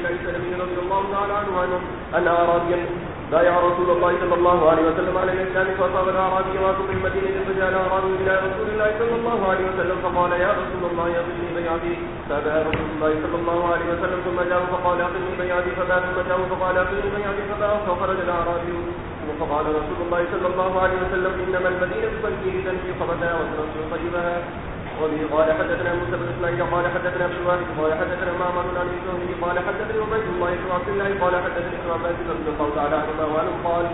الله السلمي رضي الله تعالى عنه أن أعرابيا بايع رسول الله صلى الله عليه وسلم على الإسلام فأصاب الأعرابي واقف في المدينة فجاء الأعرابي إلى رسول الله صلى الله عليه وسلم فقال يا رسول الله أقمني بيعتي فباع رسول الله صلى الله عليه وسلم ثم جاء فقال أقمني بيعتي فباع ثم جاء فقال أقمني بيعتي فباع فخرج الأعرابي فقال رسول الله صلى الله عليه وسلم إنما المدينة تنكير في خبثها وتنصر طيبها. وبه قال حدثنا موسى بن اسماعيل قال حدثنا ابن الواحد قال حدثنا معمر عن الزهري قال حدثني عبيد الله بن عبد الله قال حدثني ابن عباس رضي الله تعالى عنهما وعنه قال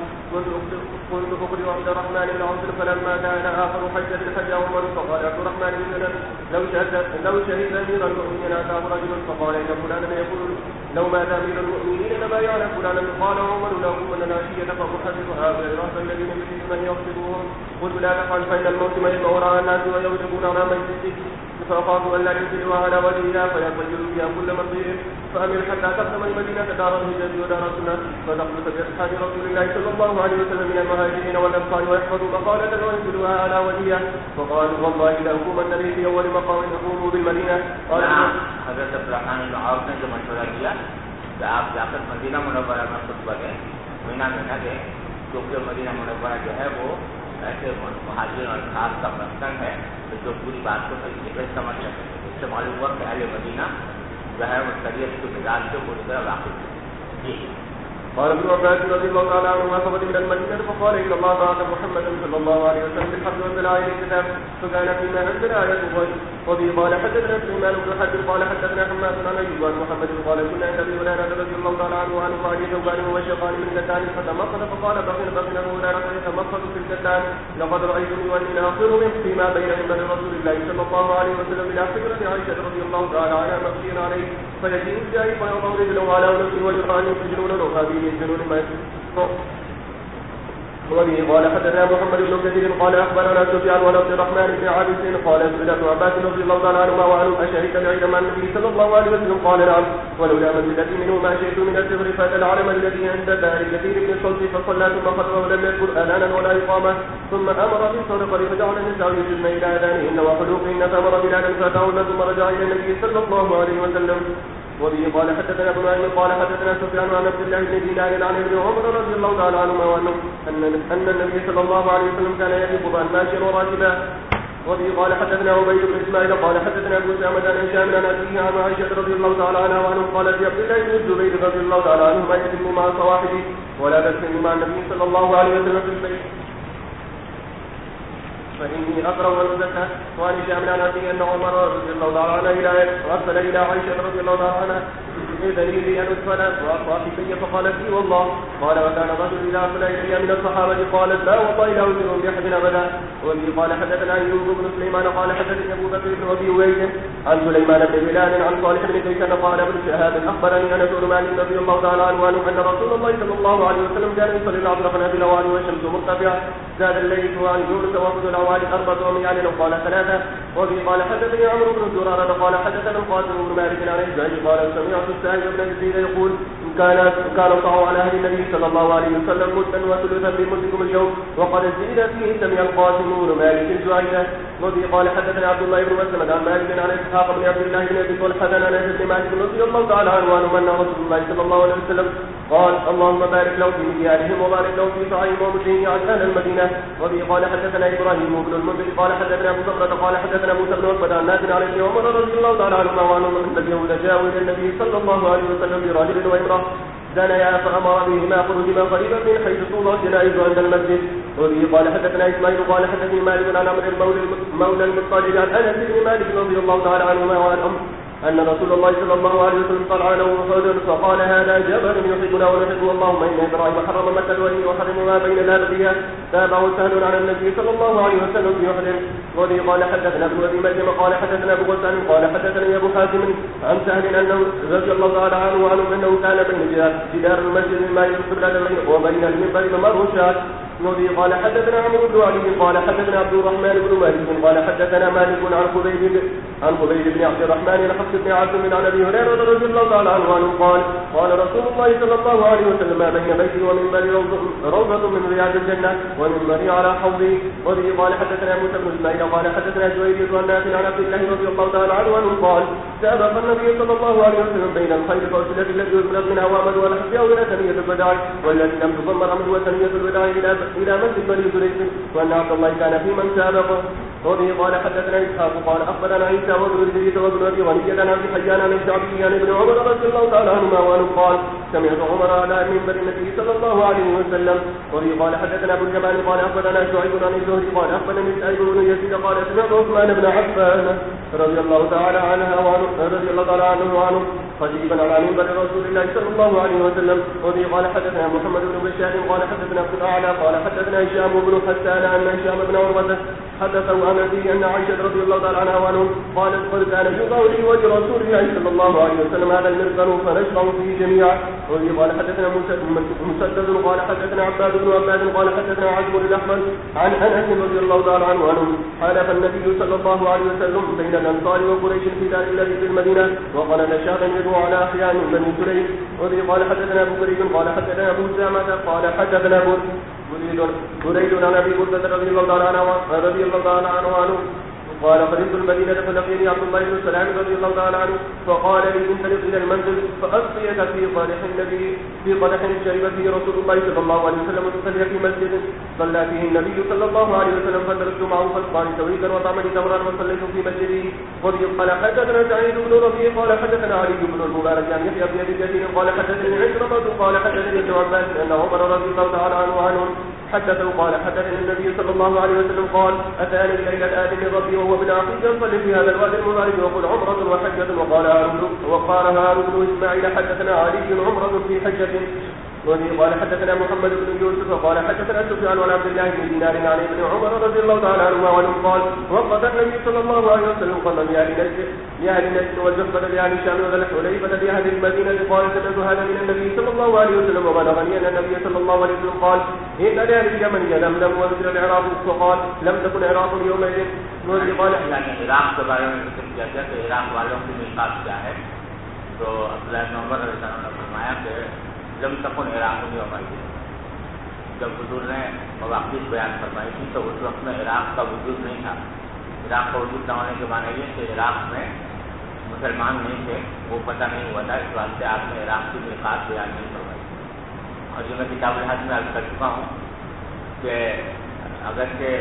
كنت اخبر عبد الرحمن بن عوف فلما كان اخر حجه الحج عمر فقال عبد الرحمن بن سلم لو شهد امير المؤمنين اتاه رجل فقال ان فلانا يقول لو مات امير المؤمنين لما يعلم فلانا قال عمر له ان العشيه فمحدث هؤلاء الرهط الذين يريد من يغصبهم قلت لا تفعل فان الموسم يجمع وراء الناس ويوجبون على ميت فأخافوا أن لا ينزلوا على وجهها فينفجروا فيها كل مصير فأمر حتى تقدم المدينة دار الهجرة ودار السنة فتخلص بأصحاب رسول الله صلى الله عليه وسلم من المهاجرين والأنصار ويحفظوا مقالة وينزلوها على وجهها فقالوا والله لأقوم النبي في أول مقام أقوموا بالمدينة. قال حضرت عبد الرحمن بن عوف نے جو مشورہ کیا کہ آپ جا کر مدینہ منورہ میں خطبہ دیں مہینہ مہینہ دیں کیونکہ مدینہ منورہ جو ہے وہ ایسے مہاجرین اور خاص کا مسکن ہے جو پوری بات کو صحیح طریقے سے سمجھ سکتے ہیں. اس سے معلوم ہوا کہ اہل مدینہ جو ہے وہ شریعت کے مزاج سے پوری طرح واقف ہے. جی قال ابن عباس رضي الله تعالى عنهما خرج من المدينة فقال إن الله بعث محمدا صلى الله عليه وسلم بالحق والبلاء الكتاب فكان فيما أنزل آية الغيب. وبه قال حدثنا سليمان بن حرب قال حدثنا حماد عن أيوب عن محمد قال كنا عند أبي هريرة رضي الله تعالى عنه وعن قال ثوبان وشيطان من كتان فتمخض فقال بقين أبو هريرة يتمخض في الكتان لقد رأيتني وأني أخر من فيما بين من رسول الله صلى الله عليه وسلم إلى حجرة عائشة رضي الله تعالى عنها مبكيا عليه فيجيء الجاهل فيضع رجله على نفسه ويقال يسجنون له هذه يسجنون ما وبه قال حدثنا محمد بن كثير قال اخبرنا سفيان عن عبد الرحمن بن عابس قال سئل ابن عباس رضي الله تعالى عنهما وعنه اشهدت العيد مع النبي صلى الله عليه وسلم قال نعم ولولا منزلتي منه ما شئت من الصغر فاتى العلم الذي عند دار كثير بن الصلت فصلى ثم خطب ولم يذكر اذانا ولا اقامه ثم امر بالصدقه فجعل النساء يجزن الى اذانهن وخلوقهن فامر بلالا فاتاهن ثم رجع الى النبي صلى الله عليه وسلم. وبه قال حدثنا ابن معين قال حدثنا سفيان عن عبد الله بن دينار عن ابن عمر رضي الله تعالى عنهما وانه ان النبي صلى الله عليه وسلم كان يقف عن ماشيا وراكبا. وبه قال حدثنا عبيد بن اسماعيل قال حدثنا ابو سامة عن هشام عن ابيه عن عائشة رضي الله تعالى عنها وعنه قال في عبد الله بن الزبير رضي الله تعالى عنهما يتم مع صواحبه ولا تسلم مع النبي صلى الله عليه وسلم في البيت فإني أقرأ ونزلت. وعن هشام عن أبيه أن عمر رضي الله تعالى عنه أرسل إلى عائشة رضي الله تعالى عنها إذن لي أن أدخل وأصحابي فقالت لي والله قال وكان رجل إذا أرسل إلي من الصحابة قالت لا والله لا أجرهم بأحد أبدا. وبه قال حدثنا أيوب بن سليمان قال حدثني أبو بكر بن أبي أويس عن سليمان بن بلال عن صالح بن كيسان قال ابن شهاب أخبرني أنس بن مالك رضي الله تعالى عنه أن رسول الله صلى الله عليه وسلم كان يصلي العصر فنازل وعليه والشمس مرتفعة زاد الليل عن يونس وأخذ الأوالي 400 وقال 3. وبه قال حدثني عمرو بن زرارة قال حدثنا القاسم بن مالك عن الزهري قال سمعت السائب بن يزيد يقول كان صعوا على أهل النبي صلى الله عليه وسلم مدا وثلثا بمدكم اليوم وقد زيد فيه سمع القاسم بن مالك الزهري. وبه قال حدثنا عبد الله بن مسلم عن مالك عن اسحاق بن عبد الله بن ابي طلحه عن انس بن مالك رضي الله تعالى عنه ان رسول الله صلى الله عليه وسلم قال اللهم بارك له في مكيالهم وبارك له في سعيهم ومدهم عن اهل المدينه. وبه قال حدثنا ابراهيم بن المنذر قال حدثنا ابو بكر قال حدثنا موسى بن عقبه عن نافع عن ابن عمر رضي الله تعالى عنهما وعنهم ان اليهود جاءوا الى النبي صلى الله عليه وسلم برجل وامراه زنيا فامر بهما خروجهما قريبا من حيث توضع الجنائز عند المسجد. وبه قال حدثنا اسماعيل قال حدثني مالك عن عمرو مولى المطلب عن انس بن مالك رضي الله تعالى عنهما وعن أن رسول الله صلى الله عليه وسلم طلع له أحد فقال هذا جبل يحبنا ونحب اللهم إن إبراهيم حرم مكة وإني وحرم ما بين الأرضها تابعه سهل عن النبي صلى الله عليه وسلم في أحد. وبه قال حدثنا ابن أبي مريم قال حدثنا أبو غسان قال حدثني أبو حاتم عن سهل أنه رضي الله تعالى عنه أنه كان بين جدار المسجد ما يدخل وبين المنبر ممر شاة. وبه قال حدثنا عمرو بن علي قال حدثنا عبد الرحمن بن مالك قال حدثنا مالك عن خبيب بن عبد الرحمن الحفص بن عاصم عن ابي هريره رضي الله تعالى عنه قال رسول الله صلى الله عليه وسلم ما بين بيتي ومنبري روضة من رياض الجنة ومنبري على حوضي. وبه قال حدثنا موسى بن اسماعيل قال حدثنا جويرية عن نافع عن عبد الله رضي الله تعالى عنه قال سابق النبي صلى الله عليه وسلم بين الخيل فأرسلت التي يبلغ منها وامد والحجاء الى ثنية الوداع والتي لم تضم رمد وثنية الوداع الى مسجد بني سليم وان عبد الله كان في من سابقه. وبه قال حدثنا اسحاق قال اخبرنا عيسى وابن ادريس وابن ابي غنية عن ابي حيان عن الشعبي عن ابن عمر رضي الله تعالى عنهما وانه قال سمعت عمر على منبر النبي صلى الله عليه وسلم. وبه قال حدثنا ابو الجمال قال اخبرنا شعيب عن الزهري قال اخبرني سعيد بن يزيد قال سمعت عثمان بن عفان رضي الله تعالى عنه وعنه خطيبا على منبر رسول الله صلى الله عليه وسلم. وبه قال حدثنا محمد بن بشار قال حدثنا ابن الاعلى قال حدثنا هشام بن حسان ان هشام بن عروة حدثه عن ابيه ان عائشة رضي الله تعالى عنها وعنه قالت قد كان في قول وجه رسول الله صلى الله عليه وسلم هذا المرسل فنشرع فيه جميعا. وبه قال حدثنا مسدد قال حدثنا عباد بن عباد قال حدثنا عزم الاحمد عن انس رضي الله تعالى عنه حلف النبي صلى الله عليه وسلم بين الانصار وقريش في دار الذي في المدينه وقال نشاطا يدعو على احياء من بني سليم. وبه قال حدثنا ابو بريد قال حدثنا ابو سامة قال حدثنا بريد عن ابي بردة رضي الله تعالى عنه قال قدمت المدينة فلقيني عبد الله بن سلام رضي الله تعالى عنه فقال لي انطلق الى المنزل فاسقيك في قدح شرب فيه رسول الله صلى الله عليه وسلم وتصلي في مسجد صلى فيه النبي صلى الله عليه وسلم فدرست معه فاسقاني سويدا وطعمني تمرا وصليت في مسجده. وبه قال حدثنا سعيد بن ربيع قال حدثنا علي بن المبارك عن يحيى بن ابي كثير قال حدثني عكرمة قال حدثني ابن عباس ان عمر رضي الله تعالى عنه حدثه قال حدثني النبي صلى الله عليه وسلم قال اتاني الليله ادم ربي وهو ابن عقيل يصلي في هذا الوادي المبارك وقل عمرة وحجة وقال هارون بن اسماعيل حدثنا علي عمرة في حجة. وبه قال حدثنا محمد بن يوسف قال حدثنا سفيان عن عبد الله بن دينار عن ابن عمر رضي الله تعالى عنهما قال وقد النبي صلى الله عليه وسلم قال لاهل نجد والجفة لاهل الشام وذا الحليفة لاهل المدينة قال سمعت هذا من النبي صلى الله عليه وسلم وبلغني ان النبي صلى الله عليه وسلم قال ان لاهل اليمن يلملم ومثل العراق وقال لم تكن عراق يومئذ. وبه قال يعني عراق کے بارے میں ذکر کیا گیا کہ عراق والوں کی میقات کیا ہے تو عبداللہ بن عمر رضی اللہ عنہ نے فرمایا کہ لم تکن عراق میں ہماری جب حضور نے مواقع بیان فرمائی تھی تو اس وقت میں عراق کا وجود نہیں تھا. عراق کا وجود نہ ہونے کے معنی یہ کہ عراق میں مسلمان نہیں تھے, وہ پتہ نہیں ہوا تھا, اس واسطے آپ نے عراق کی میقات بیان نہیں فرمائی. اور جو میں کتاب الحج میں عرض کر چکا ہوں کہ اگرچہ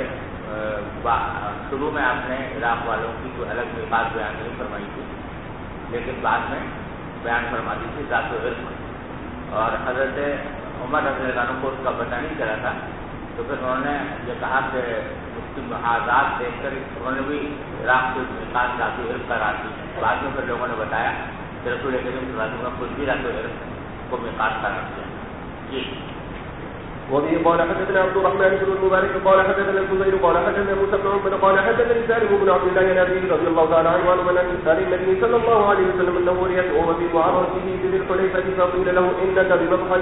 شروع میں آپ نے عراق والوں کی کوئی الگ میقات بیان نہیں فرمائی تھی, لیکن بعد میں بیان فرما دی تھی ذات و عرق. اور حضرت عمر رضی اللہ عنہ کو اس کا پتہ نہیں چلا تھا, تو پھر انہوں نے یہ کہا کہ اس کی محاذات دیکھ کر انہوں نے بھی عراق کی میقات ذات و عرق کرا دی. بعد میں پھر لوگوں نے بتایا کہ رسول کریم صلی اللہ علیہ وسلم خود بھی ذات و عرق کو میقات کرا دیا. جی. وبه قال حدثنا عبد الرحمن بن المبارك قال حدثنا الزبير قال حدثنا موسى بن عمر قال حدثني سالم بن عبد الله النبي رضي الله تعالى عنه عن النبي صلى الله عليه وسلم انه يدعو في معرضه بذي الحليفه فقيل له انك ببطحاء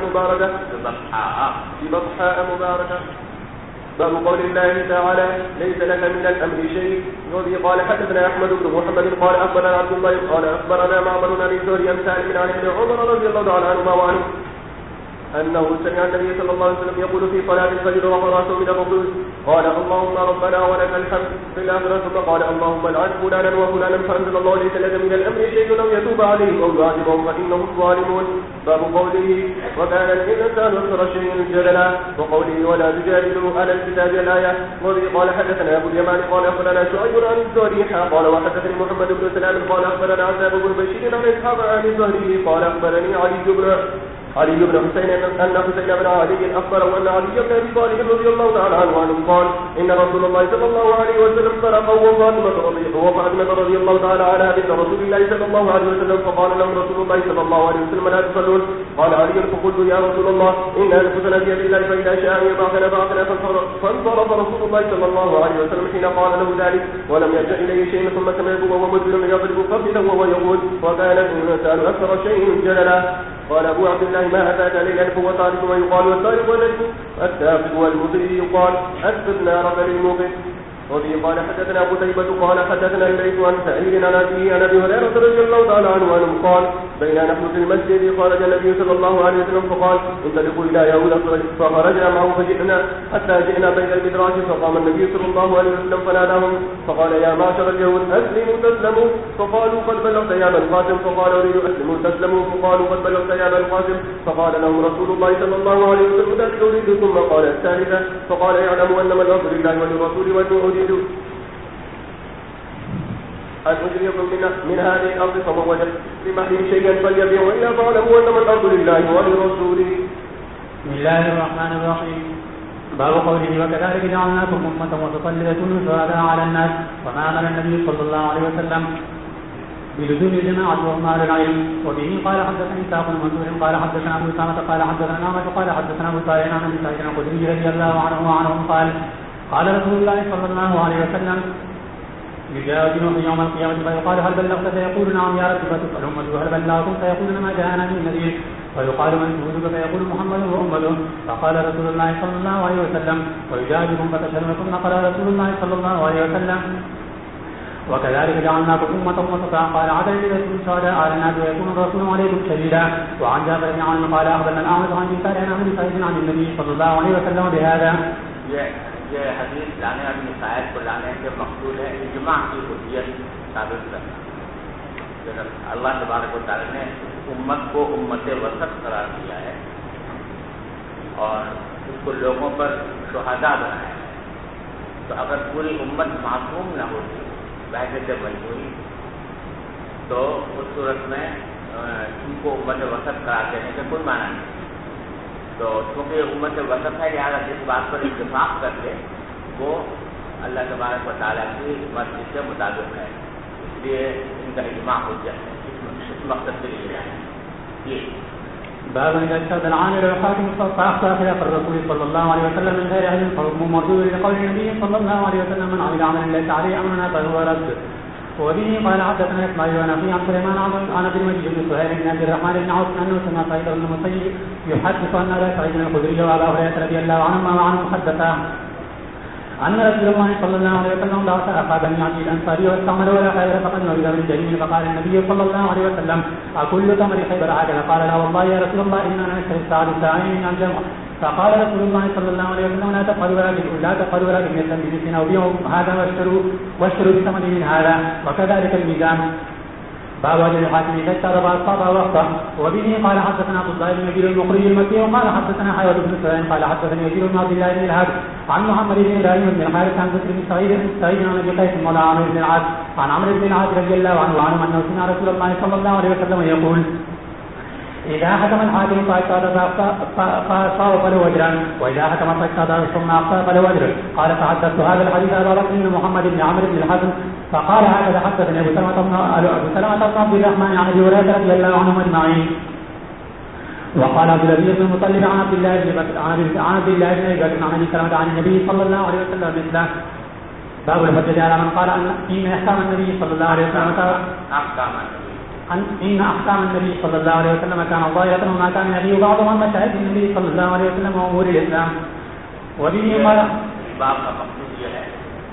مباركه باب قول الله تعالى ليس لك من الامر شيء. وبه قال حدثنا احمد بن محمد قال اخبرنا عبد الله قال اخبرنا معمر عن الزهري عن سالم عن ابن عمر رضي الله تعالى عنهما وعنه أنه سمع النبي صلى الله عليه وسلم يقول في صلاة الفجر رفع رأسه من الركوع قال اللهم ربنا ولك الحمد في الآخرة, ثم قال اللهم لعن فلانا وفلانا, فأنزل الله ليس لك من الأمر شيء أو يتوب عليهم أو يعذبهم فإنهم ظالمون. باب قوله وكان الإنسان أكثر شيء جدلا, وقوله ولا تجادلوا أهل الكتاب الآية. وبه قال حدثنا أبو اليمان قال أخبرنا شعيب عن الزهري قال وحدثني محمد بن سلام قال أخبرنا عتاب بن بشير عن إسحاق عن الزهري قال أخبرني علي بن حسين أن حسين بن علي أخبره أن علي بن أبي طالب رضي الله تعالى عنه قال إن رسول الله صلى الله عليه وسلم سرق وفاطمة رضي الله تعالى عنها بنت رسول الله صلى الله عليه وسلم, فقال لهم رسول الله صلى الله عليه وسلم لا تصلون. قال علي فقلت يا رسول الله إن أنفسنا بيد الله فإذا شاء يبعثنا بعثنا, فانصرف رسول الله صلى الله عليه وسلم حين قال له ذلك ولم يرجع إليه شيء, ثم سمعت وهو مسلم يضرب قبله وهو يقول وكان الإنسان أكثر شيء جدلا. قال أبو عبد الله ما أتاك ليلا فهو طالب ويقال والطالب والنجم السابق والمدري يقال أسبب نارك للموقف. وبه قال حدثنا قتيبة قال حدثنا الليث عن سعيد عن أبيه عن أبي هريرة رضي الله تعالى عنه قال بينا نحن في المسجد خرج النبي صلى الله عليه وسلم فقال انطلقوا إلى يهود فخرجنا معه فجئنا حتى جئنا بين المدراج فقام النبي صلى الله عليه وسلم فناداهم فقال يا معشر اليهود أسلموا تسلموا فقالوا قد بلغت يا ابا القاسم فقال أريد أسلموا تسلموا فقالوا قد بلغت يا ابا القاسم فقال لهم رسول الله صلى الله عليه وسلم ذلك أريد ثم قال الثالثة فقال اعلموا أنما الأرض لله وللرسول أريد أن أجريكم من هذه الأرض فمن وجد لمحله شيئا فليبيع وإلا فاعلموا أنما الأرض لله ولرسوله. بسم الله الرحمن الرحيم. باب قوله وكذلك جعلناكم أمة وسطا لتكونوا شهداء على الناس وما أمر النبي صلى الله عليه وسلم بلزوم الجماعة وهم أهل العلم. وبه قال حدثنا إسحاق بن منصور قال حدثنا أبو أسامة قال حدثنا أعمش قال حدثنا أبو طاهر عن أبي سعيد الخدري رضي الله عنه وعنهم قال رسول الله صلى الله عليه وسلم يجاء جنوح يوم القيامة فيقال هل بلغت فيقول نعم يا رب فتسأل أمته هل بلغكم فيقولون ما جاءنا من نذير ويقال من شهودك فيقول محمد وأمته فقال رسول الله صلى الله عليه وسلم ويجاءكم فتشهدون ثم قال رسول الله صلى الله عليه وسلم وكذلك جعلناكم أمة وسطا قال عدل لكم شهداء على الناس ويكون الرسول عليكم شهيدا. وعن جابر بن عمرو قال أخبرنا الأعمش عن بن سعيد عن سعيد عن النبي صلى الله عليه وسلم بهذا. یہ حدیث لانے اپنی شاعر کو لانے کے مقصود ہے اجماع کی حجیت ثابت کرنا. اللہ تبارک و تعالی نے امت کو امت وسط قرار دیا ہے اور اس کو لوگوں پر شہداء بنایا ہے. تو اگر پوری امت معصوم نہ ہوتی وحدت سے بنی ہوئی تو اس صورت میں ان کو امت وسط قرار دینے کا کوئی معنی نہیں. تو چونکہ امت وسط ہے لہٰذا جس بات پر اتفاق کر کے وہ اللہ تبارک و تعالیٰ کی مرضی کے مطابق ہے, اس لیے ان کا اجماع ہو جاتا ہے اس مقصد کے لیے یہ باب إذا اشتد العامل والحاكم فأخطأ خلاف الرسول صلى الله عليه وسلم من غير علم فحكمه مردود لقول النبي صلى الله عليه وسلم من عمل عملا ليس عليه أمرنا فهو رد. وبه قال حدثنا إسماعيل بن أخي عن سليمان عن أبي المجيد بن سهيل بن عبد الرحمن بن عوف أنه سمع سعيد بن المسيب يحدث أن أبا سعيد الخدري وأبا هريرة رضي الله عنهما وعنهم حدثا أن رسول الله صلى الله عليه وسلم بعث أخا بني عدي الأنصاري واستعمل ولا خير فقد وجد من جليل فقال النبي صلى الله عليه وسلم أكل تمر خيبر هكذا؟ قال لا والله يا رسول الله إننا نشتري الساعة الساعين عن جمع. فقال رسول الله صلى الله عليه وسلم لا تفعلوا ولكن يسلم بمثلنا وبيعوا هذا واشتروا بثمن من هذا وكذلك الميزان. باب وجه الحاكم إذا اشترى فأصابه وأخطأ. وبه قال حدثنا عبد الله بن يزيد المقري المكي وقال حدثنا حيوة بن سفيان قال حدثني يزيد بن عبد الله بن الهاد عن محمد بن إبراهيم بن الحارث عن بكر بن سعيد عن أبي قيس مولى عمرو بن العاص عن عمرو بن العاص رضي الله عنه وعنهم أنه سمع رسول الله صلى الله عليه وسلم يقول إذا حكم الحاكم فأصاب فله أجران وإذا حكم فاجتهد ثم أخطأ فله أجر. قال فحدثت هذا الحديث أبا بكر بن محمد بن عمرو بن الحزم فقال هكذا حدثني أبو سلمة بن عبد الرحمن عن أبي هريرة رضي الله عنهم أجمعين. وقال عبد العزيز بن المطلب عن عبد الله بن بكر عن عبد الله بن أبي بكر عن أبي سلمة عن النبي صلى الله عليه وسلم مثله. باب الحجة على من قال إن أحكام النبي صلى الله عليه وسلم إن أحكام النبي صلى الله عليه وسلم كان ظاهرة وما كان يبيه بعض عن مشاهد النبي صلى الله عليه وسلم وأمور الإسلام. وبه قال باب کا مقصود یہ ہے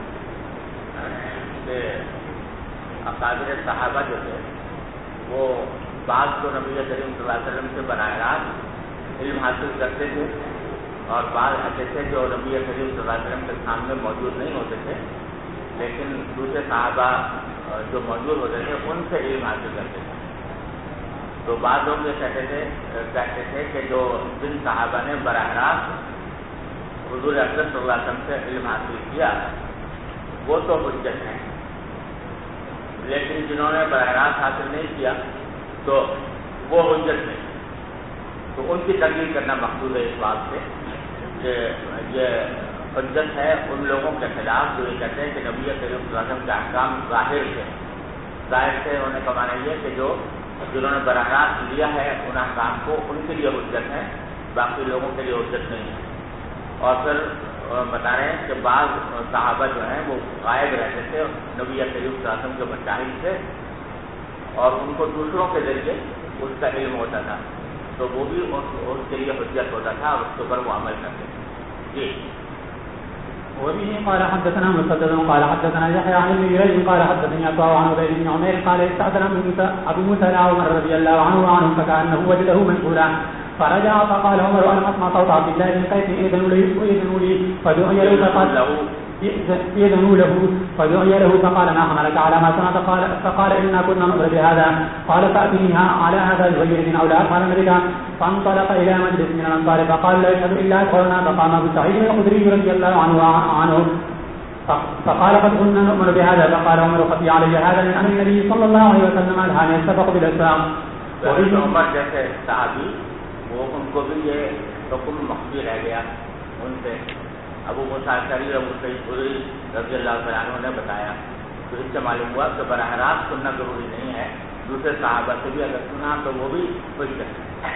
کہ اکابر صحابہ جو تھے وہ بعض تو نبی کریم صلی اللہ علیہ وسلم سے براہ راست علم حاصل کرتے تھے اور بعض ایسے تھے جو نبی کریم صلی اللہ علیہ وسلم کے سامنے موجود نہیں ہوتے تھے لیکن دوسرے صحابہ جو موجود ہوتے تھے ان سے علم حاصل کرتے تھے. تو بعض لوگ یہ کہتے تھے کہ جو جن صحابہ نے براہ راست حضور اکرم صلی اللہ علیہ وسلم سے علم حاصل کیا وہ تو حجت ہیں, لیکن جنہوں نے براہ راست حاصل نہیں کیا تو وہ حجت نہیں. تو ان کی تقریر کرنا مقصود ہے اس بات سے کہ یہ حجت ہے ان لوگوں کے خلاف جو یہ کہتے ہیں کہ نبی کریم صلی اللہ علیہ وسلم کے احکام ظاہر سے ہونے کا معنی یہ کہ جنہوں نے براہ راست لیا ہے ان احکام کو ان کے لیے حجت ہے, باقی لوگوں کے لیے حجت نہیں ہے. اور پھر بتا رہے ہیں کہ بعض صحابہ جو ہیں وہ غائب رہتے تھے نبی کریم صلی اللہ علیہ وسلم کے مشاہد سے اور ان کو دوسروں کے ذریعے اس کا علم ہوتا تھا تو وہ بھی اس کے لیے حجت ہوتا تھا اور اس کے اوپر وہ عمل کرتے تھے. جی وبه قال حدثنا مسدد قال حدثنا يحيى عن ابن جريج قال حدثني عطاء عن عبيد بن عمير قال استأذن أبو موسى عمر رضي الله عنه وعنه فكأنه وجده منقولا فرجع فقال عمر أنا أسمع صوت عبد الله بن قيس إذنوا لي فدعي له فدعي له فقال ما حملك على ما سمعت فقال إنا كنا نؤمر بهذا قال فأتنيها على هذا بغير أو لا أفعل بك فانطلق إلى مجلس من الأنصار فقال لا يشهد إلا أخبرنا فقام أبو سعيد الخدري رضي الله عنه فقال قد كنا نؤمر بهذا فقال عمر خفي علي هذا من أمر النبي صلى الله عليه وسلم الحال يتفق بالأسلام. عمر جیسے صحابی وہ ان کو بھی یہ حکم مخفی رہ گیا ان سے ابو موسیٰ اشعری اور ابو سعید خدری رضی اللہ عنہ نے بتایا. تو اس سے معلوم ہوا کہ براہ راست سننا ضروری نہیں ہے, دوسرے صحابہ سے بھی اگر سنا تو وہ بھی خوش ہے.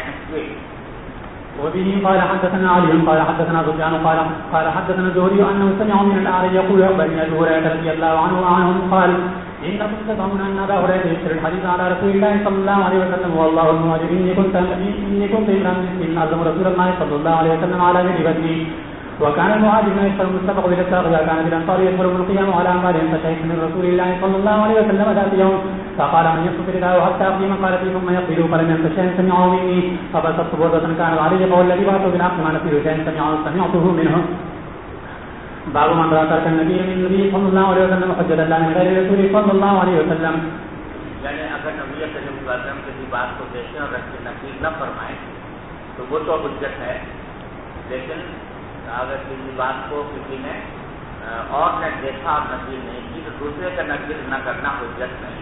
وبه قال حدثنا علي قال حدثنا سفيان قال حدثنا الزهري انه سمع من الاعرج يقول اخبرني ابو هريره رضي الله عنه وعنهم قال انكم تزعمون ان ابا هريره يشتري الحديث على رسول الله صلى الله عليه وسلم والله المهاجر اني كنت امرا مسكين اعظم رسول الله صلى الله عليه وسلم على يد بدري وكان المهاجر يشتري المتفق بالاتفاق اذا كان بالانصار يدخل من القيام على اموالهم فشهدت من رسول الله صلى الله عليه وسلم ذات يوم فقال من يصبر الله حتى يقيم قال فيكم من يقبل فلم ينتشن سمعه مني فبسطت بردة كان عليه قول الذي بعثه بالحق ما نفيه شيء سمعته منه. باب من رأى ترك النبي من النبي صلى الله عليه وسلم حجة الله من غير رسول صلى الله عليه وسلم. یعنی اگر نبی کریم صلی اللہ علیہ وسلم کسی بات کو دیکھیں اور رکھنے نقیل نہ فرمائیں تو وہ تو حجت ہے, لیکن اگر کسی بات کو کسی نے اور نے دیکھا اور نقیل نہیں کی تو دوسرے کا نقیل نہ کرنا حجت نہیں.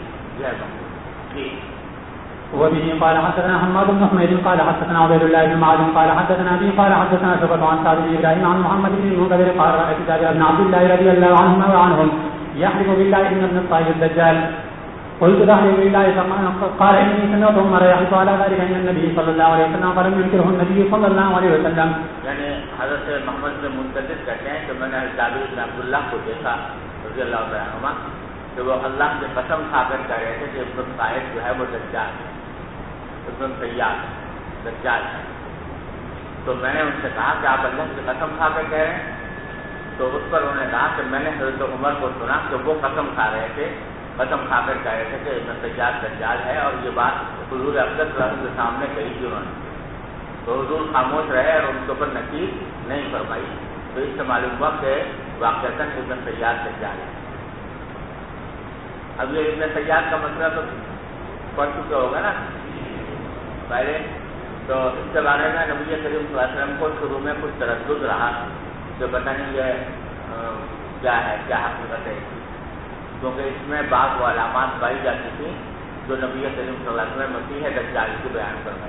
وبه قال حدثنا حماد بن حميد قال حدثنا عبيد الله بن معاذ قال حدثنا ابي قال حدثنا شعبة عن سعد بن ابراهيم عن محمد بن المنكدر قال رايت جابر بن عبد الله رضي الله عنهما وعنهم يحلف بالله ان ابن الطائف الدجال قلت تحلف بالله قال اني سمعت عمر يحلف على ذلك ان النبي صلى الله عليه وسلم فلم ينكره النبي صلى الله عليه وسلم. یعنی حضرت محمد بن منکدر کہتے ہیں کہ میں نے جابر بن عبد اللہ کو دیکھا رضی اللہ عنہما کہ وہ اللہ کی قسم کھا کر کہہ رہے تھے کہ ابن الطائف جو ہے وہ دجال ہے, ابن سیاد دجال ہے. تو میں نے ان سے کہا کہ آپ اللہ کی قسم کھا کر کہہ رہے ہیں, تو اس پر انہوں نے کہا کہ میں نے حضرت عمر کو سنا کہ وہ قسم کھا رہے تھے, قسم کھا کر کہہ رہے تھے کہ ابن سیاد دجال ہے, اور یہ بات حضور اقدس صلی اللہ علیہ وسلم کے سامنے کہی تھی انہوں نے. تو حضور خاموش رہے اور ان کے اوپر نقیل نہیں فرمائی. تو اس سے معلوم ہوا کہ واقعتاً ابن سیاد دجال ہے. اب یہ ابن سیاد کا مسئلہ تو پڑھ چکے ہوگا نا پہلے, تو اس کے بارے میں نبی کریم صلی اللہ علیہ وسلم کو شروع میں کچھ تردد رہا کہ پتہ نہیں یہ کیا ہے, کیا حقیقت ہے, کیونکہ اس میں بعض وہ علامات پائی جاتی تھیں جو نبی کریم صلی اللہ علیہ وسلم مسیح دجال کی بیان کروائی.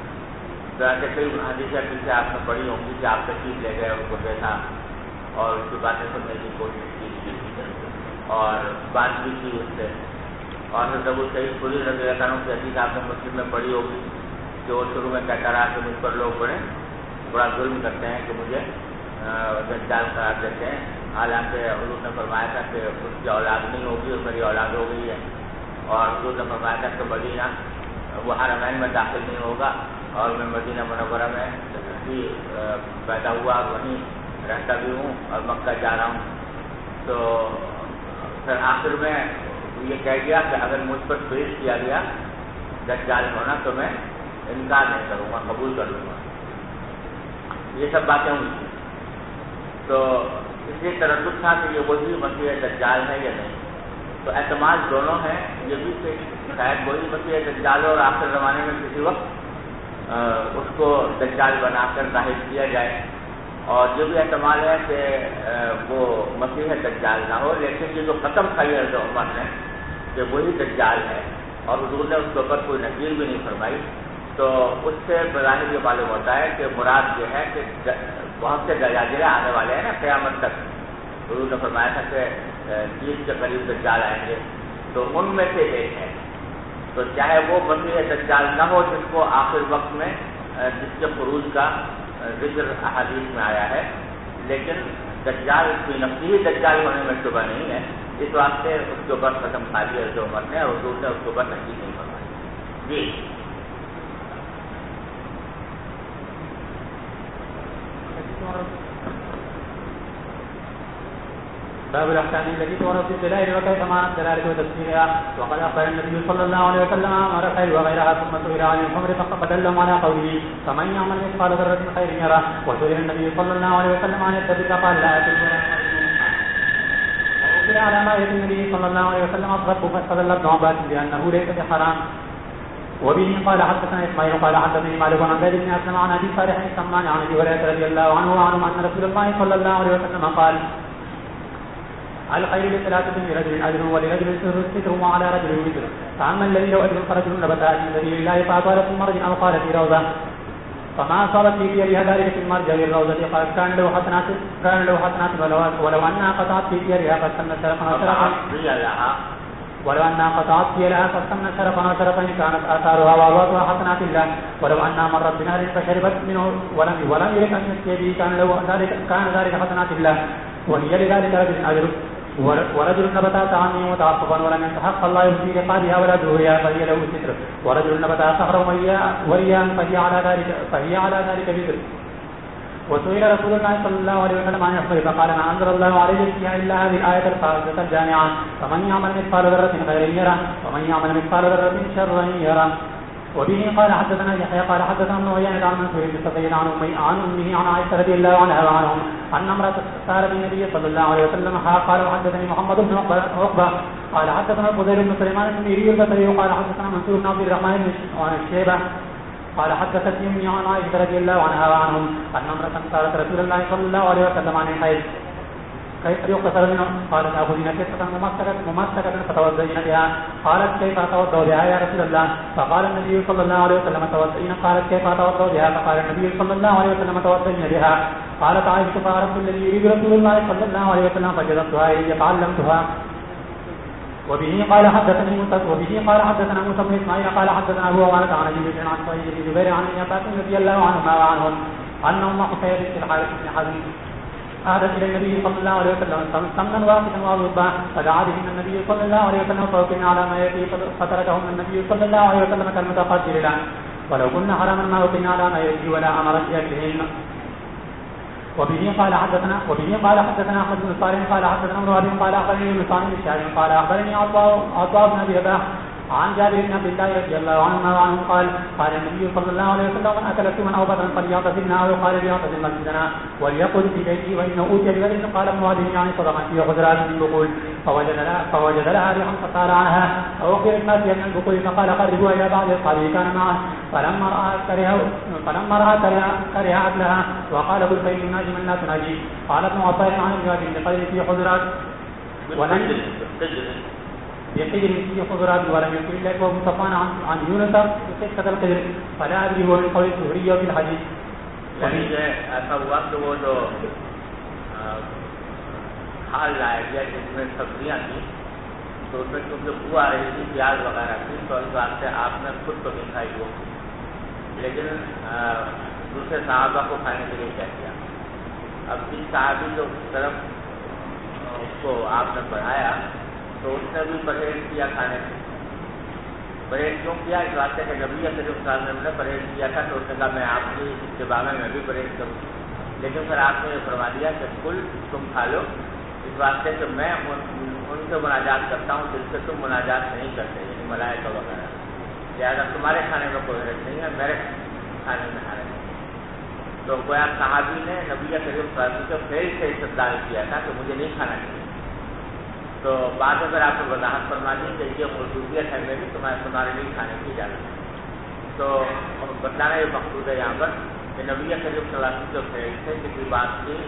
کہ کئی حدیثیں پیچھے آپ نے پڑھی ہوں گی کہ آپ تشریف لے گئے, ان کو دیکھا اور اس کی باتیں سننے کی کوشش کی اور بات بھی کی اس سے. اور حضرت ابو سعید خدری رضی اللہ عنہ کی حدیث آپ نے مسلم میں پڑھی ہوگی جو شروع میں کہتا رہا کہ مجھ پر لوگ بڑا ظلم کرتے ہیں کہ مجھے دجال قرار دیتے ہیں, حالانکہ حضور نے فرمایا تھا کہ اس کی اولاد نہیں ہوگی اور میری اولاد ہو گئی ہے, اور حضور نے فرمایا تھا کہ مدینہ وہ حرمین میں داخل نہیں ہوگا, اور میں مدینہ منورہ میں ہی پیدا ہوا اور وہیں رہتا بھی ہوں اور مکہ جا رہا ہوں. تو پھر آخر میں یہ کہہ گیا کہ اگر مجھ پر پیش کیا گیا دجال ہونا تو میں انکار نہیں کروں گا, قبول کر لوں گا. یہ سب باتیں ہوئی تھیں. تو اس لیے تردد تھا کہ یہ وہی مسیح دجال ہے یا نہیں. تو اعتماد دونوں ہیں, یہ بھی کہ شاید وہی مسیح دجال ہو اور آخر زمانے میں کسی وقت اس کو دجال بنا کر ظاہر کیا جائے, اور یہ بھی احتمال ہے کہ وہ مسیح دجال نہ ہو, لیکن یہ جو ختم کھائی ہے حضرت عمر نے کہ وہی دجال ہے اور حضور نے اس کے اوپر کوئی نقیل بھی نہیں فرمائی, تو اس سے بظاہر یہ معلوم ہوتا ہے کہ مراد یہ ہے کہ بہت سے دجاجلے آنے والے ہیں نا قیامت تک. حضور نے فرمایا تھا کہ 30 کے قریب دجال آئیں گے, تو ان میں سے ایک ہے. تو چاہے وہ مسیح دجال نہ ہو جس کو آخر وقت میں جس کے خروج کا ذکر احادیث میں آیا ہے, لیکن دجال کی نفسی ہی دجال ہونے میں شبہ نہیں ہے, اس واسطے اس کے اوپر قسم کھا لی حضرت عمر نے اور حضور نے اس کے اوپر نقیل نہیں فرمائی. جی باب الاحكام التي تورد في الدلائل وكيف معنى الدلالة وتفسيرها. وقد اخبر النبي صلى الله عليه وسلم امر الخير وغيرها ثم سئل عن الحمر فدلهم على قوله فمن يعمل مثقال ذرة خير يره. وسئل النبي صلى الله عليه وسلم عن الدبس قال لا اكل ولا وأخبر على ما يد النبي صلى الله عليه وسلم الضرب فاستدل ابن عباس بانه ليس بحرام. وبه قال حدثنا اسماعيل قال حدثني مالك عن زيد بن اسلم عن ابي صالح السمان عن ابي هريره رضي الله عنه وعنه ان رسول الله صلى الله عليه وسلم قال الخير لثلاثة لرجل أجر ولرجل ستر وعلى رجل وزر. فأما الذي لو أجر فرجل نبتات من سبيل الله فأطال في مرج أو قال في روضة فما أصابت في يدها ذلك في المرج أو الروضة قال كان له حسنات ولو أنها قطعت في يدها فاستمنت شرفا ولو أنها قطعت في يدها فاستمنت شرفا وشرفا كانت آثارها وأرواحها حسنات الله. ولو أنها مرت بنار فشربت منه ولم يرد أن يسقي به كان ذلك حسنات الله. وهي لذلك رجل أجر ورجل نبتات عني متعصبا ولم يستحق الله في رقابها ولا دورها فهي له ستر. ورجل نبتات صخرا وريا فهي على ذلك بذر. وسئل رسول الله صلى الله عليه وسلم عن الخير فقال ما أنزل الله عليه فيها إلا هذه الآية الخاصة الجامعة فمن يعمل مثقال ذرة خيرا يره ومن يعمل مثقال ذرة شرا يره. وبه قال حدثنا يحيى قال حدثنا ابن عيينة عن منصور بن سفيان عن أمه عن عائشة رضي الله عنها وعنهم أن امرأة سألت النبي صلى الله عليه وسلم قال وحدثني محمد بن عقبة قال حدثنا الفضيل بن سليمان السميري البصري قال حدثنا منصور بن عبد الرحمن بن الشيبة قال حدثتني أمي عن عائشة رضي الله عنها وعنهم أن امرأة سألت رسول الله صلى الله عليه وسلم عن الحيض كيف يغتسل منه؟ قالت تأخذين كسة ممسكة فتوضئين بها. قالت كيف أتوضأ بها يا رسول الله؟ فقال النبي صلى الله عليه وسلم توضئين. قالت كيف أتوضأ بها؟ فقال النبي صلى الله عليه وسلم توضئين بها. قالت عائشة فعرفت الذي يريد رسول الله صلى الله عليه وسلم فجلستها إلي فعلمتها. وبه قال حدثنا موسى بن إسماعيل قال حدثنا أبو عوانة عن أبي بكر عن سعيد بن جبير عن ابن عباس رضي الله عنهما وعنهم أن أم حفيظ بنت الحارث بن حزم أهدت إلى النبي صلى الله عليه وسلم سمنا واحدا وضبا فدعا بهن النبي صلى الله عليه وسلم فوقنا على ما يأتي فتركهن النبي صلى الله عليه وسلم كالمتقدر له ولو كنا حراما ما وقنا على ما يأتي ولا أمر بأكلهن. وبه قال حدثنا أحمد بن صالح قال حدثنا ابن وهب قال أخبرني ابن صالح الشاعر قال أخبرني عطاء بن أبي رباح عن جابر بن عبد الله رضي الله عنهما وعنهم قال النبي صلى الله عليه وسلم من أكل سوما أو بطرا فليعتزلنا أو يقال ليعتزل مسجدنا وليقل في بيته وإنه أوتي ببدر. قال ابن وهب يعني صدقا في خضرات من البقول فوجد لها ريحا فصار عنها أو أخبرت ما فيها من البقول فقال قربوها إلى بعض أصحابه كان معه فلما رأى كره أكلها وقال قل فإن ناجي من لا تناجي. قال ابن عباس عن ابن وهب بقدر في خضرات ولم بقدر في خضرات ولم يكن إلا وهو مصطفى عن يونس بقصة القدر فلا أدري هو من قول الزهري وفي الحديث. ایسا ہوا کہ وہ جو کھال لایا گیا جس میں سبزیاں تھیں تو اس میں کیونکہ بو آ رہی تھی پیاز وغیرہ تھی تو اس بات سے آپ نے خود تو نہیں کھائی وہ لیکن دوسرے صحابہ کو کھانے کے لیے کیا کیا. اب جس صحابی جو طرف اس کو آپ نے بڑھایا تو اس نے بھی پرہیز کیا کھانے سے. پرہیز کیوں کیا؟ اس واسطے کہ نبی کریم صلی اللہ علیہ وسلم نے پرہیز کیا تھا تو اس نے کہا میں آپ کی اتباع میں بھی پرہیز کروں. لیکن پھر آپ نے یہ فرما دیا کہ کل تم کھا لو اس واسطے کہ میں ان سے مناجات کرتا ہوں جن سے تم مناجات نہیں کرتے یعنی ملائکہ وغیرہ. لہٰذا تمہارے کھانے میں کوئی حرج نہیں ہے میرے کھانے میں حرج ہے. تو گویا صحابی نے نبی کریم صلی اللہ علیہ وسلم کو پھر سے استدلال کیا تھا کہ مجھے نہیں کھانا چاہیے. تو بعد میں آپ کو وضاحت فرما دی کہ یہ خصوصیت ہے میری تمہارے لیے کھانے کی اجازت ہے. تو بتلانا یہ مقصود ہے یہاں پر کہ نبی کریم صلی اللہ علیہ وسلم جو فیل سے کسی بات کی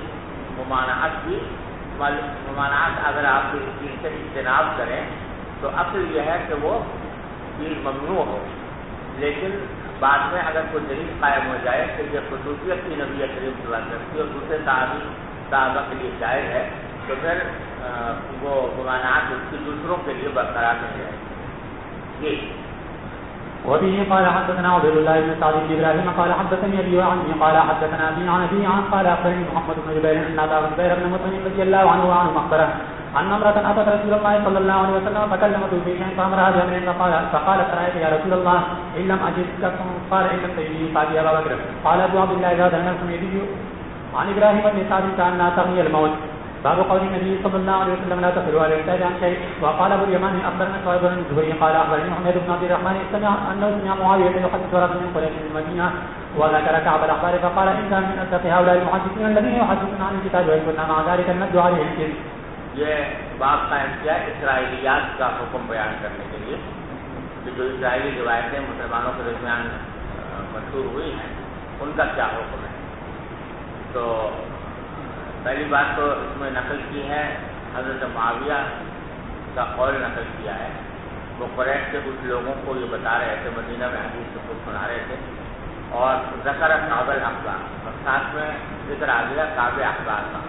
ممانعت اگر آپ اس چیز سے اجتناب کریں تو اصل یہ ہے کہ وہ چیز ممنوع ہو. لیکن بعد میں اگر کوئی دلیل قائم ہو جائے کہ یہ خصوصیت کی نبی کریم صلی اللہ علیہ وسلم کی اور دوسرے صحابہ کے لیے جائز ہے تو پھر وہ ممانعت اس کی دوسروں کے لیے برقرار نہیں رہے گی. وبه قال حدثنا عبد الله بن سعد بن ابراهيم قال حدثني ابي وعني قال حدثنا ابي عن ابي عن قال اخبرني محمد بن جبير ان ابا بكر بن مطعم رضي الله عنه وعنه اخبره ان امراه اتت رسول الله صلى الله عليه وسلم فكلمته في شيء فامرها بامر فقالت رايت يا رسول الله ان لم اجدك قال ان لم تجدني فاتي ابا بكر. قال ابو عبد الله هذا نفس يدي عن ابراهيم بن سعد كان تغني الموت باب قول النبي صلى الله عليه وسلم لا تصلوا على الإنسان عن شيء. وقال أبو اليمان أخبرنا شعيب بن الزهري قال أخبرني محمد بن عبد الرحمن أنه سمع معاوية يحدث رجل من قريش من المدينة وذكر كعب الأخبار فقال إن كان من أصدق هؤلاء المحدثين الذين يحدثون عن الكتاب وإن كنا مع ذلك نمد عليه الكذب. یہ باب قائم کیا اسرائیلیات کا حکم بیان کرنے کے لیے کہ جو اسرائیلی روایتیں مسلمانوں کے درمیان مشہور ہوئی ہیں ان کا کیا حکم ہے. تو پہلی بات تو اس میں نقل کی ہے حضرت معاویہ کا قول نقل کیا ہے. وہ قریش کے کچھ لوگوں کو یہ بتا رہے تھے, مدینہ میں حدیث سے کچھ سنا رہے تھے, اور ذکر کعب الاخبار, اور ساتھ میں ذکر آ گیا کعب اخبار کا.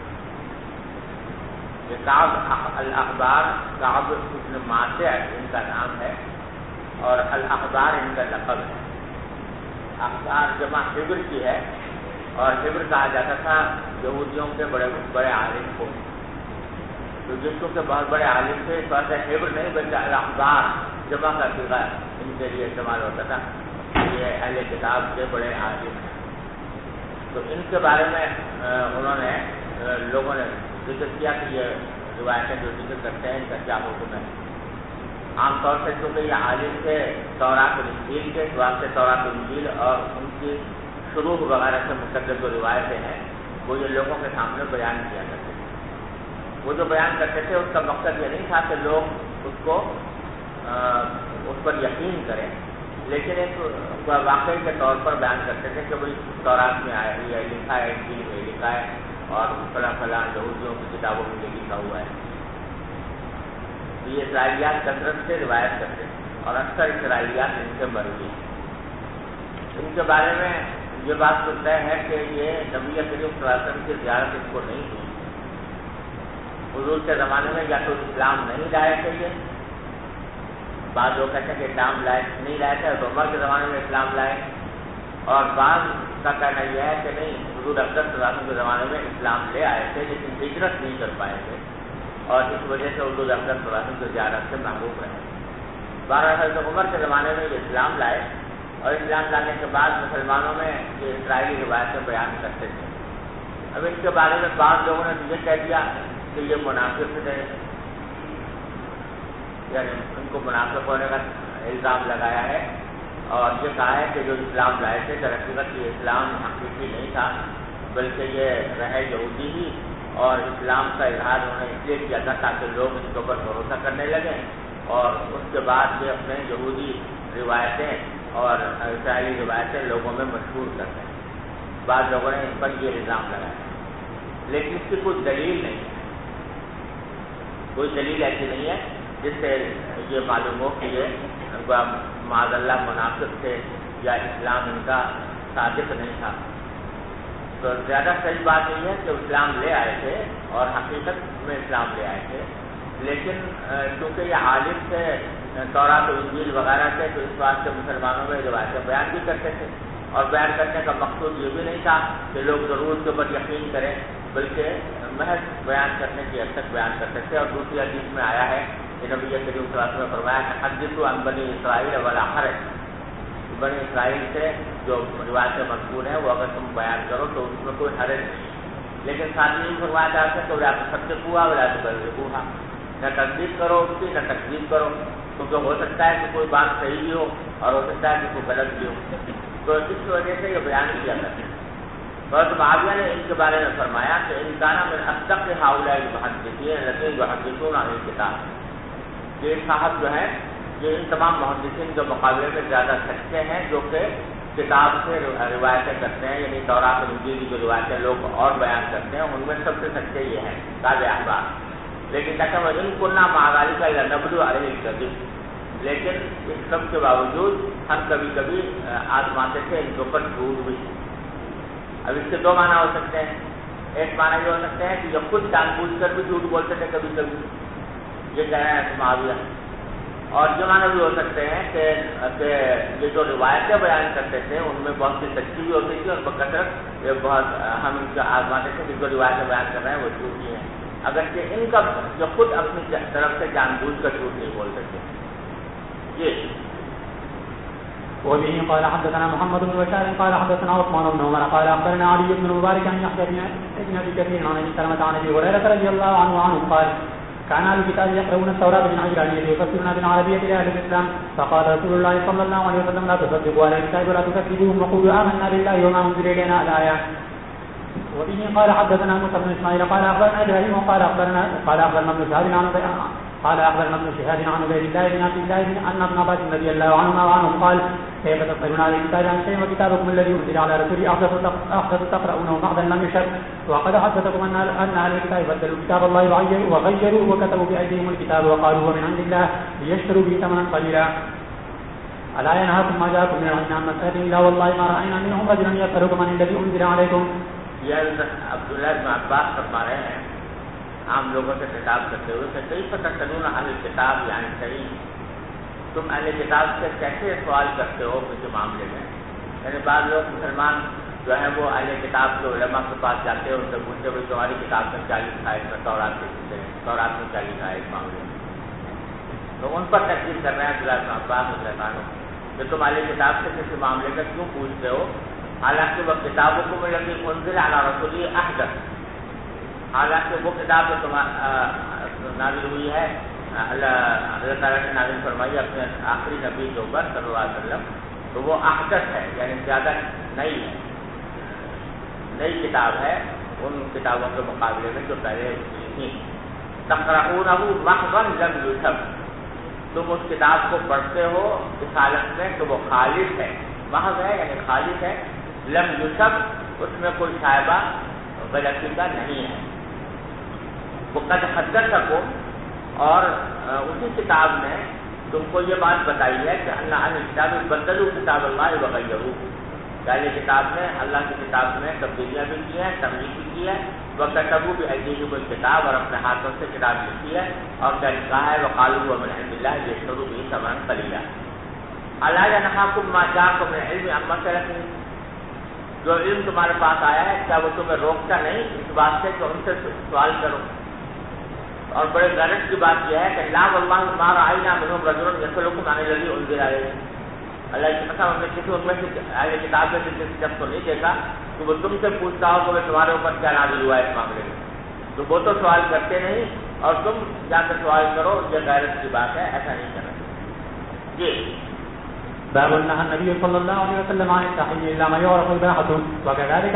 یہ کعب الاخبار, کعب ابن ماسع ان کا نام ہے اور الاخبار ان کا لقب ہے. اخبار جمع حبر کی ہے, اور حبر کہا جاتا تھا یہودیوں کے بڑے بڑے عالم کو. تو جن کو کہ بہت بڑے عالم تھے اس واسطے حبر نہیں بلکہ الاخبار جمع کا صیغہ ان کے لیے استعمال ہوتا تھا. یہ اہل کتاب کے بڑے عالم ہیں. تو ان کے بارے میں انہوں نے لوگوں نے ذکر کیا کہ یہ روایتیں جو ذکر کرتے ہیں ان کا کیا حکم ہے. عام طور سے چونکہ یہ عالم تھے تورات و انجیل کے, اس واسطے تورات و انجیل اور ان کی شروع وغیرہ سے متعلق جو روایتیں ہیں وہ یہ لوگوں کے سامنے بیان کیا کرتے تھے. وہ جو بیان کرتے تھے اس کا مقصد یہ نہیں تھا کہ لوگ اس پر یقین کریں, لیکن ایک واقعی کے طور پر بیان کرتے تھے کہ بھائی تورات میں آیا ہے, یہ لکھا ہے, انجیل میں لکھا ہے, اور فلاں فلاں یہودیوں کی کتابوں میں یہ لکھا ہوا ہے. یہ اسرائیلیات کثرت سے روایت کرتے ہیں اور اکثر اسرائیلیات ان سے مروی ہیں. ان کے بارے میں یہ بات تو طے ہے کہ یہ نبی کریم صلی اللہ علیہ وسلم کی زیارت اس کو نہیں ہوئی. حضور کے زمانے میں یا تو اسلام نہیں لائے تھے, یہ بعض لوگ کہتے ہیں کہ اسلام نہیں لائے تھے, تو عمر کے زمانے میں اسلام لائے, اور بعض کا کہنا یہ ہے کہ نہیں, حضور اکثر صلی اللہ علیہ وسلم کے زمانے میں اسلام لے آئے تھے لیکن ہجرت نہیں کر پائے تھے, اور اس وجہ سے حضور اکثر صلی اللہ علیہ وسلم کی زیارت سے محروم رہے. بہرحال حضرت عمر کے زمانے میں یہ اسلام لائے, اور اسلام لانے کے بعد مسلمانوں میں یہ اسرائیلی روایتیں بیان کرتے تھے. اب ان کے بارے میں بعض لوگوں نے یہ کہہ دیا کہ یہ منافق تھے, یعنی ان کو منافق ہونے کا الزام لگایا ہے, اور یہ کہا ہے کہ جو اسلام لائے تھے در حقیقت یہ اسلام حقیقی نہیں تھا, بلکہ یہ رہے یہودی ہی, اور اسلام کا اظہار انہوں نے اس لیے کیا تھا تاکہ لوگ ان کے اوپر بھروسہ کرنے لگیں, اور اس کے بعد یہ اپنے یہودی روایتیں اور اسرائیلی روایتیں لوگوں میں مشہور کرتے ہیں. بعض لوگوں نے ان پر یہ الزام لگایا, لیکن اس کی کوئی دلیل نہیں ہے. کوئی دلیل ایسی نہیں ہے جس سے یہ معلوم ہو کہ یہ معاذ اللہ منافق تھے یا اسلام ان کا صادق نہیں تھا. تو زیادہ صحیح بات یہ ہے کہ اسلام لے آئے تھے اور حقیقت میں اسلام لے آئے تھے, لیکن چونکہ یہ عالم تھے تورات و انجیل وغیرہ تھے تو اس واسطے مسلمانوں میں روایتیں بیان بھی کرتے تھے, اور بیان کرنے کا مقصود یہ بھی نہیں تھا کہ لوگ ضرور اس کے اوپر یقین کریں, بلکہ محض بیان کرنے کی حد تک بیان کرتے تھے. اور دوسری حدیث میں آیا ہے کہ نبی کریم صلی اللہ علیہ وسلم نے فرمایا کہ حدثوا عن بنی اسرائیل ولا حرج, بنی اسرائیل سے جو روایتیں منقول ہیں وہ اگر تم بیان کرو تو اس میں کوئی حرج نہیں, لیکن ساتھ ہی فرمایا جاتا ہے کہ ولا تصدقوا ولا تکذبوها, نہ تصدیق کرو اس کی نہ تکذیب کرو, کیونکہ ہو سکتا ہے کہ کوئی بات صحیح بھی ہو اور ہو سکتا ہے کہ کوئی غلط بھی ہو. تو اس وجہ سے یہ بیان کیا جاتا ہے. حضرت معاویہ نے ان کے بارے میں فرمایا کہ ان کان من اصدق هؤلاء المحدثین الذين يحدثون عن الكتاب, یہ صاحب جو ہیں یہ ان تمام محدثین کے مقابلے میں زیادہ سچے ہیں جو کہ کتاب سے روایتیں کرتے ہیں, یعنی تورات و انجیل کی جو روایتیں لوگ اور بیان کرتے ہیں ان میں سب سے سچے یہ ہیں تابع احبار. لیکن کہتے ہیں ان کنا مع ذلك نبلو علیہ الکذب, لیکن اس سب کے باوجود ہم کبھی کبھی آزماتے تھے ان کے اوپر جھوٹ بھی. اب اس کے دو معنی ہو سکتے ہیں. ایک معنی یہ ہو سکتے ہیں کہ یہ خود جان بوجھ کر بھی جھوٹ بولتے تھے کبھی کبھی, یہ کہہ رہے ہیں معاویہ. اور یہ معنی بھی ہو سکتے ہیں کہ یہ جو روایتیں بیان کرتے تھے ان میں بہت سی سچی بھی ہوتی تھی اور بکثرت یہ بہت ہم ان کو آزماتے تھے کہ جو روایتیں بیان کر رہے ہیں وہ جھوٹی ہیں, اگرچہ ان کا جو خود اپنی طرف سے جان بوجھ کر جھوٹ نہیں بولتے تھے. یہ وبه قال حدثنا محمد بن بشار قال حدثنا عثمان بن عمر قال اخبرنا علي بن المبارك عن يحيى بن ابي كثير عن ابي سلمة عن ابي هريرة رضي الله عنه قال كان اهل الكتاب يقرؤون التوراة بالعبرانية ويفسرون بالعربية لاهل الاسلام فقال رسول الله صلى الله عليه وسلم لا تصدقوا على الكتاب ولا تكذبوهم وقولوا آمنا بالله وما انزل الينا الآية. وبه قال حدثنا موسى بن اسماعيل قال اخبرنا ابراهيم قال اخبرنا ابن شهاب عن عبيد الله بن عبد الله ان ابن عباس رضي الله عنهم قال كيف تقرؤون على الكتاب عن شيء وكتابكم الذي انزل على رسوله احدث تقرؤونه بعضا لم يشك وقد حدثكم ان اهل الكتاب بدلوا كتاب الله وغيروا وكتبوا بايديهم الكتاب وقالوا هو من عند الله ليشتروا به ثمنا قليلا. الا ينهاكم ما جاءكم من العلم عن مسألة الا والله ما راينا منهم رجلا يسألكم عن الذي انزل عليكم. یہ عبداللہ بن عباس فرما رہے ہیں عام لوگوں سے خطاب کرتے ہوئے کہ کئی پتہ تنون اہل کتاب یعنی صحیح تم اہل کتاب سے کیسے سوال کرتے ہو کسی معاملے میں. یعنی بعض لوگ مسلمان جو ہیں وہ اہل کتاب کے علماء کے پاس جاتے ہیں ان سے پوچھتے ہوئے تمہاری کتاب میں کیا لکھا ہے اس میں تورات میں کیا لکھا ہے اس معاملے میں. تو ان پر تقسیم کر رہے ہیں عبداللہ بن عباس رضی کہ تم اہل کتاب سے کسی معاملے کا کیوں پوچھتے ہو حالانکہ وہ کتابوں کو الذی انزل علی رسوله احدث حالانکہ وہ کتاب جو نازل ہوئی ہے اللہ تعالیٰ نے نازل فرمائی اپنے آخری نبی کے اوپر صلی اللہ علیہ وسلم تو وہ احدث ہے یعنی زیادہ نئی ہے نئی کتاب ہے ان کتابوں کے مقابلے میں جو پہلے تھی. تقرؤونہ محضا لم یکتب تم اس کتاب کو پڑھتے ہو اس حالت میں کہ وہ خالص ہے محض ہے یعنی خالص ہے لم یکتب اس میں کوئی شائبہ غلطی کا نہیں ہے. وقد حدثکم اور اسی کتاب نے تم کو یہ بات بتائی ہے کہ اللہ اہل کتاب بدلوا کتاب اللہ وغیروا پہلے کتاب نے اللہ کی کتاب میں تبدیلیاں بھی کی ہیں تمہید بھی کی ہے وکتبوا بأیدیہم الکتاب اور اپنے ہاتھوں سے کتاب لکھی ہے اور کیا لکھا ہے وقالوا هو من عند الله ليشتروا به ثمنا قلیلا. الا ینہاکم ما جاءکم من العلم عن مسألة جو علم تمہارے پاس آیا ہے کیا وہ تمہیں روکتا نہیں اس بات سے کہ ان سے سوال کرو. اور بڑے غلط کی بات یہ ہے کہ لا واللہ ما رأینا منہم رجل یسألکم عن الذی انزل علیکم اللہ کی قسم ہم نے کسی ان میں سے اہل کتاب میں سے کسی شخص کو نہیں دیکھا کہ وہ تم سے پوچھتا ہو کہ تمہارے اوپر کیا نازل ہوا ہے اس معاملے میں. تو وہ تو سوال کرتے نہیں اور تم جا کر سوال کرو یہ غیرت کی بات ہے ایسا نہیں کرنا. جی باب نهى النبي صلى الله عليه وسلم عن التحريم الا ما يعرف اباحته وكذلك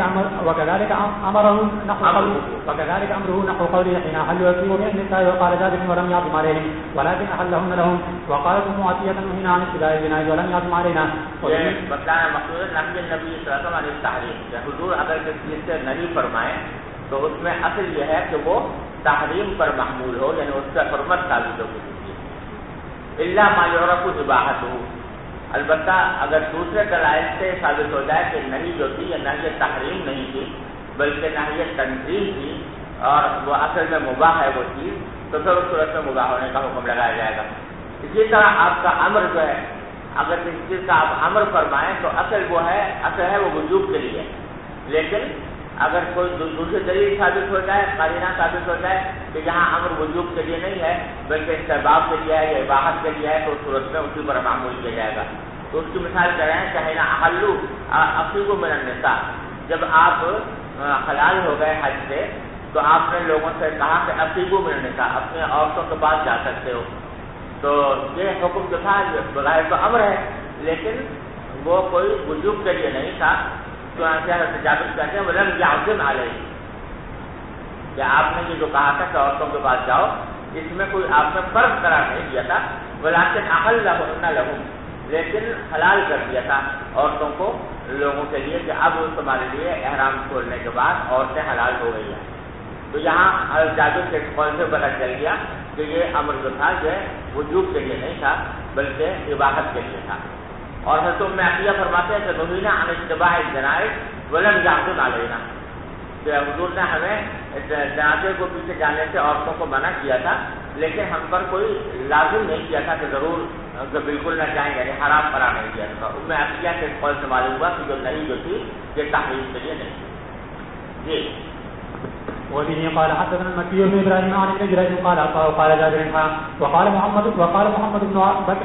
امره نحو قوله حين احلوا يسيروا من النساء وقال ذلك ولم يعظم عليهم ولكن احلهن لهم وقالت ام عطيه نهينا عن اتباع الجنائز ولم يعظم علينا. بتانا مقصود نبی صلی اللہ علیہ وسلم عن التحریم کہ حضور اگر کسی چیز سے نہی فرمائیں تو اس میں اصل یہ ہے کہ وہ تحریم پر محمول ہو یعنی اس سے حرمت ثابت ہو کسی چیز الا ما يعرف اباحته البتہ اگر دوسرے دلائل سے ثابت ہو جائے کہ نہیں جو تھی یہ نہی تحریم نہیں تھی بلکہ نہی تنزیہ تھی اور وہ اصل میں مباح ہے وہ چیز تو پھر اس صورت میں مباح ہونے کا حکم لگایا جائے گا. اسی طرح آپ کا امر جو ہے اگر کسی چیز کا آپ امر فرمائیں تو اصل ہے وہ وجوب کے لیے لیکن اگر کوئی دوسری دلیل ثابت ہو جائے قرینہ ثابت ہو جائے کہ یہاں امر وجوب کے لیے نہیں ہے بلکہ استحباب کے لیے ہے یا اباحت کے لیے ہے تو اس صورت میں اسی پر معمول کیا جائے گا. تو اس کی مثال کہہ رہے ہیں کہ حین احلوا اصیبوا من النساء جب آپ حلال ہو گئے حج سے تو آپ نے لوگوں سے کہا کہ اصیبوا من النساء اپنے عورتوں کے پاس جا سکتے ہو. تو یہ حکم جو تھا بظاہر تو امر ہے لیکن وہ کوئی وجوب کے لیے نہیں تھا. تو جابر کہتے ہیں ولم یعظم علیہ کہ آپ نے یہ جو کہا تھا کہ عورتوں کے پاس جاؤ اس میں کوئی آپ نے فرض قرار نہیں دیا تھا ولکن احلہن لہم لیکن حلال کر دیا تھا عورتوں کو لوگوں کے لیے کہ اب تمہارے لیے احرام کھولنے کے بعد عورتیں حلال ہو گئی ہیں. تو یہاں جابر کے قول سے پتہ چل گیا کہ یہ امر جو تھا یہ وجوب کے لیے نہیں تھا بلکہ اباحت کے لیے تھا. اور حضرت ام عطیہ فرماتے ہیں کہ نہینا عن اتباع الجنائز ولم یعظم علینا کہ حضور نے ہمیں جنازے کو پیچھے جانے سے عورتوں کو منع کیا تھا لیکن ہم پر کوئی لازم نہیں کیا تھا کہ ضرور کہ بالکل نہ جائیں یعنی حرام قرار نہیں کیا تھا. ام عطیہ کے قول سے معلوم ہوا کہ جو نہیں جو تھی یہ تحریم کے لیے نہیں تھی. جی وبه قال حدثنا المكي بن ابراهيم عن ابن جريج قال جابر وقال محمد بن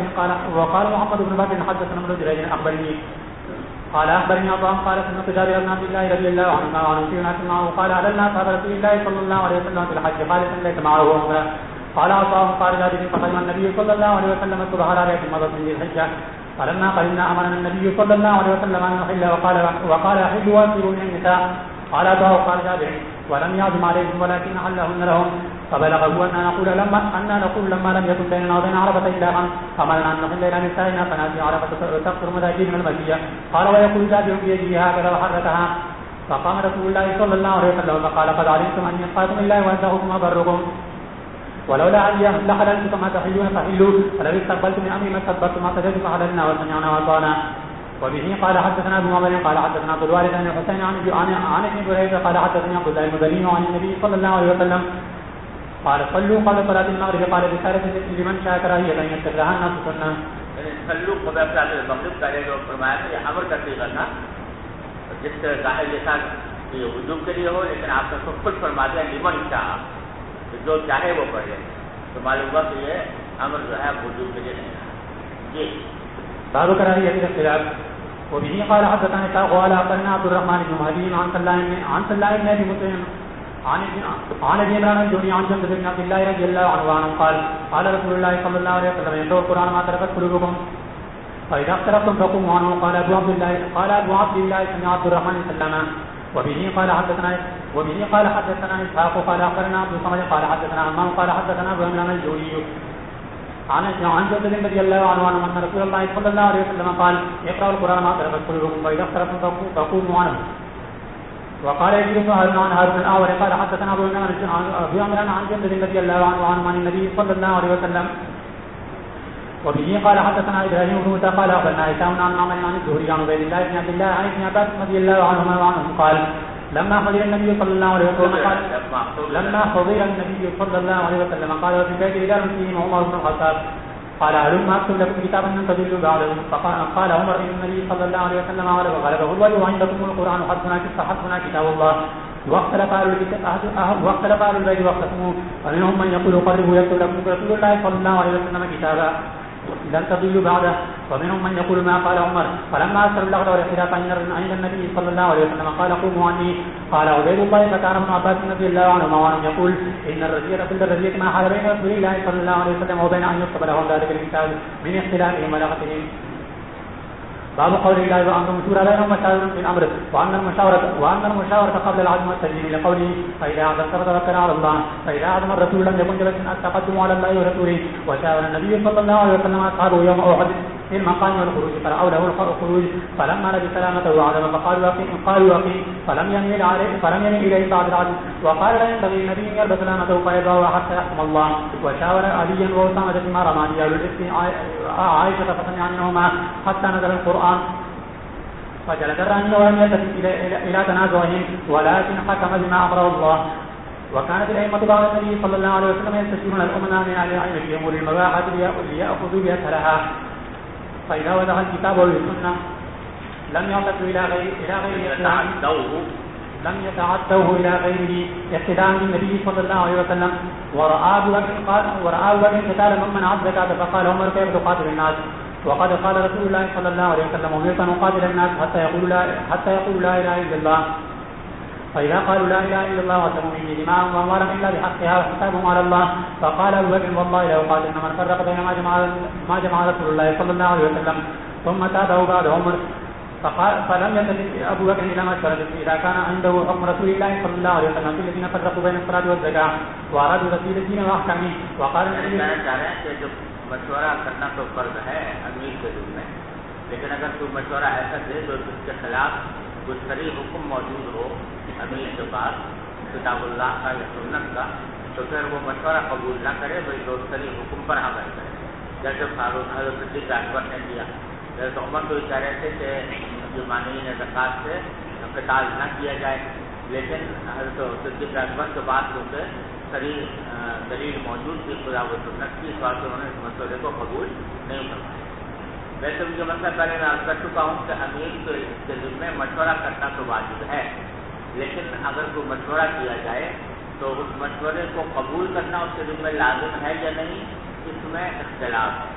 بكر حدثنا ابن جريج اخبرني قال اخبرني عطاء قال سمعت جابر بن عبد الله رضي الله عنهما وعن في ناس معه قال علمنا اصحاب رسول الله صلى الله عليه وسلم في الحج قال ليس معه عمره قال عطاء قال جابر فقدم النبي صلى الله عليه وسلم الصبح على رأس مضت من ذي الحجه فلما قدمنا امرنا النبي صلى الله عليه وسلم ان نحل وقال احلوا واسروا من النساء قال عطاء قال جابر ولم يعزم عليهم ولكن حلهن لهم فبلغه أن نقول لما لم يكن بيننا وبين عرفة إلا أمرنا أن نحل إلى نسائنا فنأتي عرفة تقصر مذاكير من المسجد قال ويقول جابر بيده هكذا وحركها فقام رسول الله صلى الله عليه وسلم فقال قد علمتم أني أتقاكم الله وأنزغكم أبركم ولولا أن لحللت كما تحلون فحلوا فلو استقبلت من أمري ما استقبلت ما سجدت فحللنا وسمعنا وأطعنا. وبه قال حدثنا ابن عمر قال حدثنا عبد الوارث عن الحسين عن ابن بريدة قال حدثني عبد الله المدني عن النبي صلى الله عليه وسلم قال صلوا قبل صلاة المغرب قال رسالة لمن شاء كراهية أن يتبعها الناس سنة. صلوا قبل صلاة المغرب کا جو فرمایا ہے یہ امر کرتے کرنا جس ظاہر کے ساتھ یہ وجوب کے لیے ہو لیکن آپ نے خود فرما دیا لمن شاء جو چاہے وہ پڑھے تو معلوم ہوا کہ یہ امر جو ہے وجوب کے لیے نہیں ہے. جی باب كراهية الاختلاف. وبه قال حدثنا إسحاق قال أخبرنا عبد الرحمن بن مهدي عن سلام بن أبي مسلم عن ابي عمران الجوني عن جندب بن عبد الله رضي الله عنه قال قال رسول الله صلى الله عليه وسلم يتلو القرآن ما تركت قلوبكم فإذا اختلفتم فقوموا عنه. قال أبو عبد الله سمع عبد الرحمن سلما. وبه قال حدثنا إسحاق قال أخبرنا عبد الصمد قال حدثنا عمام قال حدثنا ابو عمران الجوني عن جندب رضي الله عنه أن رسول الله صلى الله عليه وسلم قال اقرأوا القرآن ما تركت قلوبكم فإذا اختلفتم فقوموا عنه. وقال يزيد بن هارون الأعور قال حدثنا ابو عمران عن جندب رضي الله عنه عن النبي صلى الله عليه وسلم. وبه قال حدثنا ابراهيم بن موسى قال اخبرنا هشام عن عمرو عن الزهري عن عبيد الله بن عبد الله عن ابن عباس رضي الله عنهما وعنهم قال لما حضر النبي صلى الله عليه وسلم قال وفي بيت رجال فيهم عمر بن الخطاب قال هلم اكتب لكم كتابا لن تضلوا بعده. فقال عمر ان النبي صلى الله عليه وسلم غلبه الوجه وعندكم القران حسبنا كتاب الله واختلف اهل البيت واختلفوا ومنهم من يقول قربوا يكتب لكم رسول الله صلى الله عليه وسلم كتابا لن تضلوا بعده ومنهم من يقول ما قال عمر. فلما أسر اللغط والخلاف عند النبي صلى الله عليه وسلم قال قوموا عني. قال عبيد الله فكان ابن عباس رضي الله عنهما وعنهم يقول إن الرزية كل الرزية ما حال بين رسول الله صلى الله عليه وسلم وبين أن يكتب لهم ذلك الكتاب من اختلافهم ولغتهم. باب قول الله وأنتم شورى بينهم مشاورة في الأمر وأن المشاورة قبل العزم والتسليم لقوله فإذا عزمت فتوكل على الله فإذا عزم الرسول لم يكن جلسا التقدم على الله ورسوله. وشاور النبي صلى الله عليه وسلم أصحابه يوم أحد في المقام والخروج فرأوا له الخروج فلما لبث سلامته وعزم فقالوا أخي فلم يمل إليه بعد العزم وقال لا ينبغي النبي أن يلبس سلامته فيضعه حتى يحكم الله. وشاور عليا وأسامة فيما رماني أهل الإفك عائشة فسمع منهما حتى نزل القرآن فجلد الرامي ولم يلتفت إلى تنازعهم ولكن حكم بما أمره الله. وكانت الأئمة بعد النبي صلى الله عليه وسلم يستشيرون الأمناء من أهل العلم في أمور المباحة ليأخذوا بأسهلها فإذا وضع الكتاب والسنة لم يعتدوا إلى غيره اقتداء بالنبي صلى الله عليه وسلم. ورأى وجه قتال ممن عد زكاة فقال عمر كيف تقاتل الناس وقد قال رسول الله صلى الله عليه وسلم أمرت أن أقاتل الناس حتى يقولوا لا إله إلا الله فإذا قالوا لا إله إلا الله وسموا مني دماءهم وأموالهم إلا بحقها وحسابهم على الله. فقال أبو بكر والله لو قاتلن من فرق بين ما جمع رسول الله صلى الله عليه وسلم ثم تابه بعد عمر. فلم يلتفت أبو بكر إلى مشورته إذا كان عنده حكم رسول الله صلى الله عليه وسلم في الذين فرقوا بين الصلاة والزكاة وأرادوا تسوية الدين وأحكامه. وقال مشورہ کرنا تو فرض ہے امیر کے ذمہ میں لیکن اگر کوئی مشورہ ایسا دے جو اس کے خلاف کوئی صریح حکم موجود ہو امیر کے پاس کتاب اللہ کا یا سنت کا تو پھر وہ مشورہ قبول نہ کرے بلکہ اس صریح حکم پر عمل کرے. جیسے حضرت صدیق اکبر نے دیا. حضرت عمر تو یہ کہہ رہے تھے کہ جو مانعین زکوٰۃ سے قتال نہ کیا جائے لیکن حضرت صدیق اکبر کے بعد کیونکہ صریح دلیل موجود تھی خدا و سنت کی اس بات سے انہوں نے اس مسئلے کو قبول نہیں کروایا. ویسے مجھے مسئلہ پہلے میں عرض کر چکا ہوں کہ امیر کو اس کے ذمہ مشورہ کرنا تو واجب ہے لیکن اگر کوئی مشورہ کیا جائے تو اس مشورے کو قبول کرنا اس کے ذمہ لازم ہے یا نہیں، اس میں اختلاف ہے۔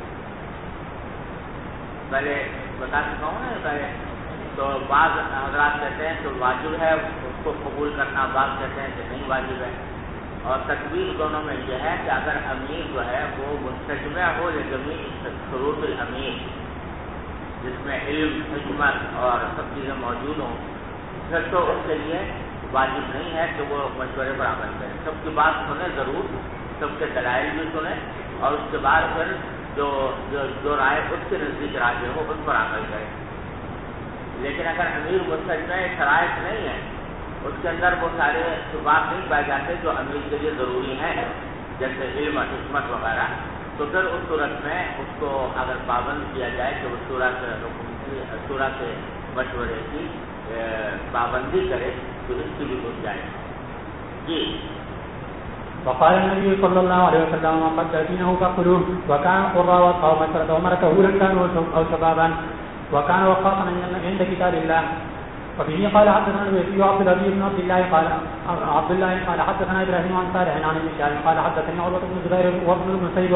پہلے بتا چکا ہوں نا پہلے، تو بعض حضرات کہتے ہیں تو واجب ہے اس کو قبول کرنا، بعض کہتے ہیں کہ نہیں واجب ہے۔ اور تکبیر دونوں میں یہ ہے کہ اگر امیر جو ہے وہ مستجمع ہو لجمیع شروط الامیر، جس میں علم، حکمت اور سب چیزیں موجود ہوں، پھر تو اس کے لیے واجب نہیں ہے کہ وہ مشورے پر عمل کریں۔ سب کی بات سنیں ضرور، سب کے دلائل بھی سنیں، اور اس کے بعد پھر جو رائے اس کے نزدیک راجح ہو اس پر عمل کریں۔ لیکن اگر امیر مستجمع شرائط نہیں ہے، اس کے اندر وہ سارے بات نہیں پائے جاتے جو امیر کے لیے ضروری ہیں، جیسے علم، حکمت وغیرہ، تو پھر اس صورت میں اس کو اگر پابند کیا جائے کہ وہ شورا کے مشورے کی پابندی کرے تو اس کی بھی گنجائش جی۔ وقال النبي صلى الله عليه وسلم من قد دينه فخذوه وكان قرا وقوم مشرة عمر كهولا كانوا أو شبابا وكان وقافا عند كتاب الله. وبه قال حدثنا الويسي عبد العزيز بن عبد الله قال حدثنا ابراهيم عن صالح عن ابن شهاب قال حدثني عروة بن الزبير وابن المسيب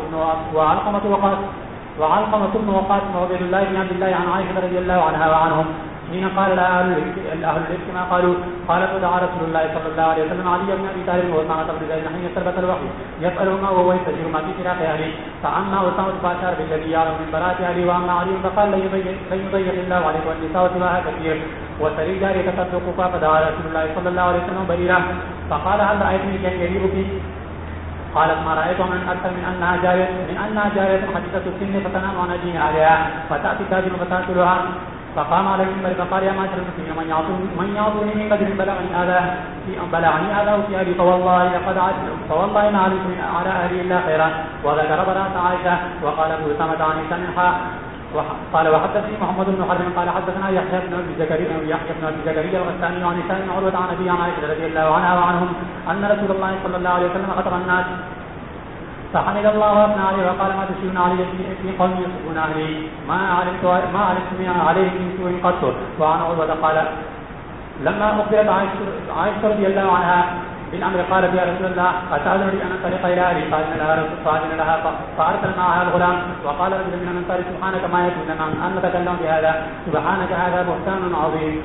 وعلقمة بن وقاص وعبيد الله بن عبد الله عن عائشة رضي الله عنها وعنهم حين قال لها أهل الإفك ما قالوا قالت ودعا رسول الله صلى الله عليه وسلم علي بن أبي طالب وأسامة بن زيد حين سربت الوحي يسألهما وهو يستجير ما في فراق أهله فأما أسامة فأشار بالذي يعلم من براءة أهله وأما علي فقال لن يضيق الله عليك والنساء سواها كثير وسري جاري تصدقك فدعا رسول الله صلى الله عليه وسلم بريرة فقال هل رأيتني كان يريبك قالت ما رأيت من أكثر من أنها جارية حديثة السن فتنام عن دين عليها فتأتي تاجر فتأكلها فقام عليه المنبر فقال يا معشر المسلمين من يعطوني من قدر بلغني هذا في أبي فوالله ما علمت على أهلي إلا خيرا وذكر براءة عائشة وقال أبو أسامة عن سنحا قال وحدثني محمد بن حرب قال حدثنا يحيى بن أبي زكريا الغساني عن هشام بن عروة عن أبي عن عائشة رضي الله عنها وعنهم أن رسول الله صلى الله عليه وسلم خطب الناس فحمد الله وأثنى عليه وقال ما تشركون علي في قوم يصفون أهلي ما علمت عليه من سوء قط. وعن عروة قال لما أخبرت عائشة رضي الله عنها بالأمر قالت يا رسول الله أتعذر لي أن أنطلق إلى أهلي فأذن لها فأرسل معها الغلام وقال رجل من الأنصار سبحانك ما يكون لنا أن نتكلم بهذا سبحانك هذا بهتان عظيم.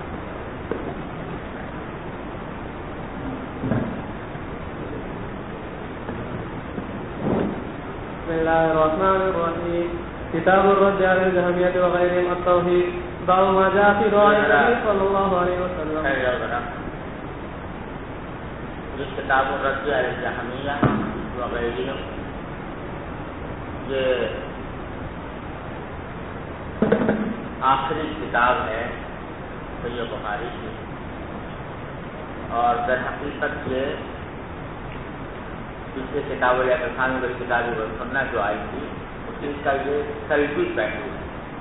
بسم الله الرحمن الرحيم. كتاب الرد على الجهمية وغيرهم التوحيد. باب ما جاء في دعاء النبي صلى الله عليه وسلم. یہ کتاب الرد علی الجہمیہ وغیرهم، یہ آخری کتاب ہے صحیح بخاری کی، اور در حقیقت یہ پیچھے کتاب الاعتصام بالکتاب والسنہ جو آئی تھی اس کا یہ سلبی پہلو ہے،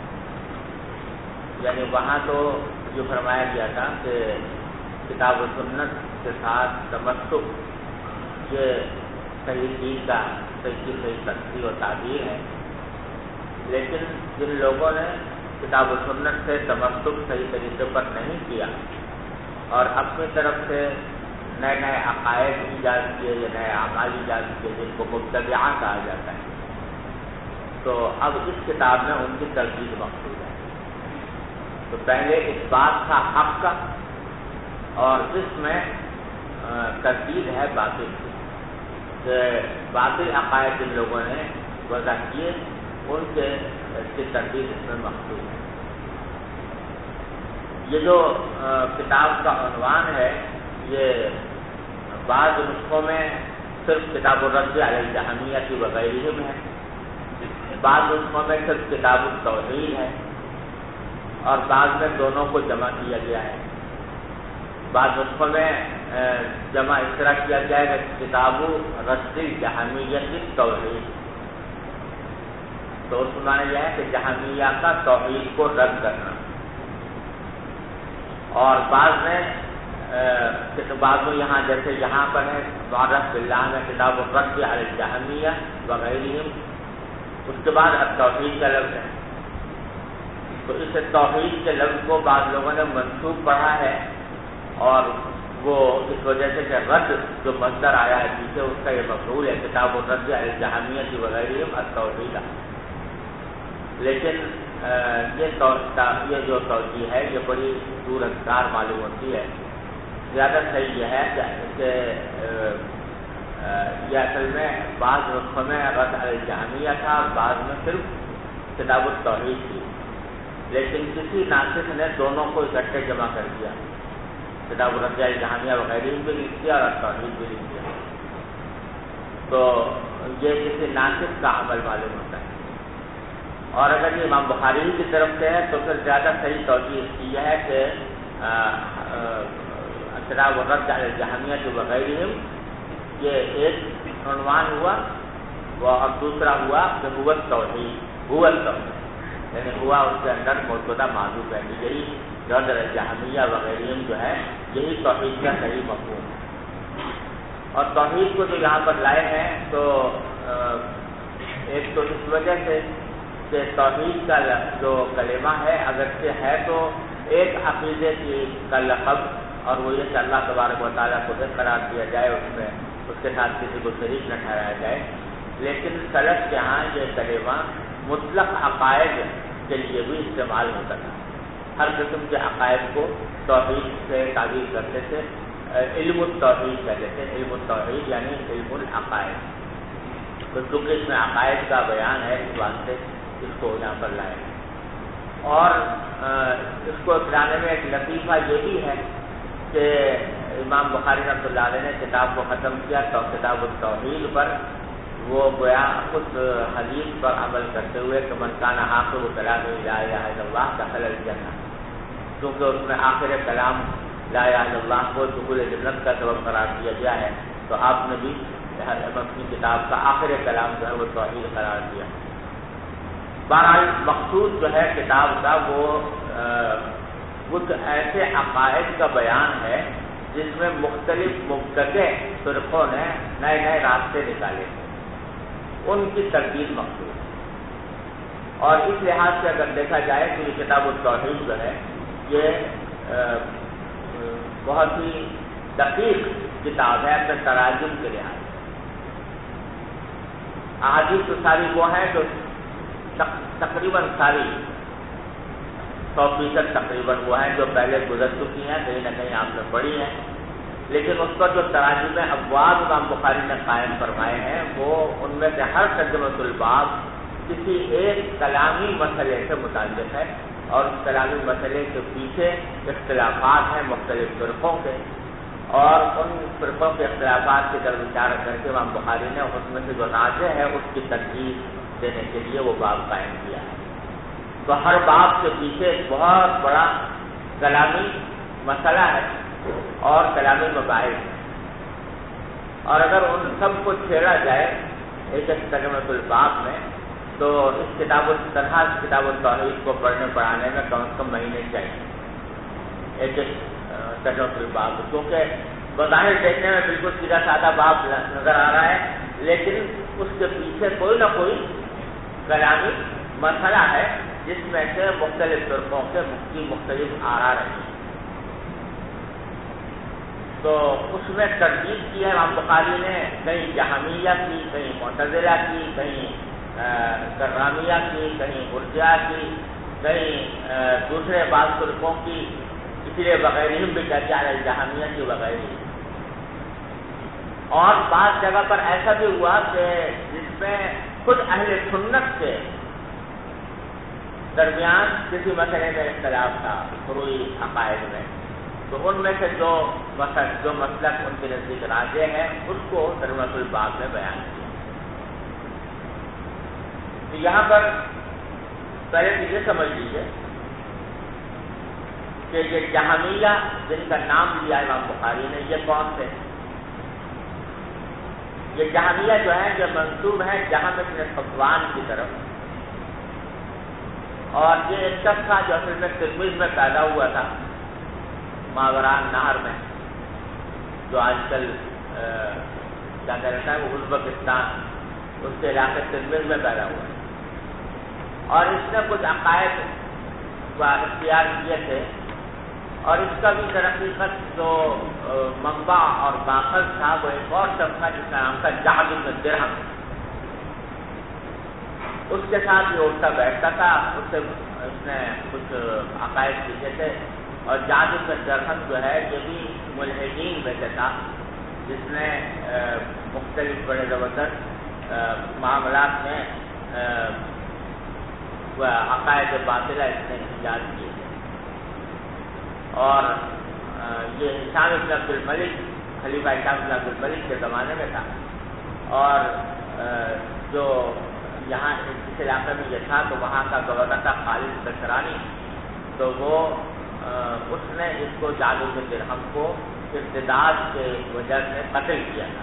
یعنی وہاں تو جو فرمایا گیا تھا کہ کتاب و سنت کے ساتھ تمسک یہ صحیح دین کا صحیح تفسیر و تعبیر ہے، لیکن جن لوگوں نے کتاب و سنت سے تمسک صحیح طریقے پر نہیں کیا اور اپنی طرف سے نئے نئے عقائد ایجاد کیے یا نئے اعمال ایجاد کیے جن کو مبتدعہ کہا جاتا ہے، تو اب اس کتاب میں ان کی تردید مقصود ہے۔ تو پہلے اس بات تھا حق کا، اور اس میں تردید ہے باطل کی، کہ باطل عقائد جن لوگوں نے وضع کیے ان کے کی تردید اس میں مقصود ہے۔ یہ جو کتاب کا عنوان ہے یہ بعض نسخوں میں صرف کتاب الرد علی الجہمیہ کی وغیرهم ہے، بعض نسخوں میں صرف کتاب التوحید ہے، اور بعض میں دونوں کو جمع کیا گیا ہے۔ بعض نسخوں میں جمع اس طرح کیا جائے گا کتاب رد الجہمیہ کی توحید، تو اس میں یہ ہے کہ جہمیہ کا توحید کو رد کرنا، اور بعض میں یہاں جیسے یہاں پر ہے معرف باللہ میں کتاب الرد علی الجہمیہ وغیرهم، اس کے بعد التوحید کا لفظ ہے، تو اس توحید کے لفظ کو بعض لوگوں نے منسوب پڑھا ہے اور وہ اس وجہ سے کہ رد جو مصدر آیا ہے پیچھے اس کا یہ مفعول ہے، کتاب الرد علی الجہمیہ وغیرہ التوحید، لیکن یہ جو توجیہ ہے یہ بڑی صورت کار معلوم ہوتی ہے۔ زیادہ صحیح یہ ہے کہ یہ اصل میں بعض نسخوں میں رد علی الجہمیہ تھا، بعض میں صرف کتاب التوحید تھی، لیکن کسی ناسخ نے دونوں کو اکٹھے جمع کر دیا، کتاب الرد علی الجہمیہ وغیرہ بھی لکھ دیا اور التوحید بھی لکھ دیا، تو یہ کسی ناسخ کا عمل معلوم ہوتا ہے۔ اور اگر یہ امام بخاری کی طرف سے ہے تو پھر زیادہ صحیح توجیہ اس کی یہ ہے کہ کتاب الرد علی الجہمیہ وغیرہ یہ ایک عنوان ہوا اور دوسرا ہوا کہ هو التوحید، یعنی ہوا اس کے اندر موجودہ معذوف ہے، یہی رد علی الجہمیہ وغیرہ جو ہے یہی توحید کا صحیح مفہوم ہے۔ اور توحید کو جو یہاں پر لائے ہیں تو ایک تو اس وجہ سے کہ توحید کا جو کلمہ ہے اگرچہ ہے تو ایک عقیدے کا لقب، اور وہ یہ کہ اللہ تبارک و تعالیٰ کو ایک قرار دیا جائے، اس کے ساتھ کسی کو شریک نہ ٹھہرایا جائے، لیکن سلف کے ہاں یہ کلمہ مطلق عقائد کے لیے بھی استعمال ہوتا تھا، ہر قسم کے عقائد کو توحید سے تعبیر کرتے تھے، علم التوحید کہتے تھے، علم التوحید یعنی علم العقائد، تو چونکہ اس میں عقائد کا بیان ہے اس واسطے اس کو یہاں پر لائے۔ اور اس کو لانے میں ایک لطیفہ یہ بھی ہے کہ امام بخاری رحمۃ اللہ علیہ نے کتاب کو ختم کیا تو کتاب التوحید پر، وہ گویا خود حدیث پر عمل کرتے ہوئے کہ من کان آخر کلام لا الہ الا اللہ دخل الجنہ، کیونکہ اس میں آخر کلام لا الہ الا اللہ کو دخول جنت کا سبب قرار دیا گیا ہے، تو آپ نے بھی اپنی کتاب کا آخر کلام جو ہے وہ توحید قرار دیا۔ بہرحال مقصود جو ہے کتاب کا وہ کچھ ایسے عقائد کا بیان ہے جس میں مختلف مبتدع فرقوں نے نئے نئے راستے نکالے، ان کی تردید مقصود۔ اور اس لحاظ سے اگر دیکھا جائے تو یہ کتاب التوحید جو ہے یہ بہت ہی دقیق کتاب ہے اپنے تراجم کے لحاظ سے۔ احادیث تو ساری وہ ہیں جو تقریباً ساری 100% تقریباً وہ ہیں جو پہلے گزر چکی ہیں، کہیں نہ کہیں آپ نے پڑھی ہیں، لیکن اس پر جو تراجم ابواب امام بخاری نے قائم فرمائے ہیں وہ ان میں سے ہر ترجمۃ الباب کسی ایک کلامی مسئلے سے متعلق ہے، اور اس کلامی مسئلے کے پیچھے اختلافات ہیں مختلف فرقوں کے، اور ان فرقوں کے اختلافات کی طرف اشارہ کر کے امام بخاری نے اس میں سے جو نازع ہے اس کی ترتیب دینے کے لیے وہ باب قائم کیا ہے۔ تو ہر باب کے پیچھے ایک بہت بڑا کلامی مسئلہ ہے اور کلامی مباحث ہے، اور اگر ان سب کو چھیڑا جائے ایک ترجمۃ الباب میں تو اس کتاب التوحید کو پڑھنے پڑھانے میں کم از کم مہینے چاہیے ایک ترجمۃ الباب، کیونکہ بظاہر دیکھنے میں بالکل سیدھا سادہ باب نظر آ رہا ہے، لیکن اس کے پیچھے کوئی نہ کوئی کلامی مسئلہ ہے جس میں سے مختلف فرقوں کے مختلف آرا رہی ہیں۔ تو اس میں تردید کی ہے امام بخاری نے، کہیں جہمیہ کی، کہیں معتزلہ کی، کہیں کرامیہ کی، کہیں مرجئہ کی، کہیں دوسرے بعض فرقوں کی، اسی لیے وغیرہ بھی کہتے ہیں جہمیہ کی وغیرہ۔ اور بعض جگہ پر ایسا بھی ہوا کہ جس میں خود اہل سنت کے درمیان کسی مسئلے میں اختلاف تھا فروعی عقائد میں، تو ان میں سے جو مسلک ان کے نزدیک راجح ہے اس کو ترجمۃ الباب میں بیان کیا۔ تو یہاں پر پہلے تو یہ سمجھ لیجیے کہ یہ جہمیہ جن کا نام لیا امام بخاری نے یہ کون تھے؟ یہ جہمیہ جو ہے یہ منسوب ہے جہم بن صفوان کی طرف، اور یہ ایک شخص تھا جو اصل میں ترمذ میں پیدا ہوا تھا، ماوران نہر میں، جو آج کل کیا کہتا ہے وہ ازبکستان، اس کے علاقے ترمذ میں پیدا ہوا ہے، اور اس نے کچھ عقائد اختیار کیے تھے، اور اس کا بھی در حقیقت جو منبع اور ماخذ تھا وہ ایک اور شخص تھا جس کا نام تھا جعد بن درہم. اس کے ساتھ یہ اٹھتا بیٹھتا تھا، اس نے کچھ عقائد سیکھے تھے. اور جعد بن درہم جو ہے یہ بھی ملحدین میں سے تھا، جس نے مختلف بڑے زبردست معاملات میں عقائد باطلہ اس نے ایجاد کیے تھے. اور یہ ہشام بن عبد الملک، خلیفہ ہشام بن عبد الملک کے زمانے میں تھا. اور جو یہاں اس علاقے میں یہ تھا تو وہاں کا گورنر تھا خالد بشرانی. تو وہ اس نے اس کو جعد بن درہم کو ارتداد کے وجہ سے قتل کیا تھا.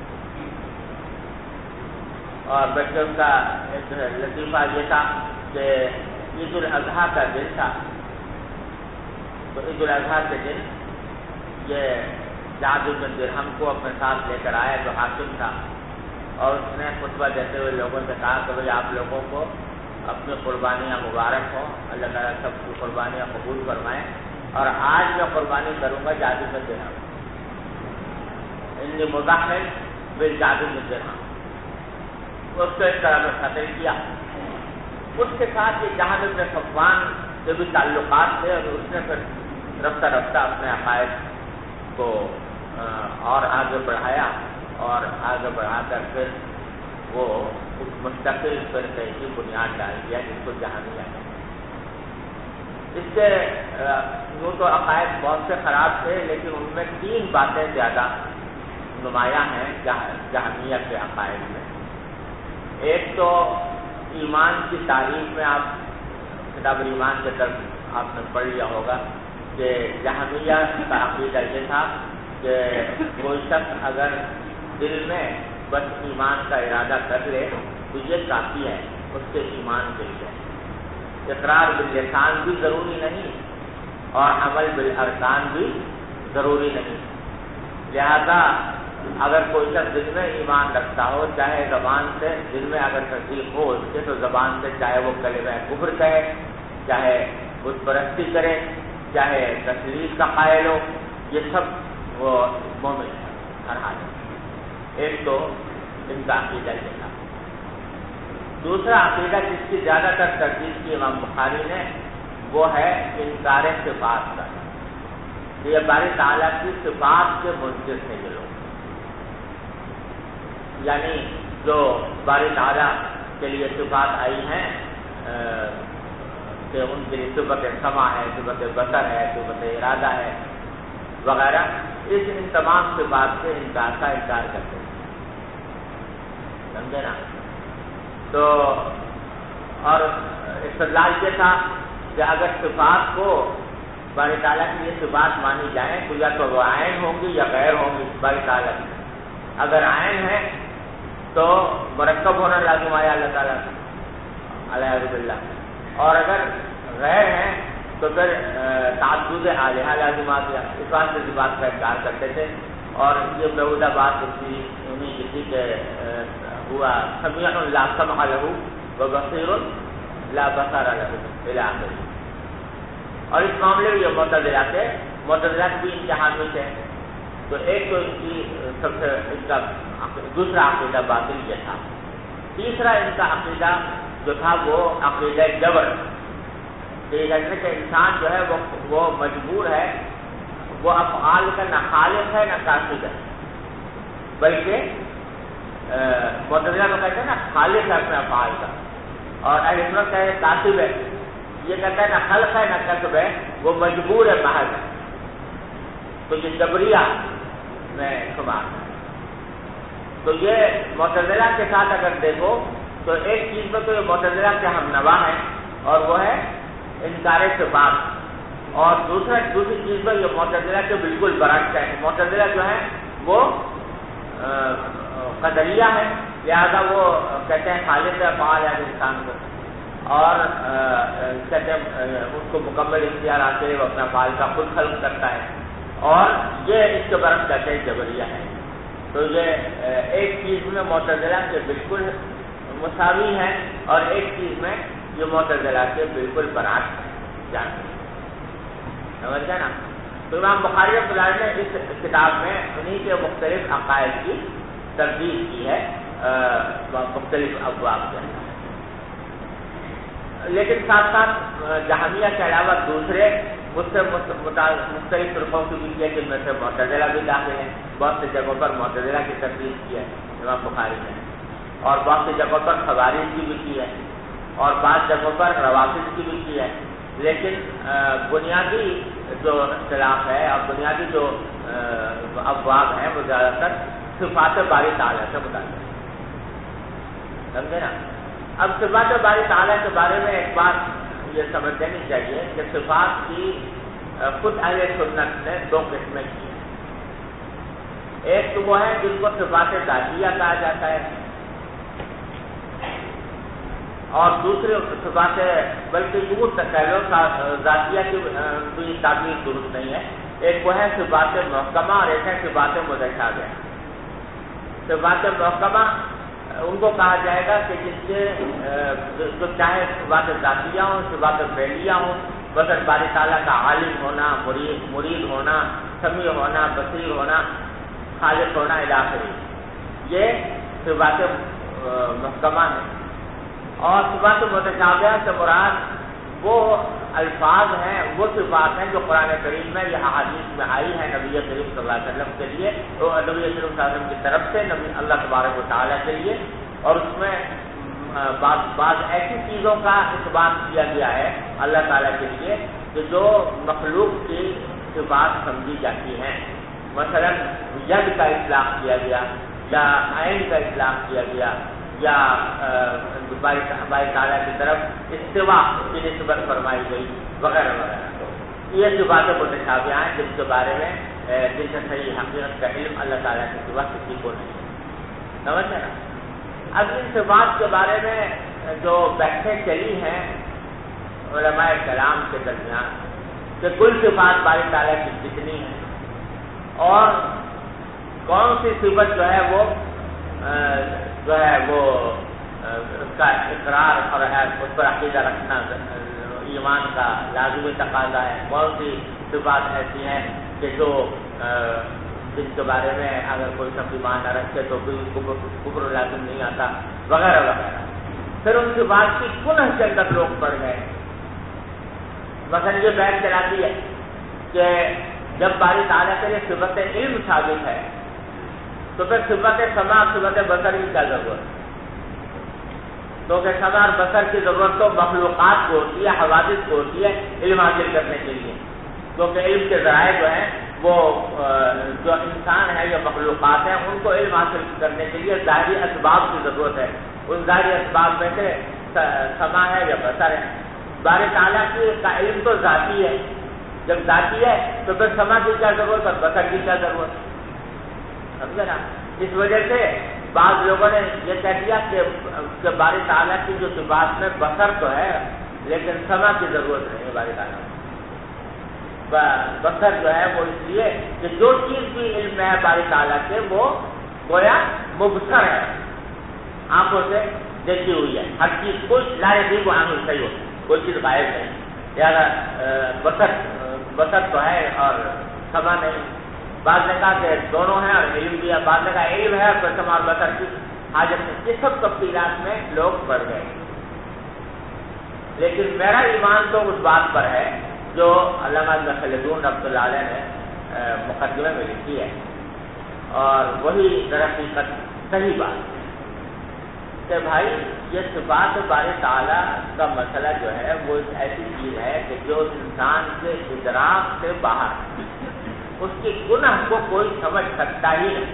اور بلکہ اس کا ایک لطیفہ یہ تھا کہ عید الاضحیٰ کا دن تھا. تو عید الاضحیٰ کے دن یہ جعد بن درہم کو اپنے ساتھ لے کر آیا جو حاکم تھا. اور اس نے خطبہ دیتے ہوئے لوگوں سے کہا کہ بھائی آپ لوگوں کو اپنی قربانیاں مبارک ہوں، اللہ تعالیٰ سب کی قربانیاں قبول فرمائیں. اور آج میں قربانی کروں گا جعد بن درہم، انی مضحی بالجعد بن درہم. اس کو اس طرح میں قتل کیا. اس کے ساتھ یہ جہاں بن صفوان کے بھی تعلقات تھے، اور اس نے پھر رفتہ رفتہ اپنے عقائد کو اور آگے بڑھایا، اور آگے بڑھا کر پھر وہ اس مستقل فرقے کی بنیاد ڈال دیا جس کو جہمیہ ہے. اس کے یوں تو عقائد بہت سے خراب تھے، لیکن ان میں 3 باتیں زیادہ نمایاں ہیں جہمیہ کے عقائد میں. ایک تو ایمان کی تعریف میں آپ کتاب ایمان کے طرف آپ نے پڑھ لیا ہوگا کہ جہمیہ کا عقیدہ یہ تھا کہ کوئی شخص اگر دل میں بس ایمان کا ارادہ کر لے تو یہ کافی ہے اس کے ایمان کے لیے. اقرار باللسان بھی ضروری نہیں اور عمل بالارکان بھی ضروری نہیں. لہذا اگر کوئی شخص دل میں ایمان رکھتا ہو، چاہے زبان سے دل میں اگر تصدیق ہو اس کے، تو زبان سے چاہے وہ کلمہ کفر کہے، چاہے بت پرستی کرے، چاہے تسلیث کا قائل ہو، یہ سب وہ مومن ہے ہر حال میں. ایک تو ان کا عقیدہ یہ تھا. دوسرا عقیدہ جس کی زیادہ تر تردید کی امام بخاری نے، وہ ہے انکار صفات کا. یہ باری تعالیٰ کی صفات کے منکر تھے یہ لوگ، یعنی جو باری تعالیٰ کے لیے صفات آئی ہیں کہ ان کے لیے صفت سمع ہے، صفت بصر ہے، صفت ارادہ ہے وغیرہ، ان تمام صفات سے انکار کرتے ہیں. سمجھے نا؟ تو اور استدلال یہ تھا کہ اگر صفات کو باری تعالیٰ کی یہ صفات مانی جائیں تو یا تو وہ عین ہوں گی یا غیر ہوں گی باری تعالیٰ کی. اگر عین ہے تو مرکب ہونا لازم آیا اللہ تعالیٰ علیہ باللہ، اور اگر غیر ہیں تو پھر تعدد الہہ لازم آ گیا. اس بات سے بات کا انکار کرتے تھے. اور یہ بیہودہ بات انہیں کسی کے ہوا سمیع لا سمع لہ وبصیر لا بصر لہ الی آخر. اور اس معاملے میں یہ معتزلہ بھی امتحان میں تھے. تو ایک تو ان کی سب سے ان کا دوسرا عقیدہ باطل یہ تھا. تیسرا ان کا عقیدہ جو تھا وہ عقیدہ جبر، کہ انسان جو ہے وہ مجبور ہے، وہ افعال کا نہ خالق ہے نہ کاسب ہے، بلکہ معتزلہ کو کہتے ہیں نا خالق ہے اپنے افعال کا، اور اہل سنت کہتے ہیں کاسب ہے. یہ کہتا ہے نہ خلق ہے نہ کسب ہے، وہ مجبور ہے محض. تو یہ جبریہ میں شمار ہے. تو یہ معتزلہ کے ساتھ اگر دیکھو تو ایک چیز میں تو یہ معتزلہ کے ہم نوا ہے، اور وہ ہے انکار صفات. اور دوسری چیز میں یہ معتزلہ کے بالکل برعکس ہے. معتزلہ جو ہے وہ قدریہ ہے، لہذا وہ کہتے ہیں خالق افعال ہے انسان کو، اور کہتے ہیں اس کو مکمل اختیار آتے ہیں، وہ اپنا افعال کا خود خلق کرتا ہے. اور یہ اس کے برعکس کہتے ہیں جبریہ ہے. تو یہ ایک چیز میں معتزلہ کے بالکل مساوی ہے، اور ایک چیز میں یہ معتزلہ کے بالکل برعکس ہے. جانتے سمجھ گئے نا؟ تو امام بخاری رحمۃ اللہ علیہ نے اس کتاب میں انہی کے مختلف عقائد کی تردید کی ہے مختلف ابواب کے اندر. لیکن ساتھ ساتھ جہمیہ کے علاوہ دوسرے اس سے مختلف فرقوں کی بھی کی ہے، جن میں سے معتزلہ بھی داخل ہیں. بہت سی جگہوں پر معتزلہ کی تردید کی ہے امام بخاری نے، اور بہت سی جگہوں پر خوارج کی بھی کی ہے، اور بعض جگہوں پر روافض کی بھی کی ہے. لیکن بنیادی جو اختلاف ہے اور بنیادی جو ابواب ہیں وہ زیادہ تر صفات باری تعالیٰ سے متعلق ہے. سمجھے نا؟ اب صفات باری تعالیٰ کے بارے میں ایک بات یہ سمجھ لینی چاہیے کہ صفات کی خود اہل سنت نے دو قسمیں کی ہیں. ایک تو وہ ہے جن کو صفات ذاتیہ کہا جاتا ہے، اور دوسرے صفات بلکہ یوں کہہ لو ذاتیہ کی کوئی تعبیر درست نہیں ہے. ایک وہ ہے صفات محکمہ اور ایک ہے صفات متشابہ. صفات محکمہ ان کو کہا جائے گا کہ جس کے جو چاہے صفات ذاتیہ ہوں، صفات فعلیہ ہوں، مثلا باری تعالیٰ کا عالم ہونا، مرید ہونا، سمیع ہونا، بصیر ہونا، خالق ہونا الی آخر، یہ صفات محکمہ ہیں. اور صفات متشابہ سے مراد وہ الفاظ ہیں، وہ صفات ہیں جو قرآن کریم میں یا احادیث میں آئی ہیں نبی کریم صلی اللہ علیہ وسلم کے لیے، تو نبی کریم صلی اللہ علیہ وسلم کی طرف سے اللہ تبارک و تعالیٰ کے لیے، اور اس میں بعض ایسی چیزوں کا اثبات کیا گیا ہے اللہ تعالیٰ کے لیے کہ جو مخلوق کی صفات سمجھی جاتی ہیں. مثلا ید کا اطلاق کیا گیا، یا عین کا اطلاق کیا گیا، یا باری تعالیٰ کی طرف استوا کی نسبت فرمائی گئی، وغیرہ وغیرہ. یہ صفات متشابہ ہیں جن کے بارے میں جن سے صحیح حقیقت کا علم اللہ تعالیٰ کے سوا کسی کو نہیں. سمجھ نا؟ اب ان صفات کے بارے میں جو بحثیں چلی ہیں علماء کلام کے درمیان کہ کل صفات باری تعالیٰ کی کتنی ہیں، اور کون سی صفت جو ہے وہ اس کا اقرار اور اس پر عقیدہ رکھنا ایمان کا لازمی تقاضا ہے، کون سی صفات ایسی ہیں کہ جو جن کے بارے میں اگر کوئی شخص ایمان نہ رکھے تو پھر کفر لازم نہیں آتا، وغیرہ وغیرہ. پھر ان صفات کی کنہ کے اندر لوگ پڑ گئے. مثلا یہ بحث چلاتی ہے کہ جب باری تعالیٰ کے لیے صفت علم ثابت ہے تو پھر صفت سماع، صفت بصر کی کیا ضرورت ہے؟ کیونکہ سماع اور بصر کی ضرورت تو مخلوقات کو ہوتی ہے، حوادث کو ہوتی ہے علم حاصل کرنے کے لیے. کیونکہ علم کے ذرائع جو ہیں وہ جو انسان ہے یا مخلوقات ہیں ان کو علم حاصل کرنے کے لیے ظاہری اسباب کی ضرورت ہے. ان ظاہری اسباب میں سے سماع ہے یا بصر ہے. باری تعالیٰ کا علم تو ذاتی ہے، جب ذاتی ہے تو پھر سماع کی کیا ضرورت اور بصر کی کیا ضرورت؟ سمجھے نا؟ اس وجہ سے بعض لوگوں نے یہ کہہ دیا کہ باری تعالیٰ کی جو صفات میں بصر تو ہے لیکن سماع کی ضرورت نہیں ہے. باری تعالیٰ بصر جو ہے وہ اس لیے کہ جو چیز بھی علم میں ہے باری تعالیٰ کے وہ گویا مبصر ہے، آنکھوں سے دیکھی ہوئی ہے. ہر چیز کوئی لائے بھی وہ آنکھوں صحیح ہو، کوئی چیز غائب نہیں. بصر تو ہے اور سماع نہیں. بعض نے کہا کہ دونوں ہیں اور علم بھی ہے، بعض نے کہا علم ہے اور سماع اور بصر کی حاجت نہیں. یہ سب تفصیلات میں لوگ پڑ گئے. لیکن میرا ایمان تو اس بات پر ہے جو علامہ ابن خلدون رحمۃ اللہ علیہ نے مقدمے میں لکھی ہے، اور وہی در حقیقت صحیح بات ہے کہ بھائی یہ صفات باری تعالیٰ کا مسئلہ جو ہے وہ ایک ایسی چیز ہے کہ جو انسان کے ادراک سے باہر ہے، اس کی گناہ کو کوئی سمجھ سکتا ہی نہیں.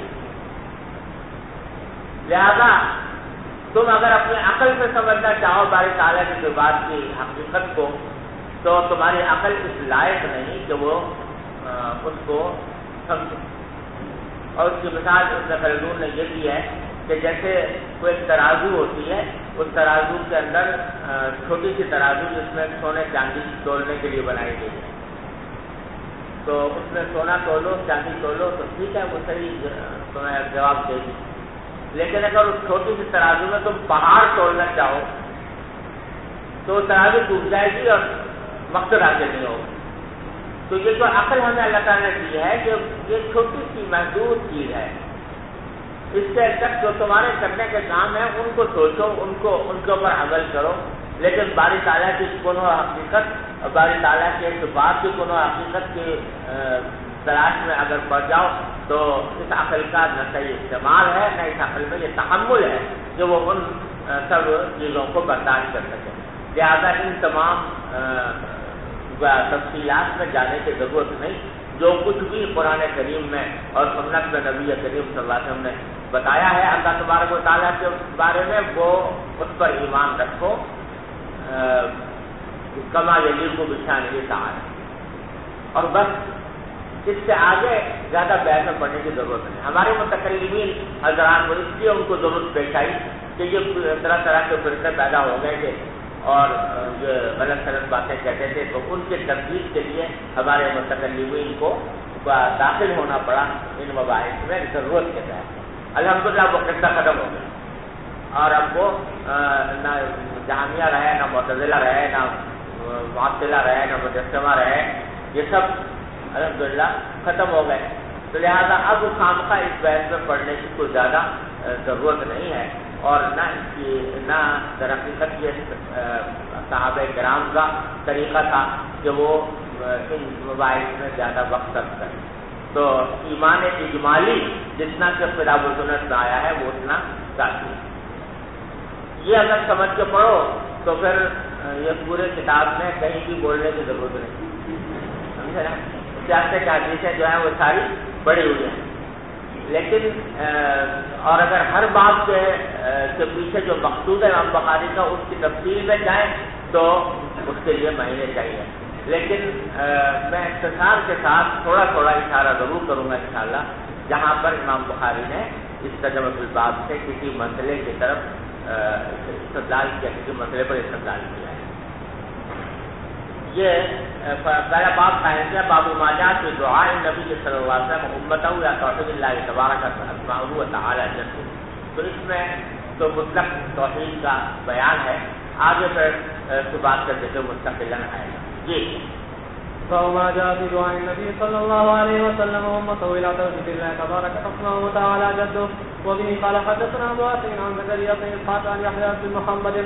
لہذا تم اگر اپنی عقل سے سمجھنا چاہو باری تعالیٰ کی صفات کی حقیقت کو تو تمہاری عقل اس لائق نہیں کہ وہ اس کو سمجھے. اور اس کی مثال ابن خلدون نے یہ دی ہے کہ جیسے کوئی ایک ترازو ہوتی ہے، اس ترازو کے اندر چھوٹی سی ترازو جس میں سونے چاندی تولنے کے لیے بنائی گئی ہے، تو اس میں سونا تولو چاندی تولو تو ٹھیک ہے، وہ صحیح تمہیں جواب دے گی. لیکن اگر اس چھوٹی سی ترازو میں تم پہاڑ تولنا چاہو تو ترازو ٹوٹ جائے گی اور مقصد حاصل نہیں ہوگا. تو یہ جو عقل ہمیں اللہ تعالیٰ نے دی ہے کہ یہ چھوٹی سی محدود چیز ہے، اس سے تک جو تمہارے کرنے کے کام ہیں ان کو سوچو، ان کے اوپر عمل کرو، لیکن باری تعالیٰ کی کون و حقیقت اور باری تعالیٰ کے صفات کی کون و حقیقت کی تلاش میں اگر پڑ جاؤ تو اس عقل کا نہ صحیح استعمال ہے، نہ اس عقل میں یہ تحمل ہے کہ وہ ان سب چیزوں کو برداشت کر سکے۔ لہٰذا ان تمام تفصیلات میں جانے کی ضرورت نہیں، جو کچھ بھی قرآن کریم میں اور سنت میں نبی کریم صلی اللہ علیہ وسلم نے بتایا ہے اللہ تبارک و تعالیٰ کے بارے میں، وہ اس پر ایمان رکھو، کما یلیق بشان تعالی، اور بس اس سے آگے زیادہ بحث میں پڑھنے کی ضرورت نہیں۔ ہمارے متکلمین حضرات کو اس لیے ان کو ضرورت پیش آئی کہ یہ طرح طرح کے فرقے پیدا ہو گئے تھے اور یہ غلط باتیں کہتے تھے، تو ان کے تردید کے لیے ہمارے متکلمین کو داخل ہونا پڑا ان مباحث میں ضرورت کے تحت۔ الحمدللہ وہ قصہ ختم ہو گیا اور اب وہ نہ جہمیہ رہے، نہ معتزلہ رہے، نہ معطلہ رہے، نہ مجسمہ رہے، یہ سب الحمدللہ ختم ہو گئے۔ تو لہٰذا اب خامخواہ اس بحث میں پڑھنے کی کوئی زیادہ ضرورت نہیں ہے، اور نہ در حقیقت یہ صحابہ کرام کا طریقہ تھا کہ وہ ان مباحث میں زیادہ وقت صرف کریں۔ تو ایمان اجمالی جتنا کہ کتاب و سنت میں آیا ہے وہ اتنا کافی ہے۔ یہ اگر سمجھ کے پڑھو تو پھر یہ پورے کتاب میں کہیں بھی بولنے کی ضرورت نہیں، سمجھے نا؟ سیاست کی حدیثیں جو ہیں وہ ساری پڑھی ہوئی ہیں، لیکن اور اگر ہر باب کے پیچھے جو مقصود ہے امام بخاری کا اس کی تفصیل میں جائیں تو اس کے لیے مہینے چاہیے، لیکن میں اختصار کے ساتھ تھوڑا تھوڑا اشارہ ضرور کروں گا انشاءاللہ جہاں پر امام بخاری نے اس ترجمۃ الباب سے کسی مسئلے کی طرف استدلال کیا، کسی مسئلے پر استدلال کیا ہے۔ یہ پہلا باب قائم کیا، باب ما جاء فی دعاء النبی صلی اللہ علیہ وسلم امتہ یا توحید اللہ تبارک اسماءہ و تعالی جل۔ تو اس میں تو مطلق توحید کا بیان ہے، آگے پھر اس بات کرتے ہوئے مستقلاً آئے گا۔ جی باب ما جاء في دعاء النبي صلى الله عليه وسلم وامته الى توحيد الله تبارك اسماءه وتعالى جده. وبه قال حدثنا ابو عاصم عن زكريا بن اسحاق عن يحيى بن محمد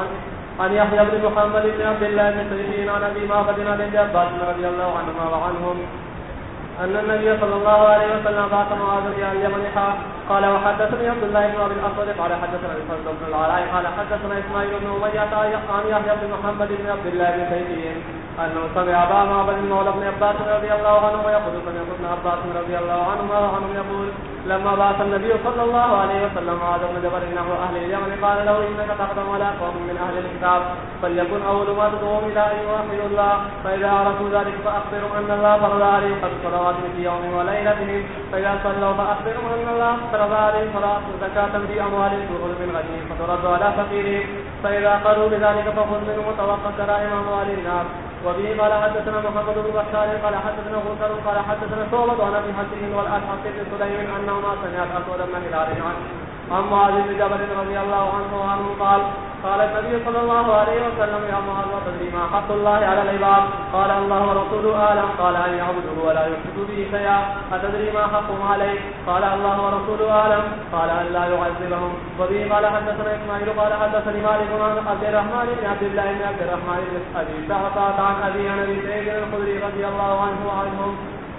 بن عبد الله بن سيرين عن ابي معبد عن ابن عباس رضي الله عنهما وعنهم ان النبي صلى الله عليه وسلم بعث معاذ الى اليمن. قال وحدثني عبد الله بن ابي الاسود قال حدثنا الفضل بن العلاء قال حدثنا اسماعيل بن اميه عن يحيى بن محمد بن عبد الله بن سيرين انه سمع ابا معبد مولى ابن عباس رضي الله عنه يقول سمعت ابن عباس رضي الله عنهما وعنهم يقول لما بعث النبي صلى الله عليه وسلم معاذ بن جبل نحو اهل اليمن قال له انك تقدم على قوم من اهل الكتاب فليكن اول ما تدعوهم الى ان يوحدوا الله فاذا عرفوا ذلك فاخبرهم ان الله فرض عليهم خمس صلوات في يوم وليلتهم فاذا صلوا فاخبرهم ان الله فرض عليهم صلاه زكاه في اموالهم تؤخذ من غنيهم فترد على فقيرهم فاذا قالوا بذلك فخذ منهم وتوقف كرائم اموال الناس. وبه قال حدثنا محمد بن بشار قال حدثنا غسر قال حدثنا شعبة عن ابي حسين والاشعث بن سليم انهما سمعت اسود بن هلال عن معاذ بن جبل رضي الله عنه قال قال النبي صلى الله عليه وسلم يا معاذ وتدري ما حق الله على العباد؟ قال الله ورسوله اعلم. قال ان يعبدوه ولا يشركوا به شيئا. اتدري ما حقهم عليه؟ قال الله ورسوله اعلم. قال ان لا يعذبهم. وبه قال حدثنا اسماعيل قال حدثني مالك عن عبد الرحمن بن عبد الله بن عبد الرحمن بن ابي سعد عن ابي سعيد الخدري رضي الله عنه وعنهم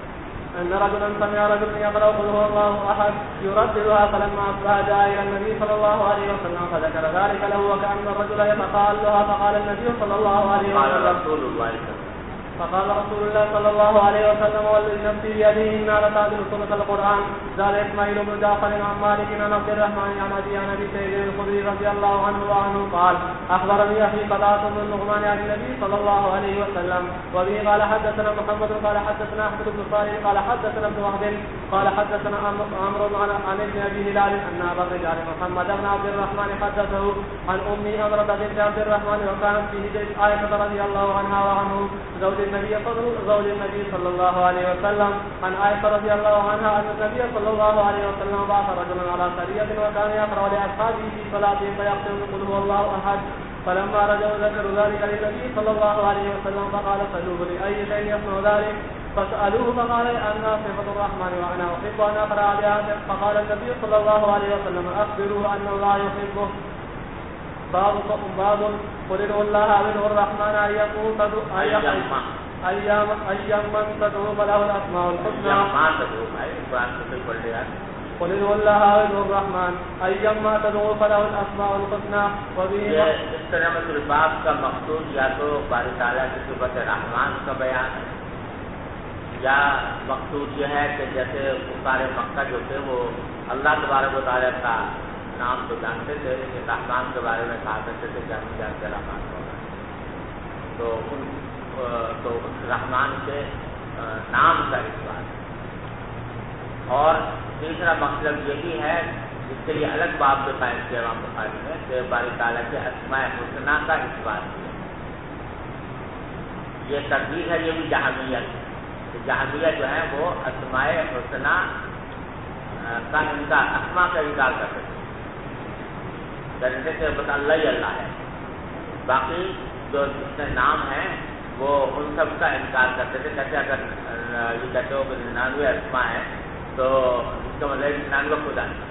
ان رجلا سمع رجلا يقرأ قل هو الله احد يرددها فلما اصبح جاء الى النبي صلى الله عليه وسلم فذكر ذلك له وكأن الرجل يتقالها فقال النبي صلى الله عليه وسلم فقال رسول الله صلى الله عليه وسلم والذي نفسي بيده إنا لتعدل ثلث القرآن. زاد إسماعيل بن جعفر عن مالك عن عبد الرحمن عن أبي سعيد الخدري رضي الله عنه وعنه قال أخبرني أخي قتادة بن النعمان عن النبي صلى الله عليه وسلم. وبه قال حدثنا محمد قال حدثنا أحمد بن صالح قال حدثنا ابن وهب قال حدثنا عمرو عن ابن أبي هلال أن أبا الرجال محمد بن عبد الرحمن حدثه عن أمي أمرة بنت عبد الرحمن وكانت فيه عائشة رضي الله عنها وعنه زوج النبي صلى الله عليه وسلم عن عائشة رضي الله عنها أن النبي صلى الله عليه وسلم بعث رجلا على سرية وكان يقرأ لأصحابه في صلاته فيختم قل هو الله أحد فلما رجعوا ذكروا ذلك للنبي صلى الله عليه وسلم فقال سألوه لأي شيء يصنع ذلك فسألوه فقال أنها صفة الرحمن وأنا أحب أن أقرأ بها فقال النبي صلى الله عليه وسلم أخبروه أن الله يحبه. باب قل ادعوا الله أو ادعوا الرحمن أيما تدعوا فله الأسماء الحسنى. قل ادعوا الله أو ادعوا الرحمن أيما تدعوا فله الأسماء الحسنى. اس طرح میں باب کا مقصود یا تو باری تعالیٰ کی صفت رحمان کا بیان ہے، یا مقصود یہ ہے کہ جیسے کفار مکہ جو تھے وہ اللہ تبارک و تعالیٰ کا نام تو جانتے تھے لیکن رحمان کے بارے میں کہا کرتے تھے جانتے رحمان کو، تو رحمان کے نام کا اثبات. اور تیسرا مطلب یہی ہے جس کے لیے الگ باب سے قائم کیا امام بخاری نے کہ باری تعالیٰ کے اسماء حسنہ کا اثبات کیا. یہ تردید ہے، یہ بھی جہمیہ ہے. جہمیہ جو ہے وہ اسماء حسنہ کا انکار، اسماء کا انکار کرتے تھے، کہتے تھے بس اللہ ہی اللہ ہے، باقی جو جس میں نام ہیں وہ ان سب کا انکار کرتے تھے. کہتے اگر یہ کہتے ہو کہ 99 اسماء ہیں تو اس کا مطلب 99 خدا ہے،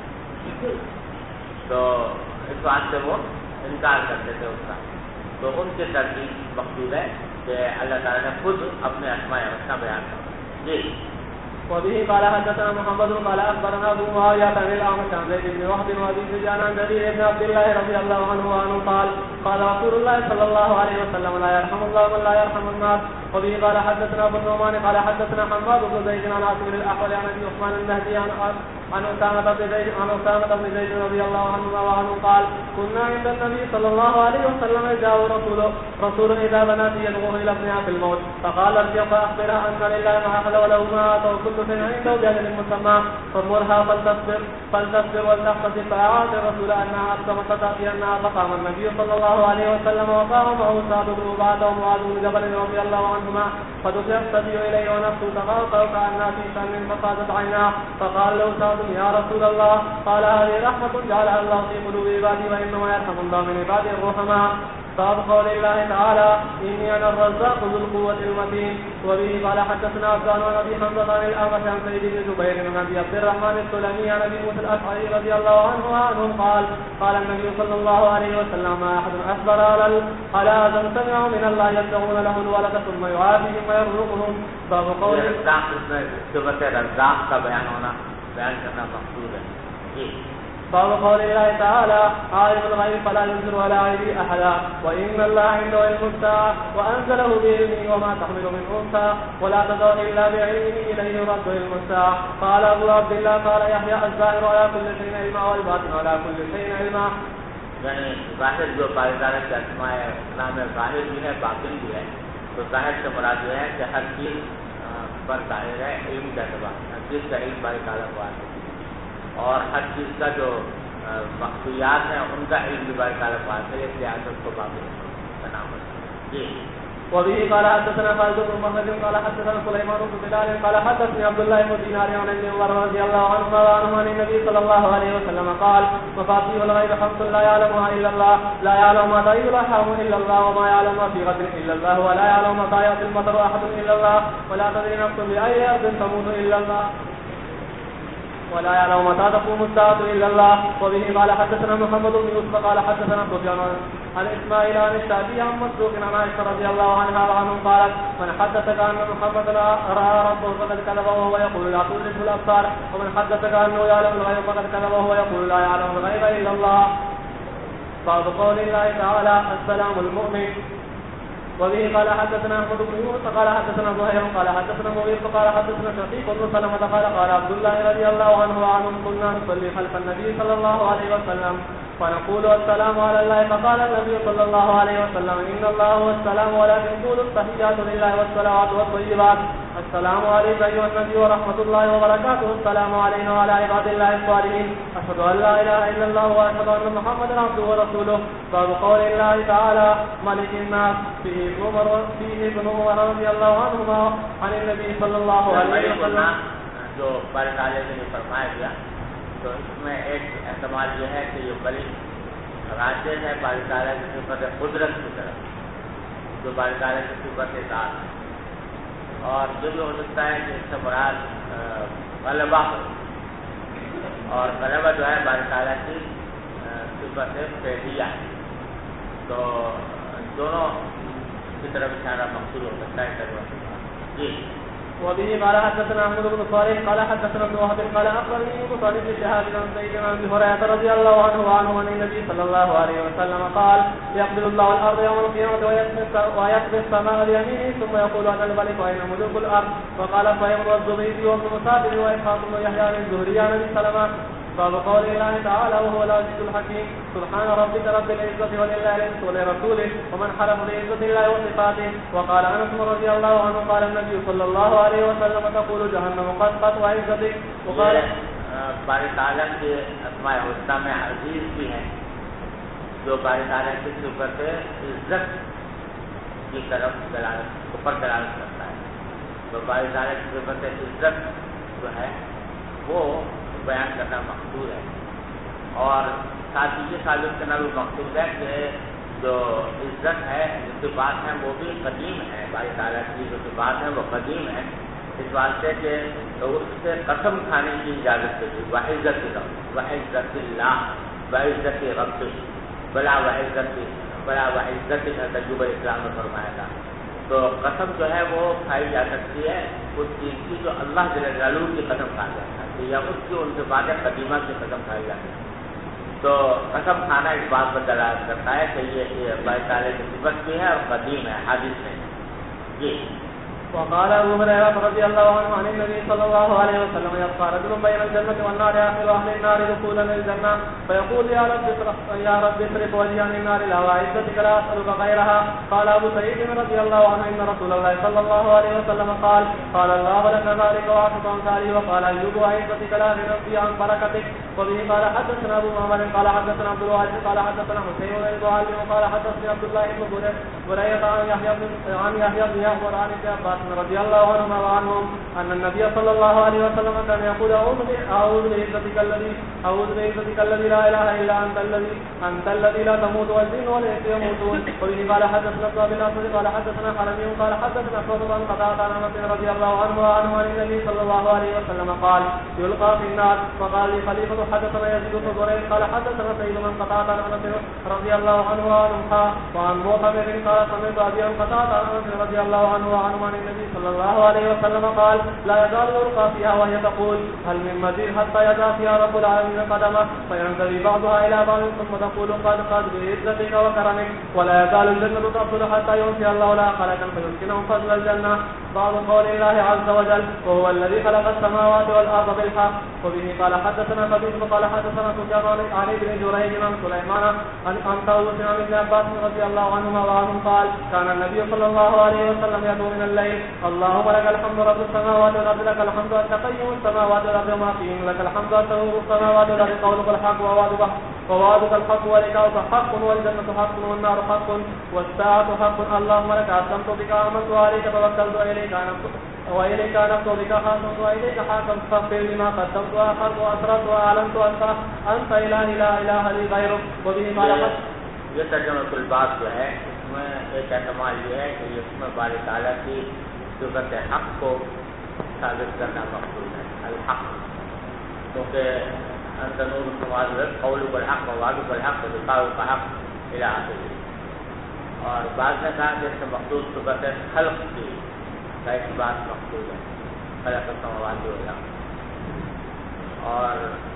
تو اس بات سے وہ انکار کرتے تھے اس کا. تو ان کی تردید مقصود ہے کہ اللہ تعالیٰ نے خود اپنے اسماء حسنہ بیان کیا. جی. وبه قال حدثنا محمد قال اخبرنا ابو معاويه عن الاعمش عن زيد بن وهب وابي سفيان عن جرير بن عبد الله رضي الله عنه قال قال رسول الله صلى الله عليه وسلم لا يرحم الله من لا يرحم الناس. وبه قال حدثنا ابو النعمان قال حدثنا حماد بن زيد عن عاصم الاحول عن ابي عثمان النهدي عن أسامة بن زيد رضي الله عنه قال كنا عند النبي صلى الله عليه وسلم جاء رسول إذا بنات يدعوه إلى ابنها في الموت فقال ارجع فأخبرها أن لله ما أخذ وله ما أعطى وكل شيء عنده بأجل مسمى فمرها فلتصبر ولتحتسب. فأعاد الرسول أنها أقسمت فتأتي أنها فقام النبي صلى الله عليه وسلم وقام معه سعد بن عبادة ومعاذ بن جبل رضي الله عنهما فدفع الصبي إليه ونفسه تغاطى كأنها في شأن فقادت عيناه فقال له سعد يا رسول الله قال هذه رحمة جعلها الله في قلوب عبادي وإنما يرحم الله من عباده الرحماء. باب قول الله تعالى إني أنا الرزاق ذو القوة المتين. وبه قال حدثنا عبدان عن أبي حمزة عن الأعمش عن سعيد بن جبير عن أبي عبد الرحمن السلمي عن أبي موسى الأشعري رضي الله عنه قال النبي صلى الله عليه وسلم ما أحد أصبر على أذى سمعوا من الله يبتغون له الولد ثم يعافيهم ويرزقهم. باب قول رزاق کا بیان کرنا مقصود ہے. باب قول الله تعالى عالم الغيب فلا ينذر ولا غيبه أحدا وإن الله عنده علم الساعة وأنزله بعلمه وما تحمل من أنثى ولا تدع إلا بعلمه إليه يرد علم الساعة. قال أبو عبد الله قال يحيى الظاهر على كل شيء علما والباطن على كل شيء علما. یعنی ظاہر جو پائیدار کے اسماء حسنہ میں ظاہر بھی ہے باطن بھی ہے، تو ظاہر سے مراد یہ ہے کہ ہر چیز پر ظاہر ہے علم کا اعتبار، ہر چیز کا علم باری تعالیٰ کو ہے، اور ہر چیز کا جو مخفیات ہیں ان کا علم بھی باری تعالیٰ کو ہے، اس لحاظ سے اس کو باطن کا نام ہے. جی. وبه قال حدثنا خالد بن محمد قال حدثنا سليمان بن بلال قال حدثني عبد الله بن دينار عن ابن عمر رضي الله عنه عن النبي صلى الله عليه وسلم قال مفاتيح الغيب خمس لا يعلمها الا الله لا يعلم ما تغيب الارحام الا الله وما يعلم ما في غد الا الله ولا يعلم متى ياتي المطر احد الا الله ولا تدري نفس باي ارض تموت الا الله ولا يعلم متى تقوم الساعة إلا الله. وبه قال حدثنا محمد بن يوسف قال حدثنا سفيان عن إسماعيل عن الشعبي عن مسروق عن عائشة رضي الله عنها وعنه قالت من حدثك أن محمدا رأى ربه فقد كذب وهو يقول لا تدرك الأبصار ومن حدثك أنه يعلم الغيب فقد كذب وهو يقول لا يعلم الغيب إلا الله. باب قول الله تعالى السلام المؤمن. وبه قال حدثنا احمد بن يونس قال حدثنا زهير قال حدثنا مغيث قال حدثنا شقيق بن سلمة قال عبد الله رضي الله عنه وعنهم كنا نصلي خلف النبي صلى الله عليه وسلم فنقول السلام على الله فقال النبي صلى الله عليه وسلم إن الله هو السلام ولكن قولوا التحيات لله والصلوات والطيبات السلام عليك أيها النبي ورحمة الله وبركاته السلام علينا وعلى عباد الله الصالحين أشهد أن لا إله إلا الله وأشهد أن محمدا عبده ورسوله. باب قول الله تعالى ملك الناس فيه ابن عمر رضي الله عنهما عن النبي صلى الله عليه وسلم. جو بارک تعالیٰ نے فرمایا گیا تو اس میں ایک احتمال یہ ہے کہ یہ ملک راجع ہے باری تعالیٰ کی صفت قدرت کی طرف، جو باری تعالیٰ کی صفت ذات ہے، اور جو بھی ہو سکتا ہے کہ اس سے مراد غلبہ ہو، اور غلبہ جو ہے باری تعالیٰ کی صفت فعلیہ ہے، تو دونوں کی طرف اشارہ مقصود ہو سکتا ہے ترجمہ جی. وبه قال حدثنا احمد بن صالح قال حدثنا ابن وهب قال اخبرني ابو صالح بن شهاب بن سيدنا ابي هريره رضي الله عنه عن النبي صلى الله عليه وسلم قال يقبل الله الارض يوم القيامه ويقبل السماء بيمينه ثم يقول انا الملك واين ملوك الارض. وقال صهيب والزبيدي وابن مسافر واسحاق بن يحيى بن زهري عن ابي سلمة باب قول الله تعالى وهو العزيز الحكيم سبحان ربك رب العزة ولله العزة ولرسوله ومن حرم بعزة الله وصفاته. وقال انس رضي الله عنه قال النبي صلى الله عليه وسلم تقول جهنم قد وعزتك. وقال باری تعالیٰ کے اسماء الحسنی میں عزیز بھی ہیں، جو باری تعالیٰ کی صفت عزت کی طرف اوپر دلالت کرتا ہے. تو باری تعالیٰ کی صفت عزت جو ہے وہ بیان کرنا مقصود ہے، اور ساتھ ہی یہ ثابت کرنا بھی مقصود ہے کہ جو عزت ہے، جو صفات ہیں وہ بھی قدیم ہے. باری تعالیٰ کی جو صفات ہیں وہ قدیم ہے، اس واسطے کہ اس سے قسم کھانے کی اجازت دی. وعزت رب، وعزت اللہ، وعزت رب، بلا وعزت کا تجربہ اسلام میں فرمایا تھا. تو قسم جو ہے وہ کھائی جا سکتی ہے اس چیز کی جو اللہ جل جلالہ کی قسم کھائی جا سکتی ہے، یا اس کی ان سے باتیں قدیمہ کی قسم کھائی جاتی ہے. تو قسم کھانا اس بات پر دلالت کرتا ہے کہ یہ باری تعالیٰ کی صفت بھی ہے اور قدیم ہے، حادث ہے جی. وقال ابو هريره رضي الله عنه عن النبي صلى الله عليه وسلم يبقى رجل بين الجنه والنار اخر اهل النار دخولا للجنه فيقول يا رب اصرف وجهي عن النار لا وعزتك لا اسالك غيرها. قال ابو سعيد رضي الله عنه ان رسول الله صلى الله عليه وسلم قال الله لك ذلك واعطك امثاله. وقال ايوب وعزتك لا غنى عن بركتك. وبه قال حدثنا ابو محمد قال حدثنا عبد الواحد قال حدثنا حسين بن المعلم قال حدثني عبد الله بن بريدة عن يحيى بن يحيى عن عباس رضي الله عنهما وعنهم أن النبي صلى الله عليه وسلم كان يقول أعوذ بعزتك الذي لا إله إلا أنت الذي لا تموت والجن والإنس يموتون. وبه قال حدثنا ابن أبي الأسود قال حدثنا حرمي قال حدثنا شعبة عن قتادة عن أنس رضي الله عنه وعنه عن النبي صلى الله عليه وسلم قال يلقى في النار. وقال لي خليفة حدثنا يزيد بن زريع قال حدثنا سيد من قتادة عن أنس رضي الله عنه وعنهم وعن معتمر قال سمعت أبي عن قتادة عن أنس رضي الله عنه وعنهم عن النبي صلى الله عليه وسلم قال لا يزال يلقى فيها وهي تقول هل من مزيد حتى يضع فيها رب العالمين قدمه فينزوي بعضها إلى بعض ثم تقول قد بعزتك وكرمك. ولا يزال الجنة تفضل حتى ينفي الله لها خلقا فيسكنهم فضل الجنة. بعض قول الله عز وجل وهو الذي خلق السماوات والأرض بالحق. وبه قال حدثنا خبيث قال حدثنا سفيان عن ابن جريج عن سليمان عن طاووس عن ابن عباس رضي الله عنهما وعنهم قال كان النبي صلى الله عليه وسلم يدعو من الليل اللهم لك الحمد رب السماوات والأرض لك الحمد أنت قيم السماوات والأرض وما فيهن لك الحمد أنت نور السماوات والأرض قولك الحق ووعدك الحق ولقاؤك حق والجنة حق والنار حق والساعة حق. اللهم لك أسلمت بك آمنت وعليك توكلت وإليك أنبت بك خاصمت وإليك حاكمت فاغفر لما قدمت وأخرت وأسررت وأعلنت أنت إله لا إله لي غيرك. وبه قال یہ ترجمہ الباب جو ہے اس میں ایک احتمال یہ ہے کہ اس میں باری تعالیٰ کی صفت حق کو ثابت کرنا مقصود ہے، الحق، کیونکہ انت نور السماوات والارض قولک الحق ووعدک الحق ولقاؤک حق الی آخرہ. اور بعض نے کہا کہ اس سے مقصود صفت خلق کی کا ایک بات مقصود ہے، خلق السماوات والارض. اور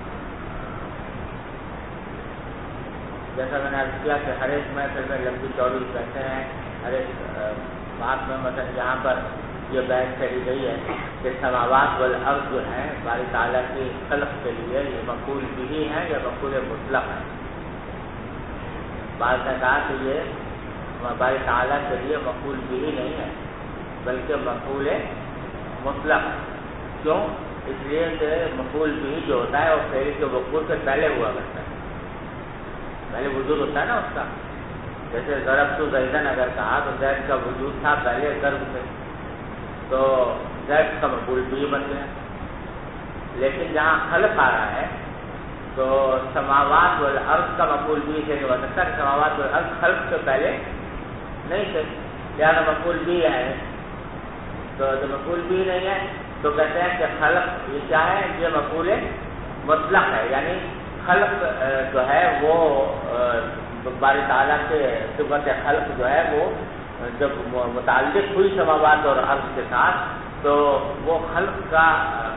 جیسا میں نے عرض کیا کہ ہر ایک محفل میں لمبی چوڑی کہتے ہیں، ہر ایک بات میں مثلا یہاں پر یہ بحث کری گئی ہے کہ سماوات والارض جو ہیں باری تعالیٰ کی خلق کے لیے یہ مفعول بھی ہیں یا مفعول مطلق ہے. بعض نے کہا کہ یہ باری تعالیٰ کے لیے مفعول بھی نہیں ہے بلکہ مفعول مطلق ہے. کیوں؟ اس لیے کہ مفعول بھی جو ہوتا ہے وہ فعل کے وقوع سے پہلے ہوا کرتا ہے، پہلے وجود ہوتا ہے نا اس کا. جیسے ضرب تو زیدن اگر کہا تو زید کا وجود تھا پہلے ضرب سے، تو زید کا مفعول بھی بن گیا. لیکن جہاں خلق آ رہا ہے تو سماوات والارض کا مفعول بھی سے ہو سکتا ہے کہ سماوات والارض خلق سے پہلے نہیں تھے، لہٰذا مفعول بھی ہے. تو جو مفعول بھی نہیں ہے تو کہتے ہیں کہ خلق یہ کیا ہے، یہ مفعول مطلق ہے، یعنی خلق جو ہے وہ باری تعالیٰ کے صفت خلق جو ہے وہ جب متعلق ہوئی سماوات اور عرض کے ساتھ تو وہ خلق کا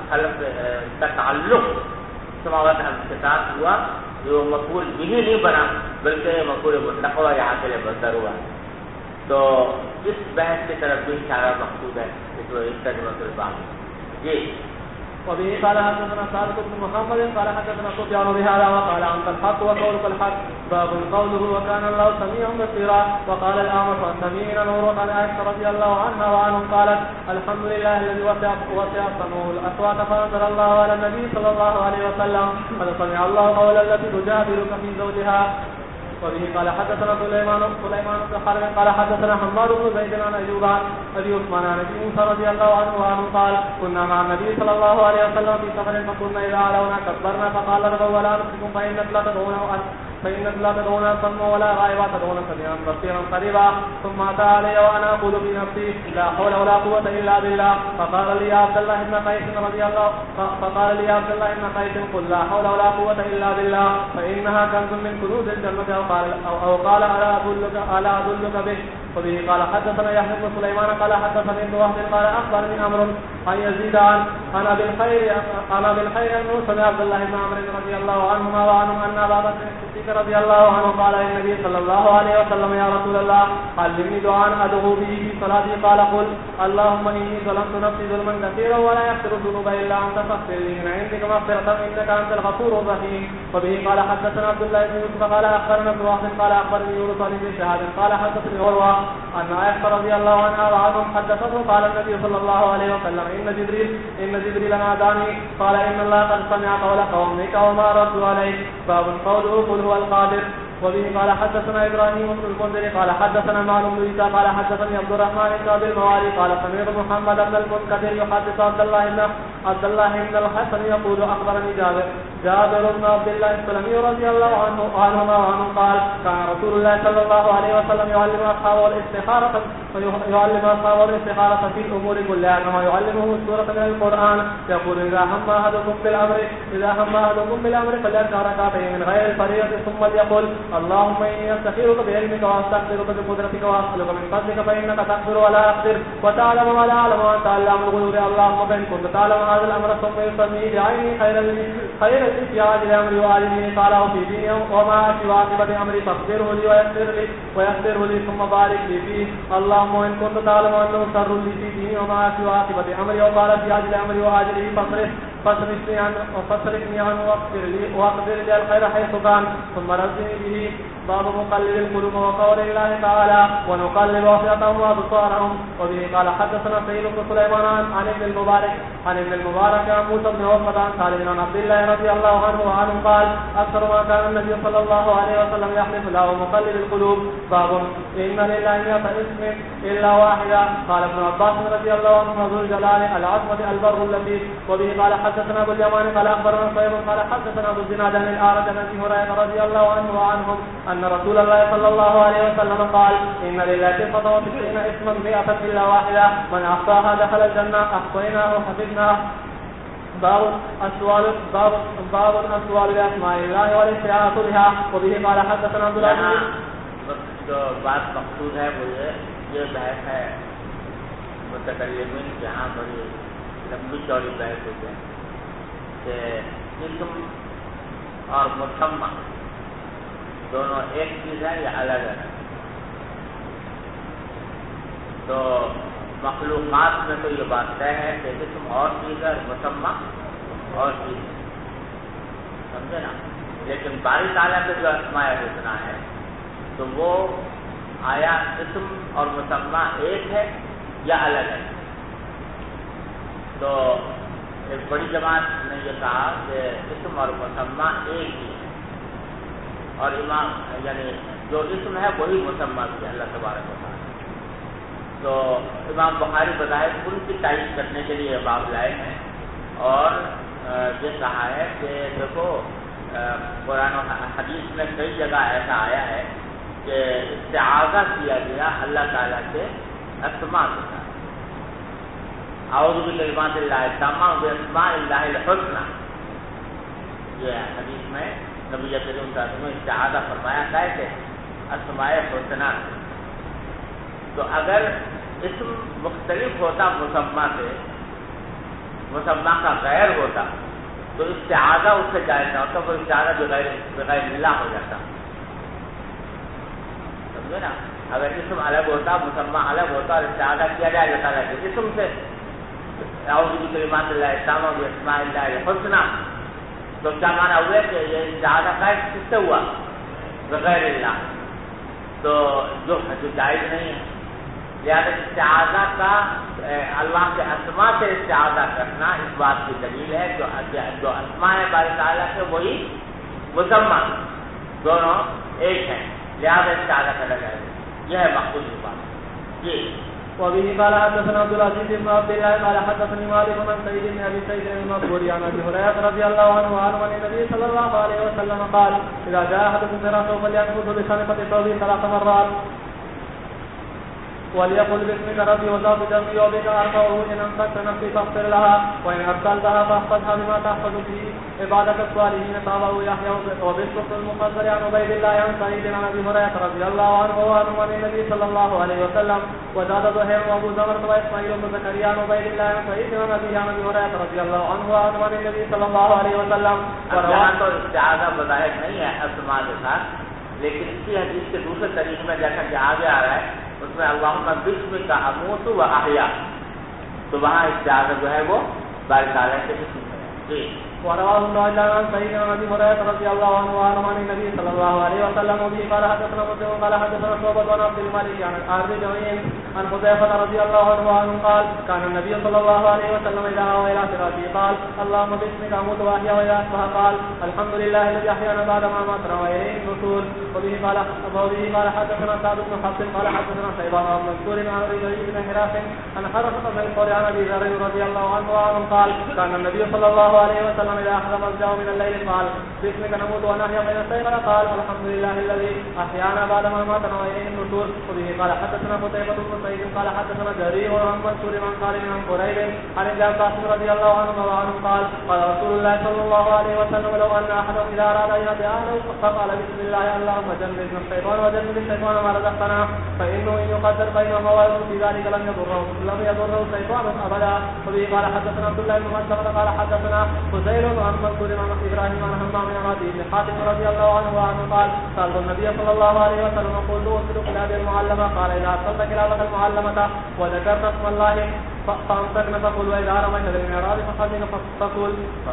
تعلق سماوات عرض کے ساتھ ہوا، جو مفعول بھی نہیں بنا بلکہ مفعول مطلق ہوا، یہاں کے لیے بدر ہوا. تو اس بحث کی طرف بھی اشارہ مقصود ہے اس ترجمہ کے بعد. جی وبه قال حدثنا صادق بن محمد قال حدثنا سفيان بهذا وقال انت الحق وقولك الحق باب قوله وكان الله سميعا بصيرا. وقال الاعمش سميعا نور عن عائشه رضي الله عنها وعنهم قالت الحمد لله الذي وسع سمعه الاصوات فانزل الله على النبي صلى الله عليه وسلم قد سمع الله قول التي تجادلك في زوجها. وبه قال حدثنا سليمان بن حرب قال حدثنا حماد بن زيد عن ايوب ابي عثمان عن ابي موسى رضي الله عنه قال كنا مع النبي صلى الله عليه وسلم في سفر فكنا اذا علونا كبرنا فقال ارجعوا ولا نمسكم فإنك لا تدعون صم ولا غائبا تدعون سميعا بصيرا قريبا. ثم أتى علي وأنا أقول في نفسي لا حول ولا قوة إلا بالله. فقال لي عبد الله بن قيس قل لا حول ولا قوة إلا بالله فإنها كنز من كنوز الجنة أو قال ألا أدلك به. وبه قال حدثنا يحيى بن سليمان قال حدثني ابن وهب قال أخبرني عمرو عن يزيد عن أبي الخير أنه سمع عبد الله بن عمرو رضي الله عنهما وعنهم أن أبا بكر الصديق رضي الله عنه قال للنبي صلى الله عليه وسلم يا رسول الله علمني دعاء أدعو به في صلاتي قال قل اللهم إني ظلمت نفسي ظلما كثيرا ولا يغفر الذنوب إلا أنت فاغفر لي من عندك مغفرة إنك أنت الغفور الرحيم. وبه قال حدثنا عبد الله بن يوسف قال أخبرنا ابن وهب قال أخبرني يونس بن شهاب قال حدثني عروة أن عائشة رضي الله عنها وعنهم حدثته قال النبي صلى الله عليه وسلم إن جبريل ناداني قال إن الله قد سمع قول قومك وما ردوا عليك. باب قوله قل هو القادر. وبه قال حدثنا إبراهيم بن المنذر قال حدثنا معلوم بن عيسى قال حدثني عبد الرحمن بن أبي الموالي قال سمعت محمد بن المنكدر يحدث عبد الله بن الحسن يقول أخبرني جابر بن عبد الله السلمي رضي الله عنهما وعنه قال كان رسول الله صلى الله عليه وسلم يعلم أصحابه الاستخارة في الأمور كلها كما يعلمهم السورة من القرآن. يقول إذا هم أحدكم بالأمر فليركع ركعتين من غير الفريضة ثم يقول اللهم إني أستخيرك بعلمك وأستغفرك بقدرتك وأسألك من فضلك فإنك تغفر ولا أقدر وتعلم ولا أعلم وأنت علام الغيوب. اللهم فإن كنت تعلم هذا الأمر ثم يسمي بعيني خير في عاجل أمري وعالمي صالح في ديني وما في عاقبة أمري فاغفره لي ويسره لي ثم بارك لي فيه. اللهم إن كنت تعلم أنه شر لي في ديني وما في عاقبة أمري وقال في عاجل أمري وعاجله فاصرفني عنه واقدر لي الخير حيث كان ثم رزقني به. باب مقلب القلوب وقول الله تعالى ونقلب أفئدتهم وأبصارهم. وبه قال حدثنا سعيد بن سليمان عن ابن المبارك عن موسى بن عقبة عن سالم بن عبد الله رضي الله عنه قال أكثر ما كان النبي صلى الله عليه وسلم يحلف له مقلب القلوب. باب إن لله 100 اسم إلا واحدا. قال ابن عباس رضي الله عنه ذو الجلال العظمة البر اللطيف. وبه قال حدثنا ابو اليمان قال أخبرنا صهيب قال حدثنا ابو الزناد عن الأعرج عن أبي هريرة رضي الله عنه وعنهم أن رسول الله صلى الله عليه وسلم قال إن لله 99 اسما 100 إلا واحدة من أحصاها دخل الجنة أحصيناه وحفظناه. باب الأسوال بأسماء الله والاستعانة بها. وبه قال حدثنا عبد الله جو بات مقصود ہے وہ یہ بحث ہے متکلمین جہاں بڑی لمبی چوڑی بحث ہوتے ہیں کہ اسم اور مسمى دونوں ایک چیز ہے یا الگ ہے. تو مخلوقات میں تو یہ بات طے ہے کہ اسم اور چیز ہے اور مسمى اور چیز ہے، سمجھے نا. لیکن باری تعالیٰ کے جو اسماء حسنہ ہے تو وہ آیا اسم اور مسمى ایک ہے یا الگ ہے. تو ایک بڑی جماعت نے یہ کہا کہ اسم اور مسمى ایک ہی ہے، اور امام یعنی جو اسم ہے وہی مسمى بھی ہے اللہ تبارک و تعالیٰ. تو امام بخاری بظاہر ان کی تعریف کرنے کے لیے باب لائے ہیں اور یہ کہا ہے کہ دیکھو قرآن و حدیث میں کئی جگہ ایسا آیا ہے کہ استعاذہ کیا گیا اللہ تعالیٰ کے اسماء کے ساتھ. اعوذ بکلمات اللہ التامہ باسماء اللہ الحسنى. یہ حدیث میں نبی کریم صلی اللہ علیہ وسلم نے استعاذہ فرمایا کیسے؟ اسماء حسنى. تو اگر اسم مختلف ہوتا مسمى سے، مسمى کا غیر ہوتا تو استعاذہ اس سے جائز نہ ہوتا، وہ استعاذہ بغیر اللہ ہو جاتا. سمجھے نا؟ اگر اسم الگ ہوتا، مسمى الگ ہوتا اور استعاذہ کیا جائے اللہ تعالیٰ کے اسم سے، اعوذ بکلمات اللہ التامہ باسماء اللہ الحسنى، تو کیا معنی ہوئے کہ یہ استعاذہ کا کس سے ہوا؟ بغیر اللہ. تو جو جائز نہیں ہے. لہٰذا استعاذہ کا اللہ کے اسماء سے استعاذہ کرنا اس بات کی دلیل ہے جو اسماء باری تعالیٰ کے وہی مسمى دونوں ایک ہیں، لہٰذا استعاذہ کرنا جائے. یہ ہے مقصود کی بات. جی. وبه قال حدثنا عبد العزيز بن عبد الله قال حدثني مالك بن سعيد بن ابي سعيد المقبوري عن ابي هريره رضي الله عنه عن النبي صلى الله عليه وسلم قال اذا جاء احدكم فراسه فلينفث بشنقه ثوبه 3 مرات وليقل باسمك ربي وذات جنبي وبك ارفعه ان امسكت نفسي فاغفر لها وان ارسلتها فاحفظها بما تحفظ به عبادك الصالحين. تابعه يحيى وبالصدق المقدر عن عبيد الله عن سعيد عن ابي هريره رضي الله عنه وعن النبي صلى الله عليه وسلم وزاد زهير وابو زمر واسماعيل بن زكريا عن عبيد الله عن سعيد عن ابي عن ابي هريره رضي الله عنه وعن النبي صلى الله عليه وسلم. یہاں تو استعاذہ بظاہر نہیں ہے اسماء کے ساتھ، لیکن اسی حدیث کے دوسرے طریقے میں جیسا کہ آگے آ رہا ہے اس میں اللہم بسمک اموت و احیا، تو وہاں استعاذہ جو ہے وہ باری تعالیٰ کے اسم ہے. جی. ورواه ابن عجلان عن سعيد عن ابي هريره رضي الله عنه وعن النبي صلى الله عليه وسلم وبه قال حدثنا مسلم قال حدثنا شعبة عن عبد الملك عن الحارث جميع عن حذيفة رضي الله عنه قال كان النبي صلى الله عليه وسلم اذا اوى الى فراشه قال اللهم باسمك اموت واحيا واذا اصبح قال الحمد لله الذي احيانا بعد ما ماتنا واليه النشور. وبه قال حدثنا سعد بن حفص قال حدثنا شيبان بن منصور عن ربيع بن حراش عن حرقة بن القرى عن ابي ذر رضي الله عنه قال كان النبي صلى الله عليه وسلم إذا أحرم الجو من الليل قال باسمك نموت ونحيا من السيطرة قال الحمد لله الذي أحيانا بعد ما ماتنا وإليه النشور. وبه قال حدثنا قتيبة بن سعيد قال حدثنا جرير عن منصور عن خالد عن قريب عن ابن عباس رضي الله عنه قال قال رسول الله صلى الله عليه وسلم لو أن أحدهم إذا أراد أن يأتي أهله فقال بسم الله اللهم جنبنا الشيطان وجنب الشيطان ما رزقتنا فإنه إن يقدر بينهم ويكون في ذلك لم يضره الشيطان أبدا. وبه قال حدثنا عبد الله بن مسلمة قال حدثنا فزيل عن منصور عن ابراهيم عن همام بن عدي بن حاتم رضي الله عنه قال سألت النبي صلى الله عليه وسلم قلت أرسل كلاب المعلمة قال إذا أرسلت كلابك المعلمة وذكرت اسم الله فأمسكنا فقل وإذا رميت بالمعراض فقل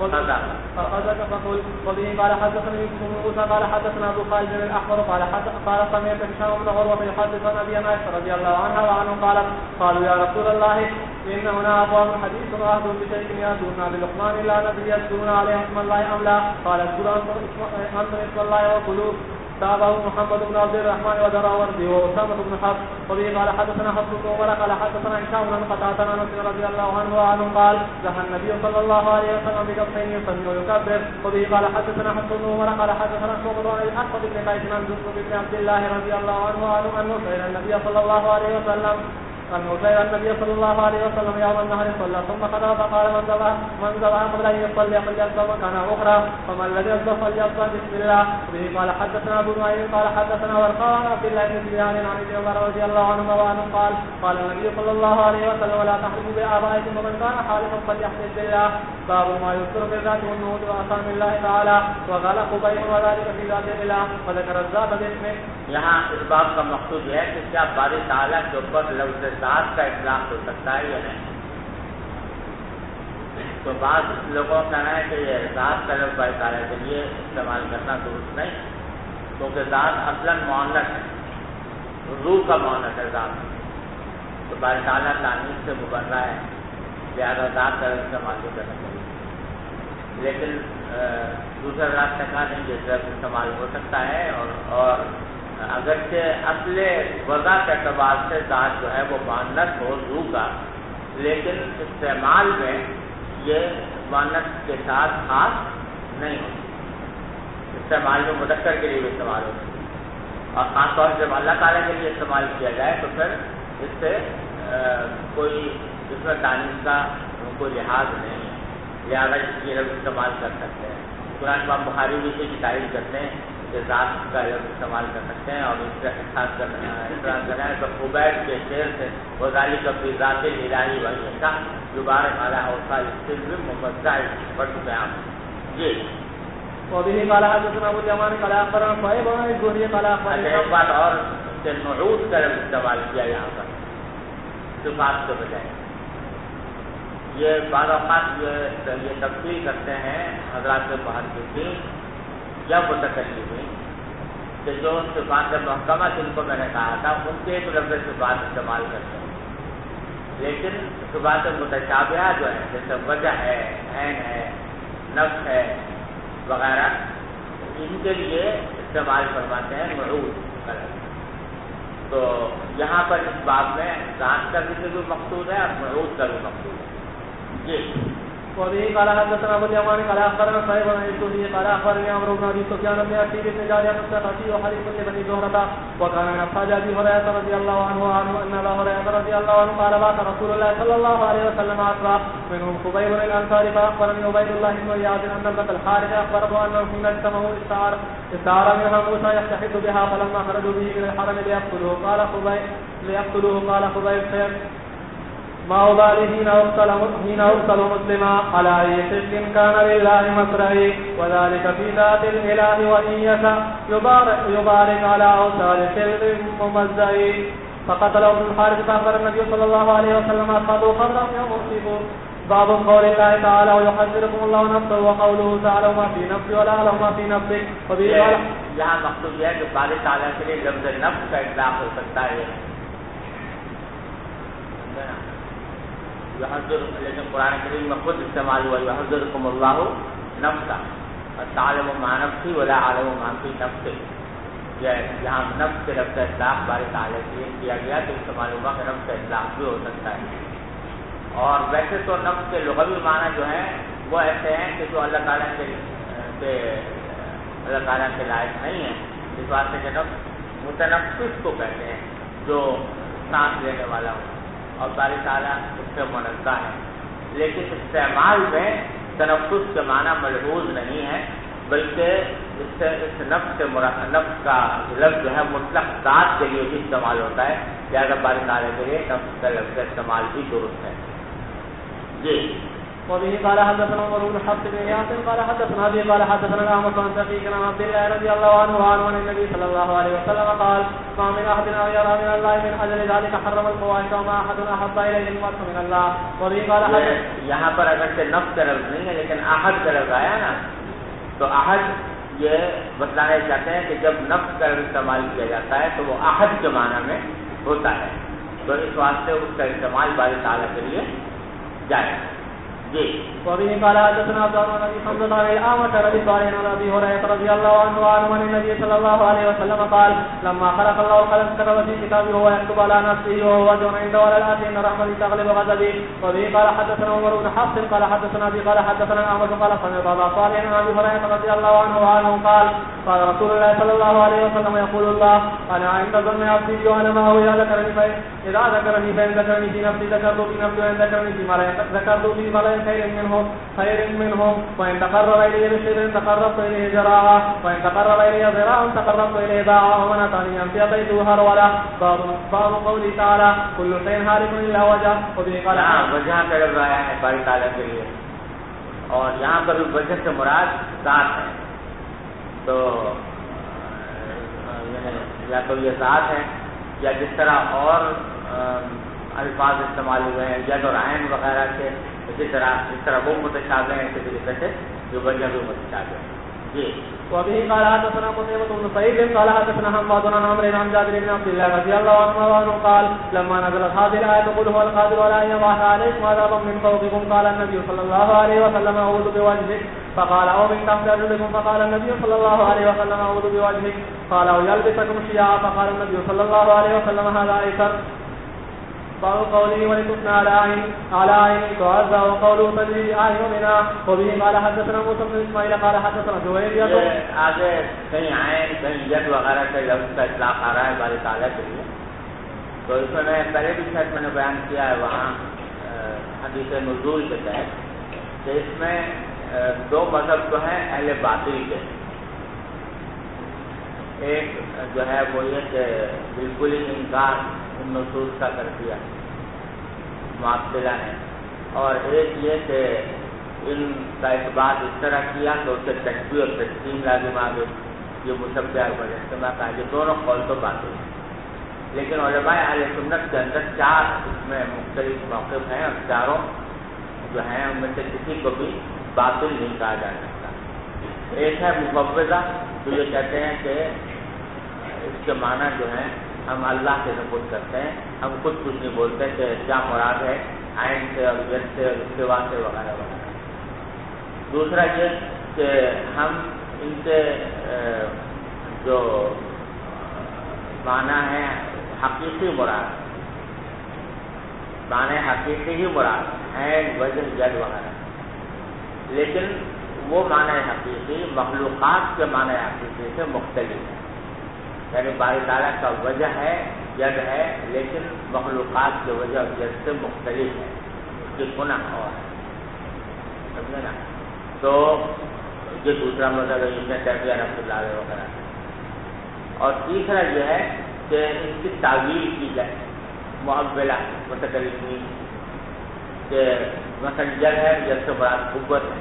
وبه قال حدثنا يوسف بن موسى قال حدثنا أبو خالد الأحمر قال سمعت هشام بن عروة يحدث عن أبي عائشة رضي الله عنها وعنه قالت قالوا يا رسول الله إن هنا أقوام حديث وعهد بشيء يأتوننا بلقمان لا ندري يذكرون عليه اسم الله أم لا قال اذكروا أنتم اسم الله وكلوا. تابعه محمد بن عبد الرحمن ودراوردي وأسامة بن حفص. وبه قال حدثنا حفص بن عمر قال حدثنا هشام بن قتادة عن أنس رضي الله عنه قال زهى النبي صلى الله عليه وسلم بكفين يصلي ويكبر. وبه قال حدثنا حفص بن عمر قال حدثنا شعبة عن الأسود بن قيس عن جندب بن عبد الله رضي الله عنه أنه سئل النبي صلى الله عليه وسلم النبي صلى الله عليه وسلم يوم النهر صلى ثم خطب فقال من ذبح قبل ان يصلي فليصلي مكان اخرى ومن الذي يصلي فليصلي بسم الله. به قال حدثنا ابو نعيم قال حدثنا ورقاء عن عبد الله بن زياد عن ابن عمر رضي الله عنه قال النبي صلى الله عليه وسلم لا تحلفوا بآبائكم ومن كان حالفا فليحلف بالله. باب ما يذكر في ذات والنهوض وأقسام الله تعالى وقال قبيل وذلك في ذات الله وذكر الذات باسمه. یہاں اس بات کا مقصود یہ ہے کہ کیا باری تعالیٰ کے اوپر لفظ ذات کا اطلاق ہو سکتا ہے یا نہیں. تو بعض لوگوں کا کہنا ہے کہ یہ ذات کا لفظ باری تعالیٰ کے لیے استعمال کرنا درست نہیں، کیونکہ ذات اصلاً مؤنث ہے، روح کا مؤنث ہے ذات، تو باری تعالیٰ تانیث سے مبرہ ہے، لہٰذا ذات کا لفظ استعمال نہیں کرنا چاہیے. لیکن دوسرا ذات کا کہا نہیں جس لفظ استعمال ہو سکتا ہے، اور اگرچہ اصل وضع کے اعتبار سے ذات جو ہے وہ مؤنث ہو روح کا، لیکن استعمال میں یہ مؤنث کے ساتھ خاص نہیں ہوتی. استعمال میں مذکر کے لیے بھی استعمال ہوتا ہے، اور خاص طور سے جب اللہ تعالیٰ کے لیے استعمال کیا جائے تو پھر اس سے کوئی اس میں تعلیم کا کوئی لحاظ نہیں ہے، لہٰذا اس کی لفظ استعمال کر سکتے ہیں۔ قرآن پاک بخاری بھی اسی کی تعریف کرتے ہیں کہ ذات کا لفظ استعمال کر سکتے ہیں، اور اس کا احساس کرنا ہے تو عبید کے شعر سے وزالی کا فی ذات الہی وحی کا دوبارہ اعلیٰ اوصال السلم مفضل پڑھ چکے ہیں آپ جی۔ وبه قال حدثنا ابو اليمان قال اخبرنا صهيب بن الزهري قال اخبرنا ایک بات اور کہ نعوت کا لفظ استعمال کیا یہاں پر صفات کے بجائے، یہ بعض اوقات یہ تفصیل کرتے ہیں حضرات محدثین یا متکلمین کہ جو صفات محکمہ جن کو میں نے کہا تھا ان کے ایک لفظ صفات استعمال کرتے ہیں، لیکن صفات متشابہہ جو ہیں جیسے وجہ ہے، عین ہے، نفس ہے وغیرہ، ان کے لیے استعمال فرماتے ہیں نعوت کا لفظ۔ تو یہاں پر اس باب میں ذات کا ذکر بھی مقصود ہے اور نعوت کا بھی مقصود ہے جی۔ وبه قال حدثنا ابو اليمان قال اخبرنا صهيب بن الزهري قال اخبرني عمرو بن ابي سفيان بن اسيد بن جاريه الثقفي وحليف بن بني زهره وكان من اصحاب ابي هريره رضي الله عنه ان ابا هريره رضي الله عنه قال بعث رسول الله صلى الله عليه وسلم اسرى منهم خبيب الانصاري فاخبرني عبيد الله بن زياد ان ابن الحارث اخبره انهم اجتمعوا استعار منها موسى يستحد بها فلما خرجوا به الى الحرم ليقتلوه قال خبيب ما أبالي حين أرسل مسلما على أي شرك كان لله مصرعي وذلك في ذات الإله وإن يشاء يبارك على أوصال سر ممزعي فقتله ابن الحارث فأخبر النبي صلى الله عليه وسلم أصحابه خبرا يمصيبون باب قول الله تعالى ويحذركم الله نفسه وقوله تعالى ما في نفسي ولا أعلم ما في نفسك یہاں مقصود یہ ہے کہ بارے تعالیٰ کے لیے لفظ نفس کا اطلاق ہو سکتا ہے، لیکن قرآن کریم میں خود استعمال ہوا یحذرکم اللہ نفسہ تعلم ما نفسی ولا اعلم ما فی نفسک، یہاں نفس کے لفظ اطلاق بارے تعالیٰ کے لیے کیا گیا تو استعمال ہوا کہ نفس کا اطلاق بھی ہو سکتا ہے۔ اور ویسے تو نفس کے لغوی معنی جو ہیں وہ ایسے ہیں کہ جو اللہ تعالیٰ کے لائق نہیں ہیں، اس بات سے کہ نفس متنفس کو کہتے ہیں جو سانس لینے والا ہو، اور باری تعالیٰ اس سے منزہ ہے، لیکن استعمال میں تنفس کے معنی ملحوظ نہیں ہے، بلکہ اس نفس کا لفظ جو ہے مطلق ذات کے لیے بھی استعمال ہوتا ہے، لہٰذا باری تعالیٰ کے لیے نفس کا لفظ استعمال بھی درست ہے جی۔ وبه قال حدثنا عمر بن حفص بن ياسر قال حدثنا ابي قال حدثنا الاعمش عن شقيق عن عبد الله رضي الله عنه عن النبي صلى الله عليه وسلم قال ما من احد يرى من الله من اجل ذلك حرم الفواحش وما احد احب اليه الموت من الله۔ وبه قال یہاں پر اگرچہ نفس کا لفظ نہیں ہے لیکن احد کا لفظ آیا نا، تو احد یہ بتلانا چاہتے ہیں کہ جب نفس کا استعمال کیا جاتا ہے تو وہ احد کے معنی میں ہوتا ہے، تو اس واسطے اس کا استعمال باری تعالیٰ کے لیے جائے جی۔ وبه قال حدثنا عبد الله بن ابي حمزه قال الاعمش عن ابي هريره رضي الله عنه عن النبي صلى الله عليه وسلم قال لما خلق الله الخلق كتب في كتابه وهو يكتب على نفسه وهو وجه عنده ولا الاتي ان رحمتي تغلب غضبي۔ وبه قال حدثنا عمر بن حفص قال حدثنا ابي قال حدثنا الاعمش قال سمعت ابا صالح عن ابي هريره رضي الله عنه قال قال رسول الله صلى الله عليه وسلم يقول الله انا عند ظن عبدي وانا ما هو ذكرني اذا ذكرني فان ذكرني في نفسي ذكرت في نفسي وان ذكرني في ملأ ذكرت في ملأ خير منهم وإن تقرب إليه بشبر تقربت إليه ذراعا وإن تقرب إليه ذراعا تقربت إليه باعا ومن أتاني أمسي أتيته هرولا۔ باب قوله تعالى كل شيء هالك إلا وجهه۔ وبه قال وجہ کا لفظ آیا ہے باری تعالیٰ کے لیے، اور یہاں پر وجہ سے مراد ذات ہے، تو یا تو یہ ذات ہے یا جس طرح اور الفاظ استعمال ہوئے ہیں ید اور عین وغیرہ سے، اسی طرح جس طرح وہ متشابہ ہیں اسی طریقے سے جو وجہ بھی متشابہ ہے جی۔ وبه قال حدثنا قتيبة بن سعيد قال حدثنا حماد بن عمرو عن جابر بن عبد الله رضي الله عنه قال لما نزلت هذه الآية قل هو القادر على أن يبعث عليكم عذابا من فوقكم قال النبي صلى الله عليه وسلم أعوذ بوجهك فقال أو من تحت أرجلكم فقال النبي صلى الله عليه وسلم أعوذ بوجهك قال أو يلبسكم شيعا فقال النبي صلى الله عليه وسلم هذا أيسر۔ باب قوله ولتصنع على عين تعزى وقوله تجري أعيننا وبه قال حدثنا موسى بن إسماعيل قال حدثنا جويرية. آگے کہیں عین کہیں ید وغیرہ کے لفظ کا اطلاق آ رہا ہے باری تعالیٰ کے لیے، تو اس میں پہلے بھی شاید میں نے بیان کیا ہے وہاں حدیث نزول کے تحت کہ اس میں دو مذہب جو ہیں اہل باطل کے، ایک جو ہے وہ یہ کہ بالکل ہی انکار ان نصوص کا کر دیا معطلہ نے، اور ایک یہ کہ ان کا اثبات اس طرح کیا کہ اسے تشبیہ اور تجسیم لازم آ گئی، یہ مشبہ اور مجسمہ کا یہ دونوں قول تو باطل ہیں، لیکن علماء اہل سنت کے اندر چار اس میں مختلف موقف ہیں اور چاروں جو ہیں ان میں سے کسی کو بھی باطل نہیں کہا جا سکتا۔ ایک ہے مفوضہ جو یہ کہتے ہیں کہ اس کے معنی جو ہیں ہم اللہ سے نقل کرتے ہیں، ہم کچھ نہیں بولتے کہ کیا مراد ہے عین سے اور ید سے اور استوا سے وغیرہ وغیرہ۔ دوسرا یہ کہ ہم ان کے جو معنی ہے حقیقی مراد، معنی حقیقی ہی مراد عین وجہ ید وغیرہ، لیکن وہ معنی حقیقی مخلوقات کے معنی حقیقی سے مختلف ہے، یعنی باری تعالیٰ کا وجہ ہے ید ہے لیکن مخلوقات کی وجہ اور ید سے مختلف ہے، اس کی گناہ اور ہے، سمجھے نا؟ تو یہ دوسرا مذہب ہے ابن تیمیہ رحمۃ اللہ علیہ وغیرہ۔ اور تیسرا یہ ہے کہ اس کی تعویل کی جائے معولہ متکلمین کہ مثلا ید ہے ید سے مراد قوت ہے،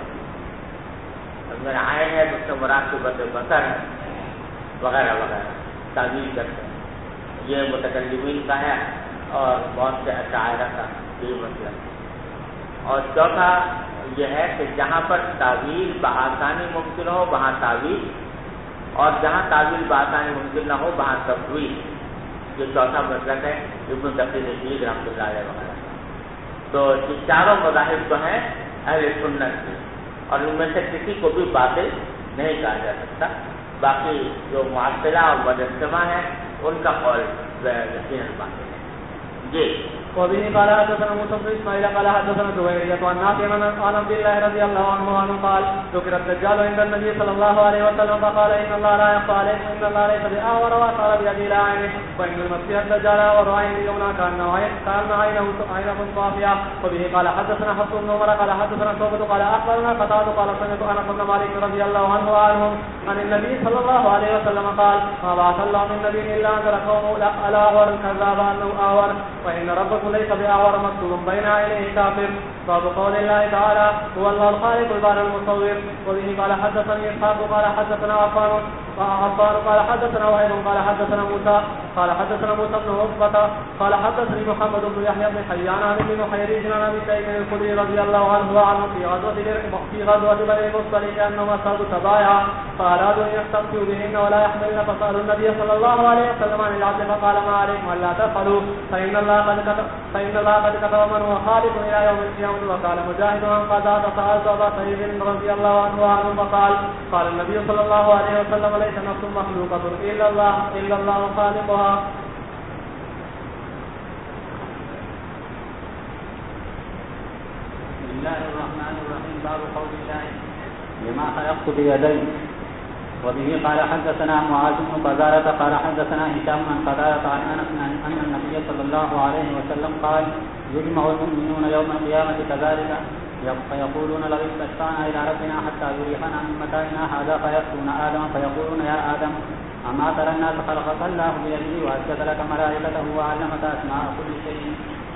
اگر عین ہے تو اس سے مراد قوت بصر ہے وغیرہ وغیرہ تعویل کرتے ہیں، یہ متکلمین کا ہے اور بہت سے اشاعرہ کا یہ مسئلہ ہے۔ اور چوتھا یہ ہے کہ جہاں پر تعویل بآسانی ممکن ہو وہاں تعویل، اور جہاں تعویل بآسانی ممکن نہ ہو وہاں تفویض، یہ چوتھا مسلک ہے ابن دقیق العید رحمۃ اللہ علیہ وغیرہ۔ تو یہ چاروں مذاہب تو ہیں اہل سنت کی، اور ان میں سے کسی کو بھی باطل نہیں کہا جا سکتا، باقی جو معطلہ اور مجسمہ ہیں ان کا قول یقیناً باطل ہے۔ جی وبه قال حدثنا موسى بن اسماعيل قال حدثنا جويرية عن نافع عن عبد الله رضي الله عنه قال ذكر الدجال عند النبي صلى الله عليه وسلم فقال ان الله لا يخفى عليكم ان الله ليس بأعور واشار بيده الى عينه وان المسيح الدجال اعور عين اليمنى كان عينه صافية. وبه قال حدثنا حفص بن عمر قال حدثنا شعبة قال اخبرنا قتادة قال سمعت انس بن مالك رضي الله عنه وعنهم عن النبي صلى الله عليه وسلم قال ما بعث الله من نبي الا انزل قومه الاعور الكذاب انه اعور وان ربكم ليس بأعور مكتوب بين عينيه كافر. باب قول الله تعالى هو الله الخالق البارئ المصور. وبه قال حدثني اسحاق قال حدثنا عفان قال حدثنا وهيب قال حدثنا موسى قال حدثنا موسى بن عقبة قال حدثني محمد بن يحيى بن حيان عن ابن محيريز عن ابي سعيد الخدري رضي الله عنه وعنه في غزوة بني المصطلق انهم اصحابوا سبايا فارادوا ان يستغفروا بهن ولا يحملن فسالوا النبي صلى الله عليه وسلم عن العبد فقال ما عليكم الا تفعلوا فان الله قد كتب من هو خالق الى يوم القيامة. وقال مجاهد عن قتادة سألت ابا سعيد رضي الله عنه فقال قال النبي صلى الله عليه وسلم ليس نفس مخلوقة الا الله خالقها. بسم الله الرحمن الرحيم. باب قول الله لما خلقت بيدي. وبه قال حدثنا معاذ بن فزارة قال حدثنا هشام عن قتادة عن انس ان النبي صلى الله عليه وسلم قال يجمع المؤمنون يوم القيامة كذلك فيقولون لو استشفعنا إلى ربنا حتى يريحنا من مكاننا هذا فيأتون آدم فيقولون يا آدم أما ترى الناس خلقك الله بيده وأسجد لك ملائكته وعلمك أسماء كل شيء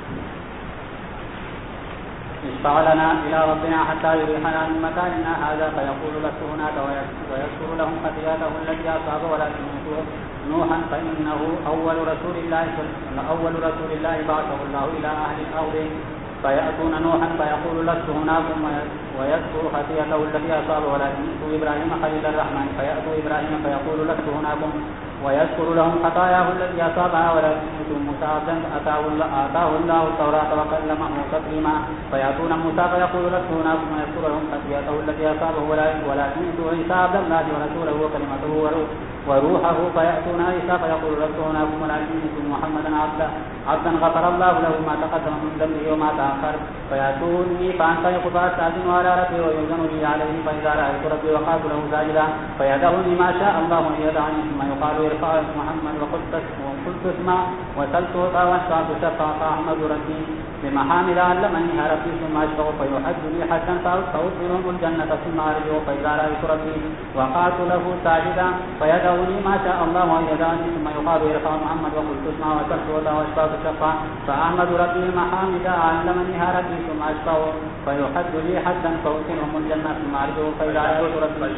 اشفع لنا إلى ربنا حتى يريحنا من مكاننا هذا فيقول لست هناك ويذكر لهم خطيئته التي أصاب ولكن نوحا فإنه أول رسول الله بعثه الله إلى أهل الأرض فيأتون نوحا فيقول لست هناكم ويذكر خطيئته التي أصاب ولكن إبراهيم خليل الرحمن فيأتوا إبراهيم فيقول لست هناكم ويذكر لهم خطاياه التي أصابها ولكن موسى آتاه الله التوراة وكلمه تكليما فيأتون موسى فيقول لست هناكم ويذكر لهم خطيئته التي أصابه ولكن عيسى عبد الله ورسوله وكلمته وروحه فيأتون عيسى فيقول لست هناكم ولكن محمدا عبدا غفر الله له ما تقدم من ذنبه وما تأخر فيأتوني فأنطلق فأستأذن على ربي ويؤذن لي عليه فإذا رأيت ربي وقعت له ساجدا فيدعني ما شاء الله أن يدعني ثم يقال ارفع محمد وقلت اسمع وسلت واشفعت شفاعة فأحمد ربي بمحامد علمني ربي ثم أشفع فيحج لي حجا فأدخلهم الجنة ثم أرجع فإذا رأيت ربي وقعت له ساجدا فيدعني ما شاء الله أن يدعني ثم يقال ارفع محمد وقلت اسمع وسلت واشفعت شفاعة فأحمد ربي بمحامد علمني ربي ثم أشفع فيحج لي حجا فأدخلهم الجنة ثم أرجع فإذا رأيت ربي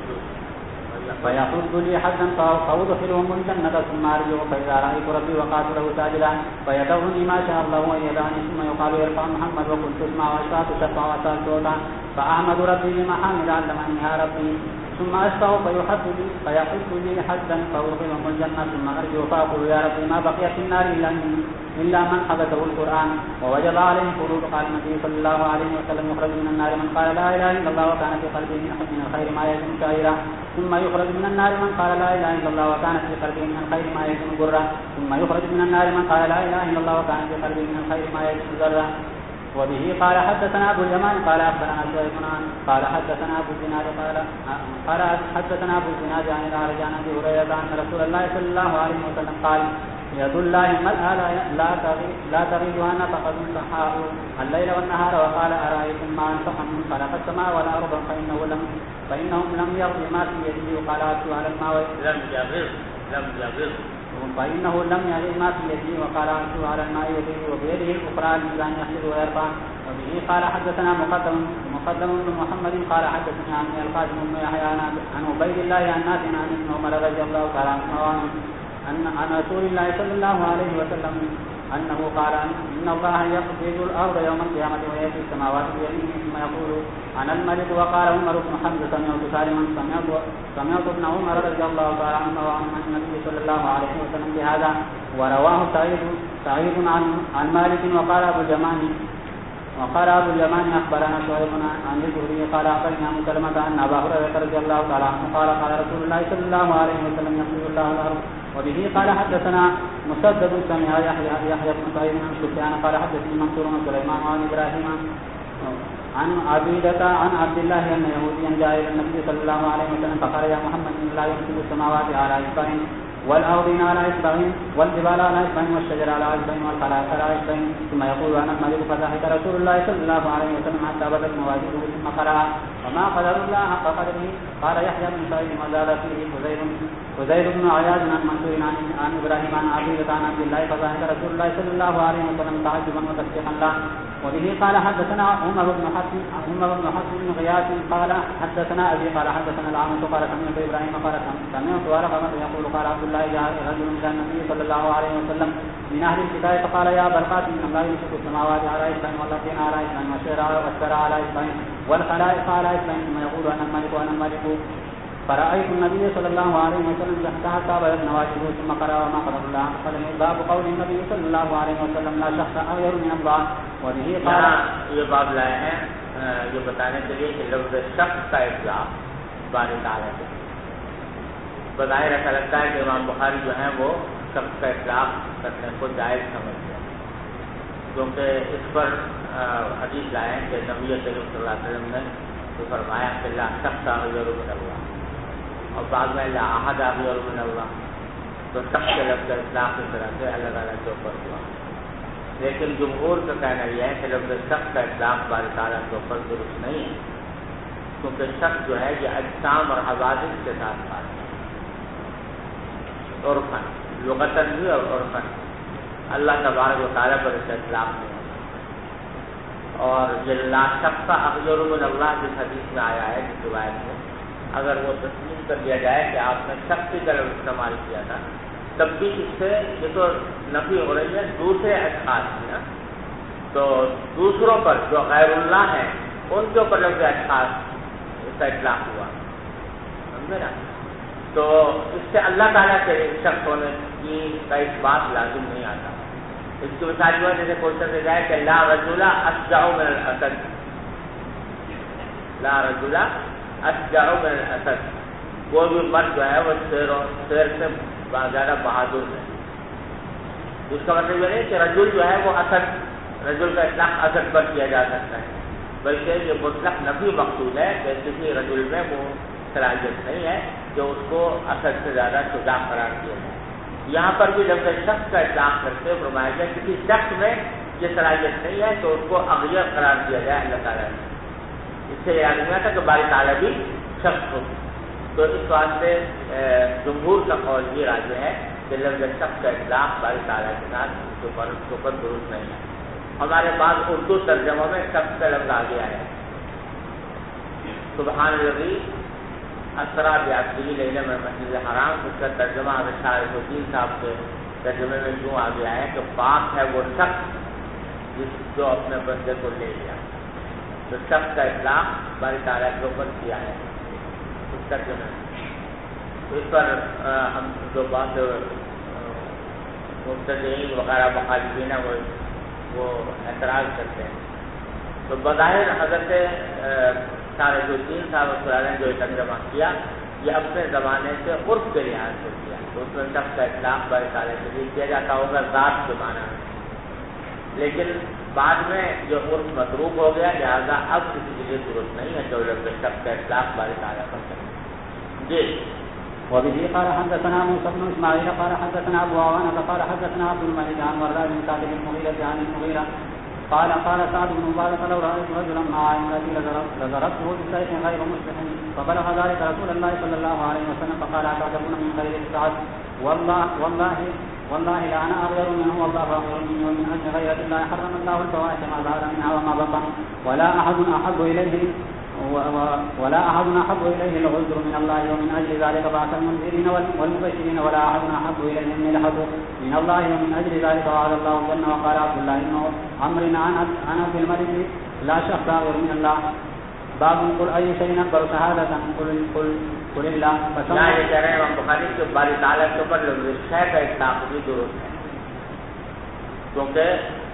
فيحج لي حجا فأدخلهم الجنة ثم أرجع فإذا رأيت ربي وقعت له ساجدا فيدعني ما شاء الله أن يدعني ثم يقال ارفع محمد وقلت اسمع واشفعت شفاعة وسألت فأحمد ربي بمحامد علمني ربي ثم أشفع فيحج لي حجا فأدخلهم الجنة ثم أرجع فأقول يا ربي ما بقي في النار إلا من حبسه القرآن ووجب عليه خلود. قال النبي صلى الله عليه وسلم يخرج من النار من قال لا إله إلا الله وكان في قلبه من الخير ما يزن شعيرا ثم يخرج من النار من قال لا إله إلا الله وكان في قلبه من الخير ما يزن برا ثم يخرج من النار من قال لا إله إلا الله وكان في قلبه من الخير ما يزن ذرا. وبه قال حدثنا أبو اليمان قال أخبرنا سويد قال حدثنا أبو الزناد قال حدثنا أبو الزناد عن الأعرج عن أبي هريرة أن رسول الله صلى الله عليه وسلم قال يد الله ملأى لا تغيضها نفقة سحاء الليل والنهار وقال أرأيتم ما أنفق من خلق السماء والأرض فإنهم لم يغض ما في يده وقال أتوا على الماء فإنه لم يغض ما في يده وقال أتوا على الماء وبيده الأخرى الميزان يحمل ويرفع. وبه قال حدثنا مقدم بن محمد قال حدثنا عن القاسم بن يحيى عن عبيد الله عن نافع عن ابن عمر رضي الله تعالى عنه عن رسول الله صلى الله عليه وسلم أنه قال إن الله يقبض الأرض يوم القيامة ويأتي السماوات بيمينه ثم يقول أنا الملك. وقال عمر بن حمزة سمعت سالما سمعت ابن عمر رضي الله تعالى عنه وعن النبي صلى الله عليه وسلم بهذا. ورواه سعيد عن مالك. وقال أبو اليمان أخبرنا شعيب عن الزهري قال أخبرنا مسلمة أن أبا هريرة رضي الله تعالى عنه قال رسول الله صلى الله عليه وسلم يقبض الله الأرض. وبه قال حدثنا مسدد سمع يحيى بن سعيد عن سفيان قال حدثني منصور بن سليمان عن إبراهيم عن عبيدة عن عبد الله أن يهوديا جاء إلى النبي صلى الله عليه وسلم فقال يا محمد إن الله يمسك السماوات على إصبعين والأرضين على إصبعين والجبال على إصبعين والشجر على إصبعين والخلائق على إصبعين ثم يقول أنا الملك. فضحك رسول الله صلى الله عليه وسلم حتى بدت مواجهه ثم قرأ وما قدر الله حق قدره. قال يحيى بن سعيد وزاد فيه وزيد بن عياض عن منصور عن إبراهيم عن عبيدة عن عبد الله فضحك رسول الله صلى الله عليه وسلم تعجبا وتسبيحا له. وبه قال حدثنا عمر بن حفص بن غياث قال حدثنا أبي قال حدثنا الأعمش قال سمعت إبراهيم قال سمعت ورقة يقول قال عبد الله جاء رجل إلى النبي صلى الله عليه وسلم من أهل الكتاب فقال يا أبا القاسم إن الله يمسك السماوات على إصبعين والأرضين على إصبعين والشجر على إصبعين والخلائق على إصبعين ثم يقول أنا الملك فرأيت النبي صلى الله عليه وسلم حتى بدت نواجذه ثم قرأ وما قدر الله قال باب قول النبي صلى الله عليه وسلم لا شخص أغير من الله. وبه قال یہ باب لائے ہیں جو بتانے کے لیے کہ لفظ شخص کا اطلاق باری تعالیٰ سے بظاہر ایسا لگتا ہے کہ امام بخاری جو ہیں وہ شخص کا اطلاق کرنے کو جائز سمجھتے ہیں کیونکہ اس پر حدیث لائے ہیں کہ نبی کریم صلی اللہ علیہ وسلم نے جو فرمایا کہ لا شخص اغیر من اللہ اور بعد میں لا احد اغیر من اللہ تو شخص کے لفظ اطلاق کی طرح سے اللہ تعالیٰ کے اوپر ہوا. لیکن جمہور کا کہنا یہ ہے کہ لفظ شخص کا اطلاق باری تعالیٰ کے اوپر درست نہیں ہے کیونکہ شخص جو ہے یہ اجسام اور حوادث کے ساتھ بات ہے عرفاً لغتاً بھی اور عرفاً اللہ تبارک و تعالیٰ پر اس کا اطلاق نہیں ہے. اور یہ لا شخص اغیر من اللہ جس حدیث میں آیا ہے جس روایت میں اگر وہ تسلیم کر دیا جائے کہ آپ نے شخصی کا لفظ استعمال کیا تھا تب بھی اس سے یہ تو نفی ہو رہی ہے دوسرے اشخاص کی نا تو دوسروں پر جو غیر اللہ ہیں ان کے اوپر لفظ اشخاص اس کا اطلاق ہوا سمجھے نا. تو اس سے اللہ تعالیٰ کے شخص ہونے کی کا اس بات لازم نہیں آتا. اس کی مثال جو ہے جیسے کوشچن سے جائے کہ لا رجل اشجع من الاسد لا رجل اشجع من الاسد کوئی بھی مرد جو ہے وہ شیر سے زیادہ بہادر ہے. اس کا مطلب یہ نہیں کہ رجل جو ہے وہ اسد، رجل کا اطلاق اسد پر کیا جا سکتا ہے، بلکہ یہ مطلق نفی مقصود ہے کہ کسی رجل میں وہ صلاحیت نہیں ہے جو اس کو اسد سے زیادہ شجاع قرار دیا جائے. یہاں پر بھی لفظ شخص کا اطلاق کرتے فرمایا گیا کسی شخص میں یہ صلاحیت نہیں ہے تو اس کو اغیر قرار دیا جائے اللہ تعالیٰ نے. اس سے یہ آدمی تھا کہ باری تعالیٰ بھی شخص ہو. تو اس واسطے جمہور کا قول یہ راجع ہے کہ لفظ شخص کا اطلاق باری تعالیٰ کے ساتھ اس کے اوپر درست نہیں ہے. ہمارے پاس اردو ترجموں میں شخص کا لفظ آ گیا ہے. سبحان الذی اسریٰ بعبدہ لیلا من المسجد الحرام، اس کا ترجمہ شاہ الدین صاحب کے ترجمے میں یوں آ گیا ہے کہ پاک ہے وہ شخص جس جو اپنے بندے کو لے لیا. تو شخص کا اطلاق باری تعالیٰ کے اوپر کیا ہے اس ترجمے میں. تو اس پر ہم جو بات مبتدئین وغیرہ مخالفین ہیں وہ اعتراض کرتے ہیں. تو بظاہر حضرت شاہ الدین صاحب نے جو ترجمہ کیا یہ اپنے زمانے سے عرف کے لحاظ سے کیا. تو اس میں شخص کا اطلاق باری تعالیٰ کے لیے کیا جاتا ہوگا ذات کے معنی میں، لیکن بعد میں جو عرف متروک ہو گیا لہٰذا اب کسی کے لیے ضرورت نہیں ہے جو لفظ شخص کا اطلاق باری تعالیٰ پر کرے. جی. وبه قال حدثنا موسى بن اسماعيل قال حدثنا ابو عوانة قال حدثنا عبد الملك عن ورداء بن سعد بن المغيرة عن المغيرة قال سعد بن مبارك لو رأيت رجلا مع امرأتي لضربته بسيف غير مسلح فبلغ ذلك رسول الله صلى الله عليه وسلم فقال أتعجبون من غير سعد والله لا أنا أغير منه والله أغير مني ومن أجل غيرة الله حرم الله الفواحش ما ظهر منها وما بطن ولا أحد أحب إليه العذر من الله ومن أجل ذلك بعث المنذرين والمبشرين ولا أحد أحب إليه النلحة من الله ومن أجل ذلك وعد الله الجنة. وقال عبد الله بن عمرو عن عبد الملك لا شخص غير من الله. باب قل أي شيء أكبر شهادة قل الله. یہاں یہ کہہ رہے ہیں امام بخاری کے باری تعالیٰ کے اوپر لفظ شے کا اطلاق بھی درست ہے، کیونکہ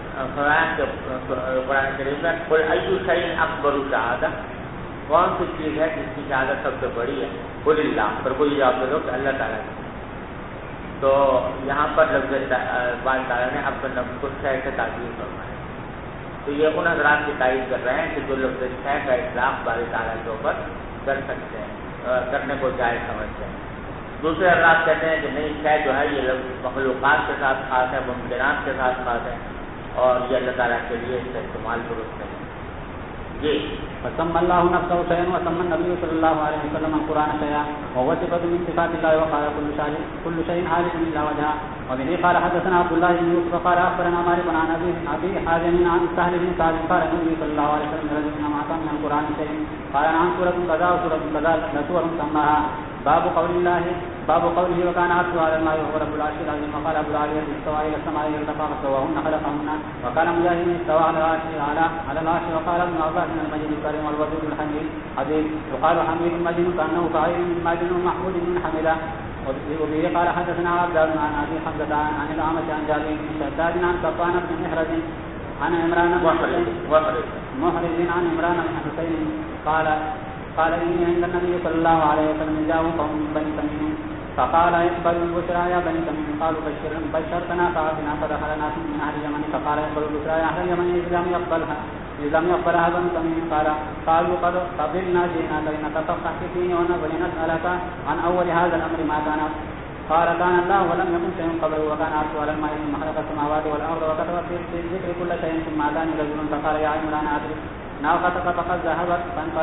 قرآن کریم میں قل أي شيء أكبر شهادة، کون سی چیز ہے جس کی شہادت سب سے بڑی ہے؟ قل اللہ. پر کوئی جواب دے دو کہ اللہ تعالیٰ نے. تو یہاں پر لفظ باری تعالیٰ نے اپنے لفظ کو شے سے تعبیر فرمایا. تو یہ ان حضرات کی تائید کر رہے ہیں کہ جو لفظ شے کا اطلاق باری تعالیٰ کے اوپر کر سکتے ہیں، کرنے کو جائز سمجھتے ہیں. دوسرے حضرات کہتے ہیں کہ نہیں، شے جو ہے یہ لفظ مخلوقات کے ساتھ خاص ہے، ممکنات کے ساتھ خاص ہے، اور یہ اللہ تعالیٰ کے لیے اس کا استعمال درست ہے. جی. فسمى الله نفسه شيئا وسمى النبي صلى الله عليه وسلم القرآن شيئا وهو صفة من صفات الله وقال كل شيء حادث إلا وجهه. وبه قال حدثنا عبد الله بن يوسف قال أخبرنا مالك عن أبي حازم عن سهل بن سعد قال النبي صلى الله عليه وسلم رجل ما أعطى من القرآن شيء قال عن سورة كذا وسورة كذا لسور سماها. باب قوله وكان عرشه على الماء وهو رب العرش العظيم. وقال ابو العالية استوى الى السماء ارتفع فسواهن خلقهن. وقال مجاهد استوى على العرش. وقال ابن عباس من المجيد الكريم والودود الحميد حبيب. يقال حميد مجيد كانه فعيل ماجد محمود بن حميده. وبه قال حدثنا عبد الله عن ابي حمزة عن الاعمش عن جابر بن شداد عن صفوان بن محرز عن عمران بن محرز عن عمران بن حسين قال إني عند النبي صلى الله عليه وسلم جاءوا قوم من بني تميم فقال اقبلوا البشرى يا بني تميم. قالوا بشرتنا فأعطنا. فدخل ناس من أهل اليمن فقال اقبلوا البشرى يا أهل اليمن إذ لم يقبلها بني تميم. قالوا قد قبلنا جئناك لنتفقه في الدين ولنسألك عن أول هذا الأمر ما كان. قال كان الله ولم يكن شيء قبله وكان عرشه على الماء ثم خلق السماوات والأرض وكتب في الذكر كل شيء ثم أتاني رجل فقال يا عمران أدرك ناقتك فقد ذهبت.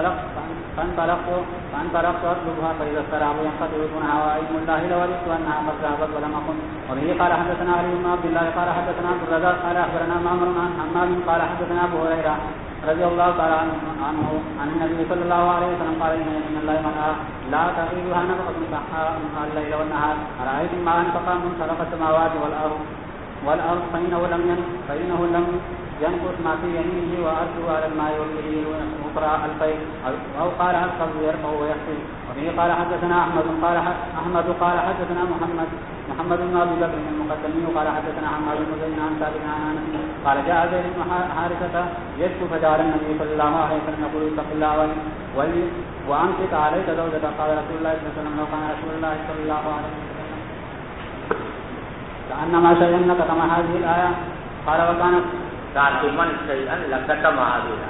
فانطلقت اطلبها فاذا السراب ينقطع دونها وعلم الله لوددت انها قد ذهبت ولم اكن. وبه قال حدثنا علي بن عبد الله قال حدثنا عبد الرزاق قال اخبرنا معمر عن حماد قال حدثنا ابو هريره رضي الله تعالى عنه عن النبي صلى الله عليه وسلم قال ان الله لا تغيبها نفقه سحاء الليل والنهار. ارايتم ما انفق من خلق السماوات والارض فانه لم ينقص ما في يمينه وأرجو على الماء والكثير أخرى الفيل أو قال القبض يرفع ويحفظ. وبه قال حدثنا أحمد قال حدثنا محمد محمد بن ابي بكر المقدمي قال حدثنا حماد بن زيد عن ثابت عن انس قال جاء زيد بن حارثه يشكو فجعل النبي صلى الله عليه وسلم يقول اتق الله وامسك عليك زوجك. قال رسول الله صلى الله عليه وسلم لو كان رسول الله صلى الله عليه وسلم كانما شيئا لكتم هذه الايه. قال وكانت كاتما شيئا لكتم هذه الايه.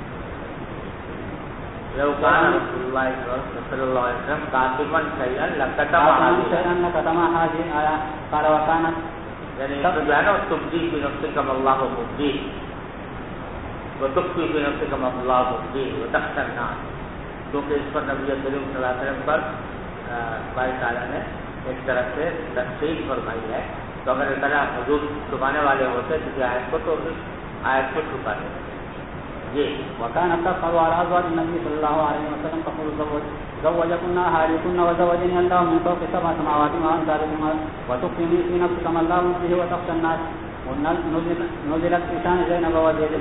لو كان رسول الله صلى الله عليه وسلم كاتما شيئا لكتم هذه الايه. قال وكانت يعني جو تبدي في نفسك ما الله مبديه وتخفي في نفسك ما الله مبديه وتخشى الناس. کیونکہ اس پر نبی کریم صلی اللہ علیہ وسلم پر باری تعالیٰ نے ایک طرف سے تفصیل فرمائی ہے. تو اگر اس طرح حضور چھپانے والے ہوتے کسی آیت کو تو اس آیت کو چھپا دیتے. جی وكانت تفعل على ازواج النبي صلى الله عليه وسلم تقول زوجكن اهاليكن وزوجني الله من فوق سبع سماوات وانزلكم وتخفي في نفسك ما الله مبديه وتخشى الناس. نزلت في شان زينب وزيد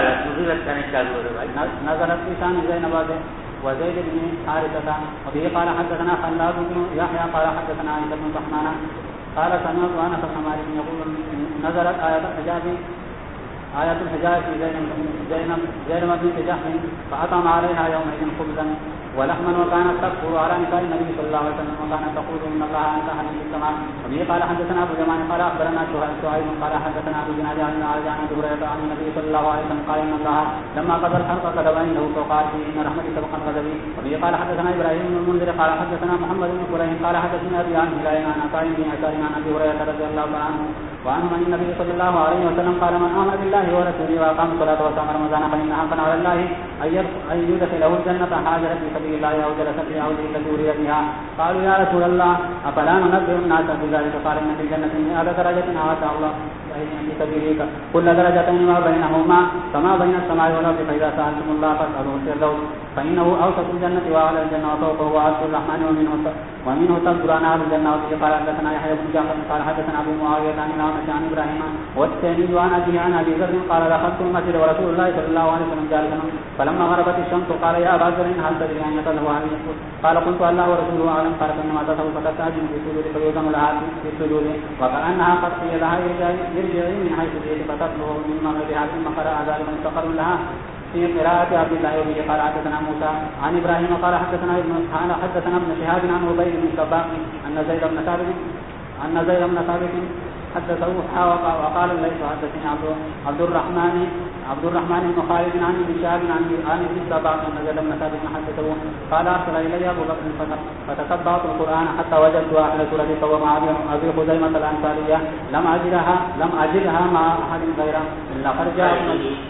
نزلت في شان زينب وزيد بن حارثة. وبه قال حدثنا خلاد بن يحيى قال حدثنا عيسى بن رحمن قال سمعت انس بن مالك يقول نزلت آية الحجاب في زينب بنت جحش فأطعم عليها يومئذ خبزا ولحما وكانت تكفر على نساء النبي صلى الله عليه وسلم وكانت تقول ان الله انتهى من السماء. وبه قال حدثنا ابو جمان قال اخبرنا شعيب قال حدثنا ابو جناد عن ابي هريره عن النبي صلى الله عليه وسلم قال ان الله لما قضى الخلق كتب عنده فقال ان رحمتي سبقت غضبي. وبه قال حدثنا ابراهيم بن المنذر قال حدثنا محمد بن فليح قال حدثنا ابي عن هلال عن عطاء بن يسار عن ابي هريره رضي الله عنه وعنه عن النبي صلى الله عليه وسلم قال من آمن بالله ورسوله وأقام الصلاة وصام رمضان فإن حقا على الله أن يدخله الجنة حاجر في سبيل الله أو جلس في عوده التي أريد بها. قالوا يا رسول الله أفلا ننبئ الناس بذلك؟ قال إن في الجنة 100 درجة أعطى الله في سبيلك كل درجتين ما بينهما كما بين السماء والأرض. فإذا سألتم الله فاسألوه الفردوس فإنه أوسط الجنة وأعلى الجنة وفوقه عرش الرحمن ومنه تنظر أنهار الجنة. وفيه قال حدثنا يحيى بن جعفر قال حدثنا أبو معاوية عن الأعمش عن إبراهيم والثاني عن أبيه عن أبي ذر قال دخلت المسجد ورسول الله صلى الله عليه وسلم جالسا فلما غربت الشمس قال يا أبا ذر هل تدري أن يطلب هذه الشمس؟ قال قلت الله ورسوله أعلم. قال فإنما تصل فتستأذن في السجود فيؤذن لها في السجود وكأنها قد قيدها يرجعي من حيث جئت فتطلب من مغربها ثم قرأ ذلك مستقر لها في قراءة عبد الله. وبه قال حدثنا موسى عن إبراهيم قال حدثنا ابن شهاب عن عبيد بن الصباح أن زيد بن ثابت حدثه وقال ليس حدثني عبد الرحمن بن خالد عن ابن شهاب عن ابن الصباح أن زيد بن ثابت حدثه قال أرسل إلي أبو بكر فتتبعت القرآن حتى وجدت آخر سورة فهو مع أبي خزيمة الأنصارية لم أجدها مع أحد غيره إلا قد جاءكم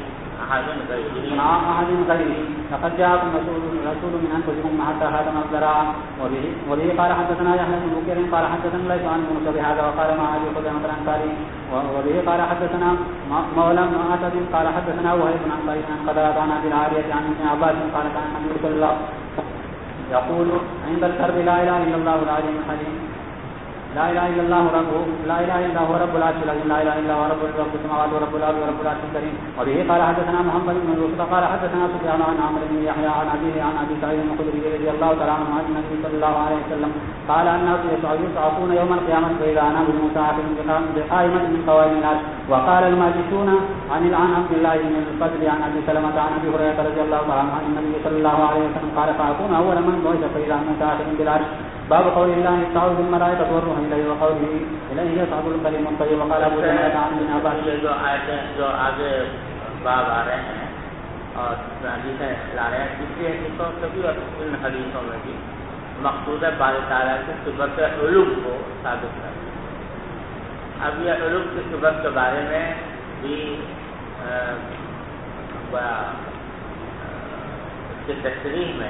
لقد جاءكم رسول من أنفسكم حتى هذا الذراع. وبه قال حدثنا يحيى بن بكير قال حدثنا ليس عن موسى بهذا وقال مع أبي خزيمة الأنصاري. وبه قال حدثنا مولى بن أسد قال حدثنا وهيب عن قيس عن قتادة عن أبي العالية عن ابن عباس قال كان النبي صلى الله يقول عند الكرب لا إله إلا الله العلي الحليم لا إله إلا الله هو رب العرش العظيم لا إله إلا هو رب السماوات ورب الأرض ورب العرش الكريم. وبه قال حدثنا محمد بن يوسف قال حدثنا سفيان عن عمرو بن يحيى عن أبيه عن أبي سعيد الخدري رضي الله تعالى عنه عن النبي صلى الله عليه وسلم قال الناس يصعقون يوم القيامة فإذا أنا بالمساعد بقائمة من قوائم العرش. وقال الماجشون عن عبد الله بن الفضل عن أبي سلمة عن أبي هريرة رضي الله تعالى عنه عن النبي صلى الله عليه وسلم قال فأكون أول من بعث فإذا مساعد بالعرش. باب قول الله تعالى بالملائكة والروح إليه وقوله إليه يصعد الكلم الطيب. وقال أبو جهل عن ابن عباس جو آگے باب آ رہے ہیں اور حدیثیں لا رہے ہیں کسی حدیثوں سے بھی اور ان حدیثوں میں بھی مقصود ہے بارے تعالیٰ کی صفت علوم کو ثابت کرنا. اب یہ علوم کی صفت کے بارے میں بھی اس کی تشریح میں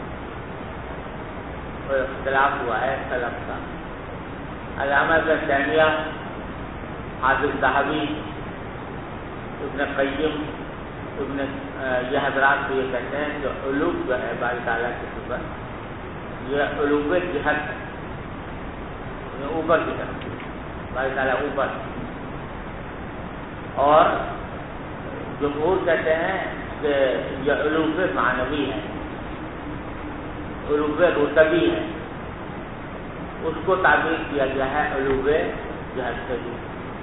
کوئی اختلاف ہوا ہے سلف کا. علامہ ابن تیمیہ حافظ ذہبی ابن قیم یہ حضرات کو یہ کہتے ہیں جو علوم جو ہے باری تعالیٰ کی صفت یہ علوم جہت ہے اوپر کی طرف باری تعالیٰ اوپر. اور جمہور کہتے ہیں کہ یہ علوم معنوی ہے علوم رتبی ہے اس کو تعبیر کیا گیا ہے علو جہت سے بھی.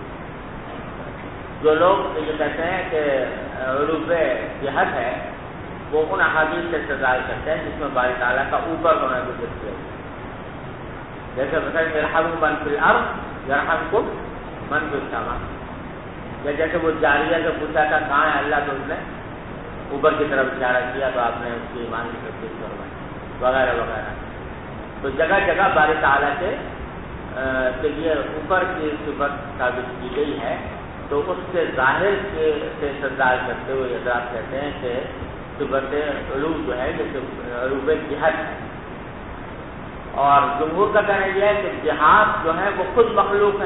جو لوگ یہ کہتے ہیں کہ علو جہت ہے وہ ان احادیث سے استدلال کرتے ہیں جس میں باری تعالیٰ کا اوپر ہونا ذکر کیا ہے. جیسے مثلا یرحم من فی الارض یرحمکم من فی السماء. یا جیسے وہ جاریہ سے پوچھا تھا کہاں ہے اللہ، تو اس نے اوپر کی طرف اشارہ کیا تو آپ نے اس کی ایمان کی تصدیق کروائی وغیرہ وغیرہ. تو جگہ جگہ باری تعالیٰ کے لیے اوپر کی صفت ثابت کی گئی ہے. تو اس کے ظاہر سے استدلال کرتے ہوئے حضرات کہتے ہیں کہ صفت علو جو ہے جیسے علو جہت ہے. اور جمہور کا کہنا یہ ہے کہ جہاد جو ہے وہ خود مخلوق ہے.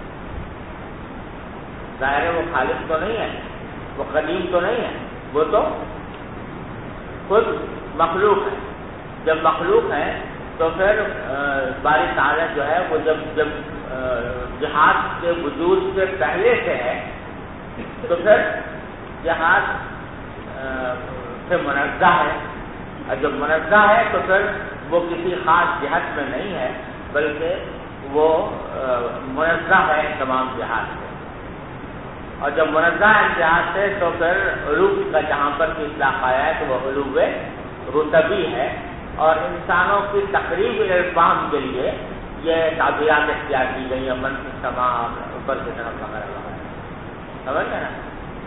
ظاہر ہے وہ خالق تو نہیں ہے، وہ قدیم تو نہیں ہے، وہ تو خود مخلوق ہے. جب مخلوق ہے تو پھر باری تعالیٰ جو ہے وہ جب جہاد کے وجود سے پہلے سے ہے تو پھر جہاد سے منزہ ہے. اور جب منزہ ہے تو پھر وہ کسی خاص جہت میں نہیں ہے بلکہ وہ منزہ ہے تمام جہاد سے. اور جب منزہ ہے جہاد سے تو پھر علو کا جہاں پر بھی اطلاق آیا ہے تو وہ علو رتبی ہے. اور انسانوں کی تقریب الفام کے لیے یہ تعبیرات اختیار کی گئی ہیں من کی سما اوپر کی طرف وغیرہ وغیرہ. سمجھ گئے نا؟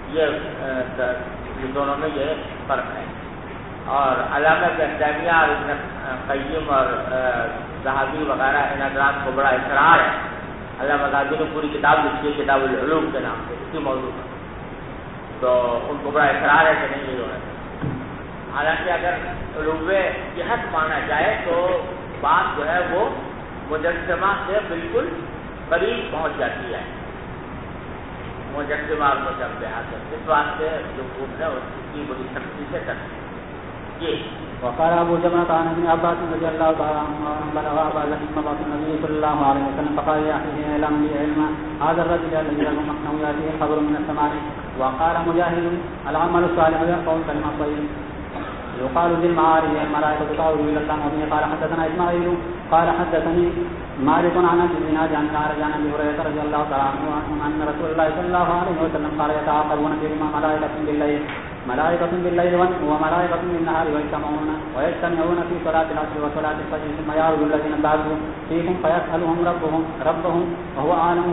یہ دونوں میں یہ فرق ہے. اور علامہ تیمیہ اور ابن قیم اور ذہبی وغیرہ ان حضرات کو بڑا اصرار ہے. علامہ ذہبی نے پوری کتاب لکھی ہے کتاب العلوم کے نام سے اسی موضوع پر. تو ان کو بڑا اصرار ہے کہ نہیں یہ ہونا چاہیے. حالانکہ اگر علو جہت مانا جائے تو بات جو ہے وہ مجسمہ سے بالکل قریب پہنچ جاتی ہے. مجسمہ اور مشبہ سے اس واسطے جو نے اس کی بڑی سختی سے کرتی ہے. وقال ابو جمرة عن ابن عباس رضي الله تعالى عنهما بلغ ابا ذر مبعث النبي صلى الله عليه وسلم فقال يا اخي اعلم لي علما هذا الرجل الذي له مكنه ياتيه خبر من السماء. وقال مجاهد العمل الصالح يرفع الكلمة الطيب يقال للمعارج الملائكة تعرج الى السماء. وبه قال حدثنا اسماعيل قال حدثني مالك عن ابي الزناد عن الأعرج عن ابي هريرة رضي الله تعالى عنه ان رسول الله صلى الله عليه وسلم قال يتعاقبون فيهما ملائكة بالليل وملائكة بالنهار ويجتمعون في صلاة العصر وصلاة الفجر ثم يعرج الذين بعدهم فيهم فيسألهم ربهم وهو عالم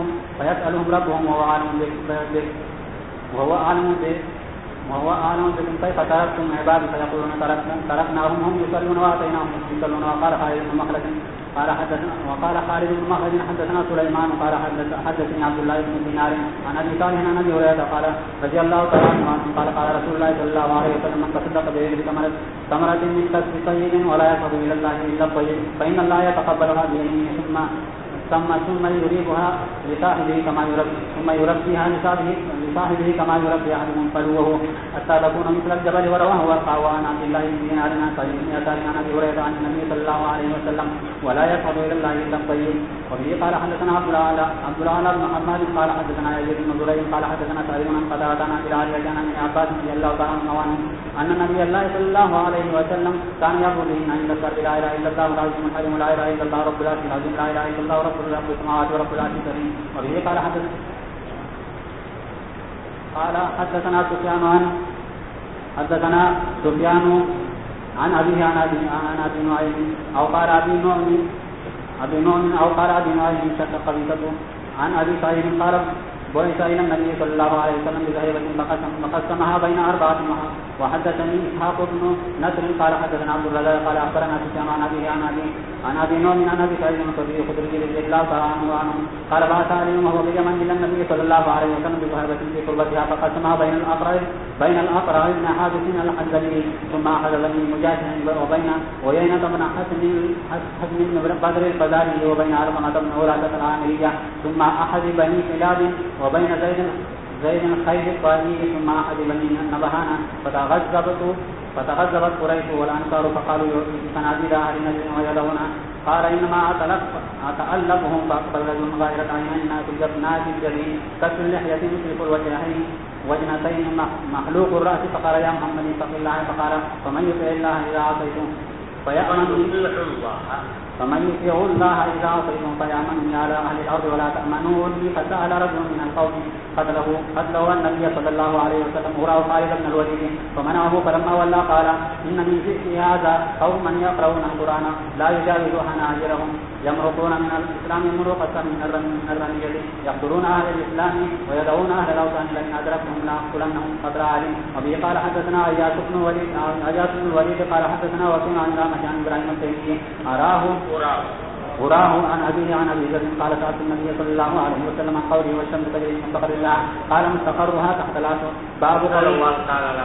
بكم كيف تركتم عبادي فيقولون تركناهم هم يصلون واتيناهم يصلون. وقال خالد بن مخلد حدثنا سليمان قال حدثني عبد الله بن دينار عن ابي صالح عن ابي هريره قال رضي الله تعالى عنه قال قال رسول الله صلى الله عليه وسلم من تصدق بيده ثمرة من كسب طيب ولا يقبل الى الله الا الطيب فان الله يتقبلها بيمينه ثم يريبها لصاحبه كما يربيها لصاحبه كما يربي احدهم فلوه حتى تكون مثل الجبل. ورواه ورقاء عن عبد الله بن دينار عن ابي هريره عن النبي صلى الله عليه وسلم ولا يصعد الى الله الا الطيب. وبه قال حدثنا عبد الاعلى بن محمد قال حدثنا يزيد بن زريع قال حدثنا سعيد بن قتادة عن العالية عن ابن عباس رضي الله تعالى عنه ان النبي الله صلى الله عليه وسلم كان يقول ان عند الشر لا اله الا الله العظيم الحليم لا اله الا الله رب العرش العظيم لا اله الا الله رب السماوات ورب العرش الكريم. وبه قال حدثنا سفيان عن أبيه عن أبي نعيم أو قال أبي نعيم شق قبيصة عن أبي سعيد قال بعث إلى النبي صلى الله عليه وسلم بذهيبة فقسمها بين أربعة. وحدثني إسحاق بن نصر قال حدثنا عبد الرزاق قال أخبرنا سفيان عن أبيه عن أبي نعيم عن أبي سعيد الخدري رضي الله تعالى عنه قال بعث علي وهو بيمن إلى النبي صلى الله عليه وسلم بذهيبة في قربتها فقسمها بين الأقرع بن حابس الحنظلي ثم أخذ بني مجاهد وبين عيينة بن حسن بن بدر الفزاري وبين علقمة بن عرادة العامرية ثم أحد بني كلاب وبين زيد الخير الطائي ثم أحد بني نبهان. فتغذبت قريش والأنصار فقالوا بسناديد أهل نجد ويدعون قال إنما أتألفهم فأقبل رجل غير عينين ناس الجبين كسر اللحية مثل الوجهين وجنتين مخلوق الرأس فقال يا محمد اتق الله فقال فمن يطع الله إذا عصيته فمن يطيع الله إذا عصيتم فيأمنوا على أهل الأرض ولا تأمنوا لي. فسأل رجل من القوم قتله النبي صلى الله عليه وسلم وراه خالد بن الوليد فمنعه فلما ولى قال إن من شئت هذا قوما يقرؤون القرآن لا يجاوز حناجرهم يمرقون من الإسلام مروقة من الرمية يقتلون أهل الإسلام ويدعون أهل الأوثان لئن أدركتهم لأقتلنهم قدر علم. وبه قال حدثنا عياش بن الوليد قال حدثنا وكيع عن رامة عن إبراهيم التيمي أراه عن أبيه عن أبي ذر قال سألت النبي صلى الله عليه وسلم عن قوله والشمس تجري في مستقر الله قال مستقرها تحت العرش. باب الله تعالى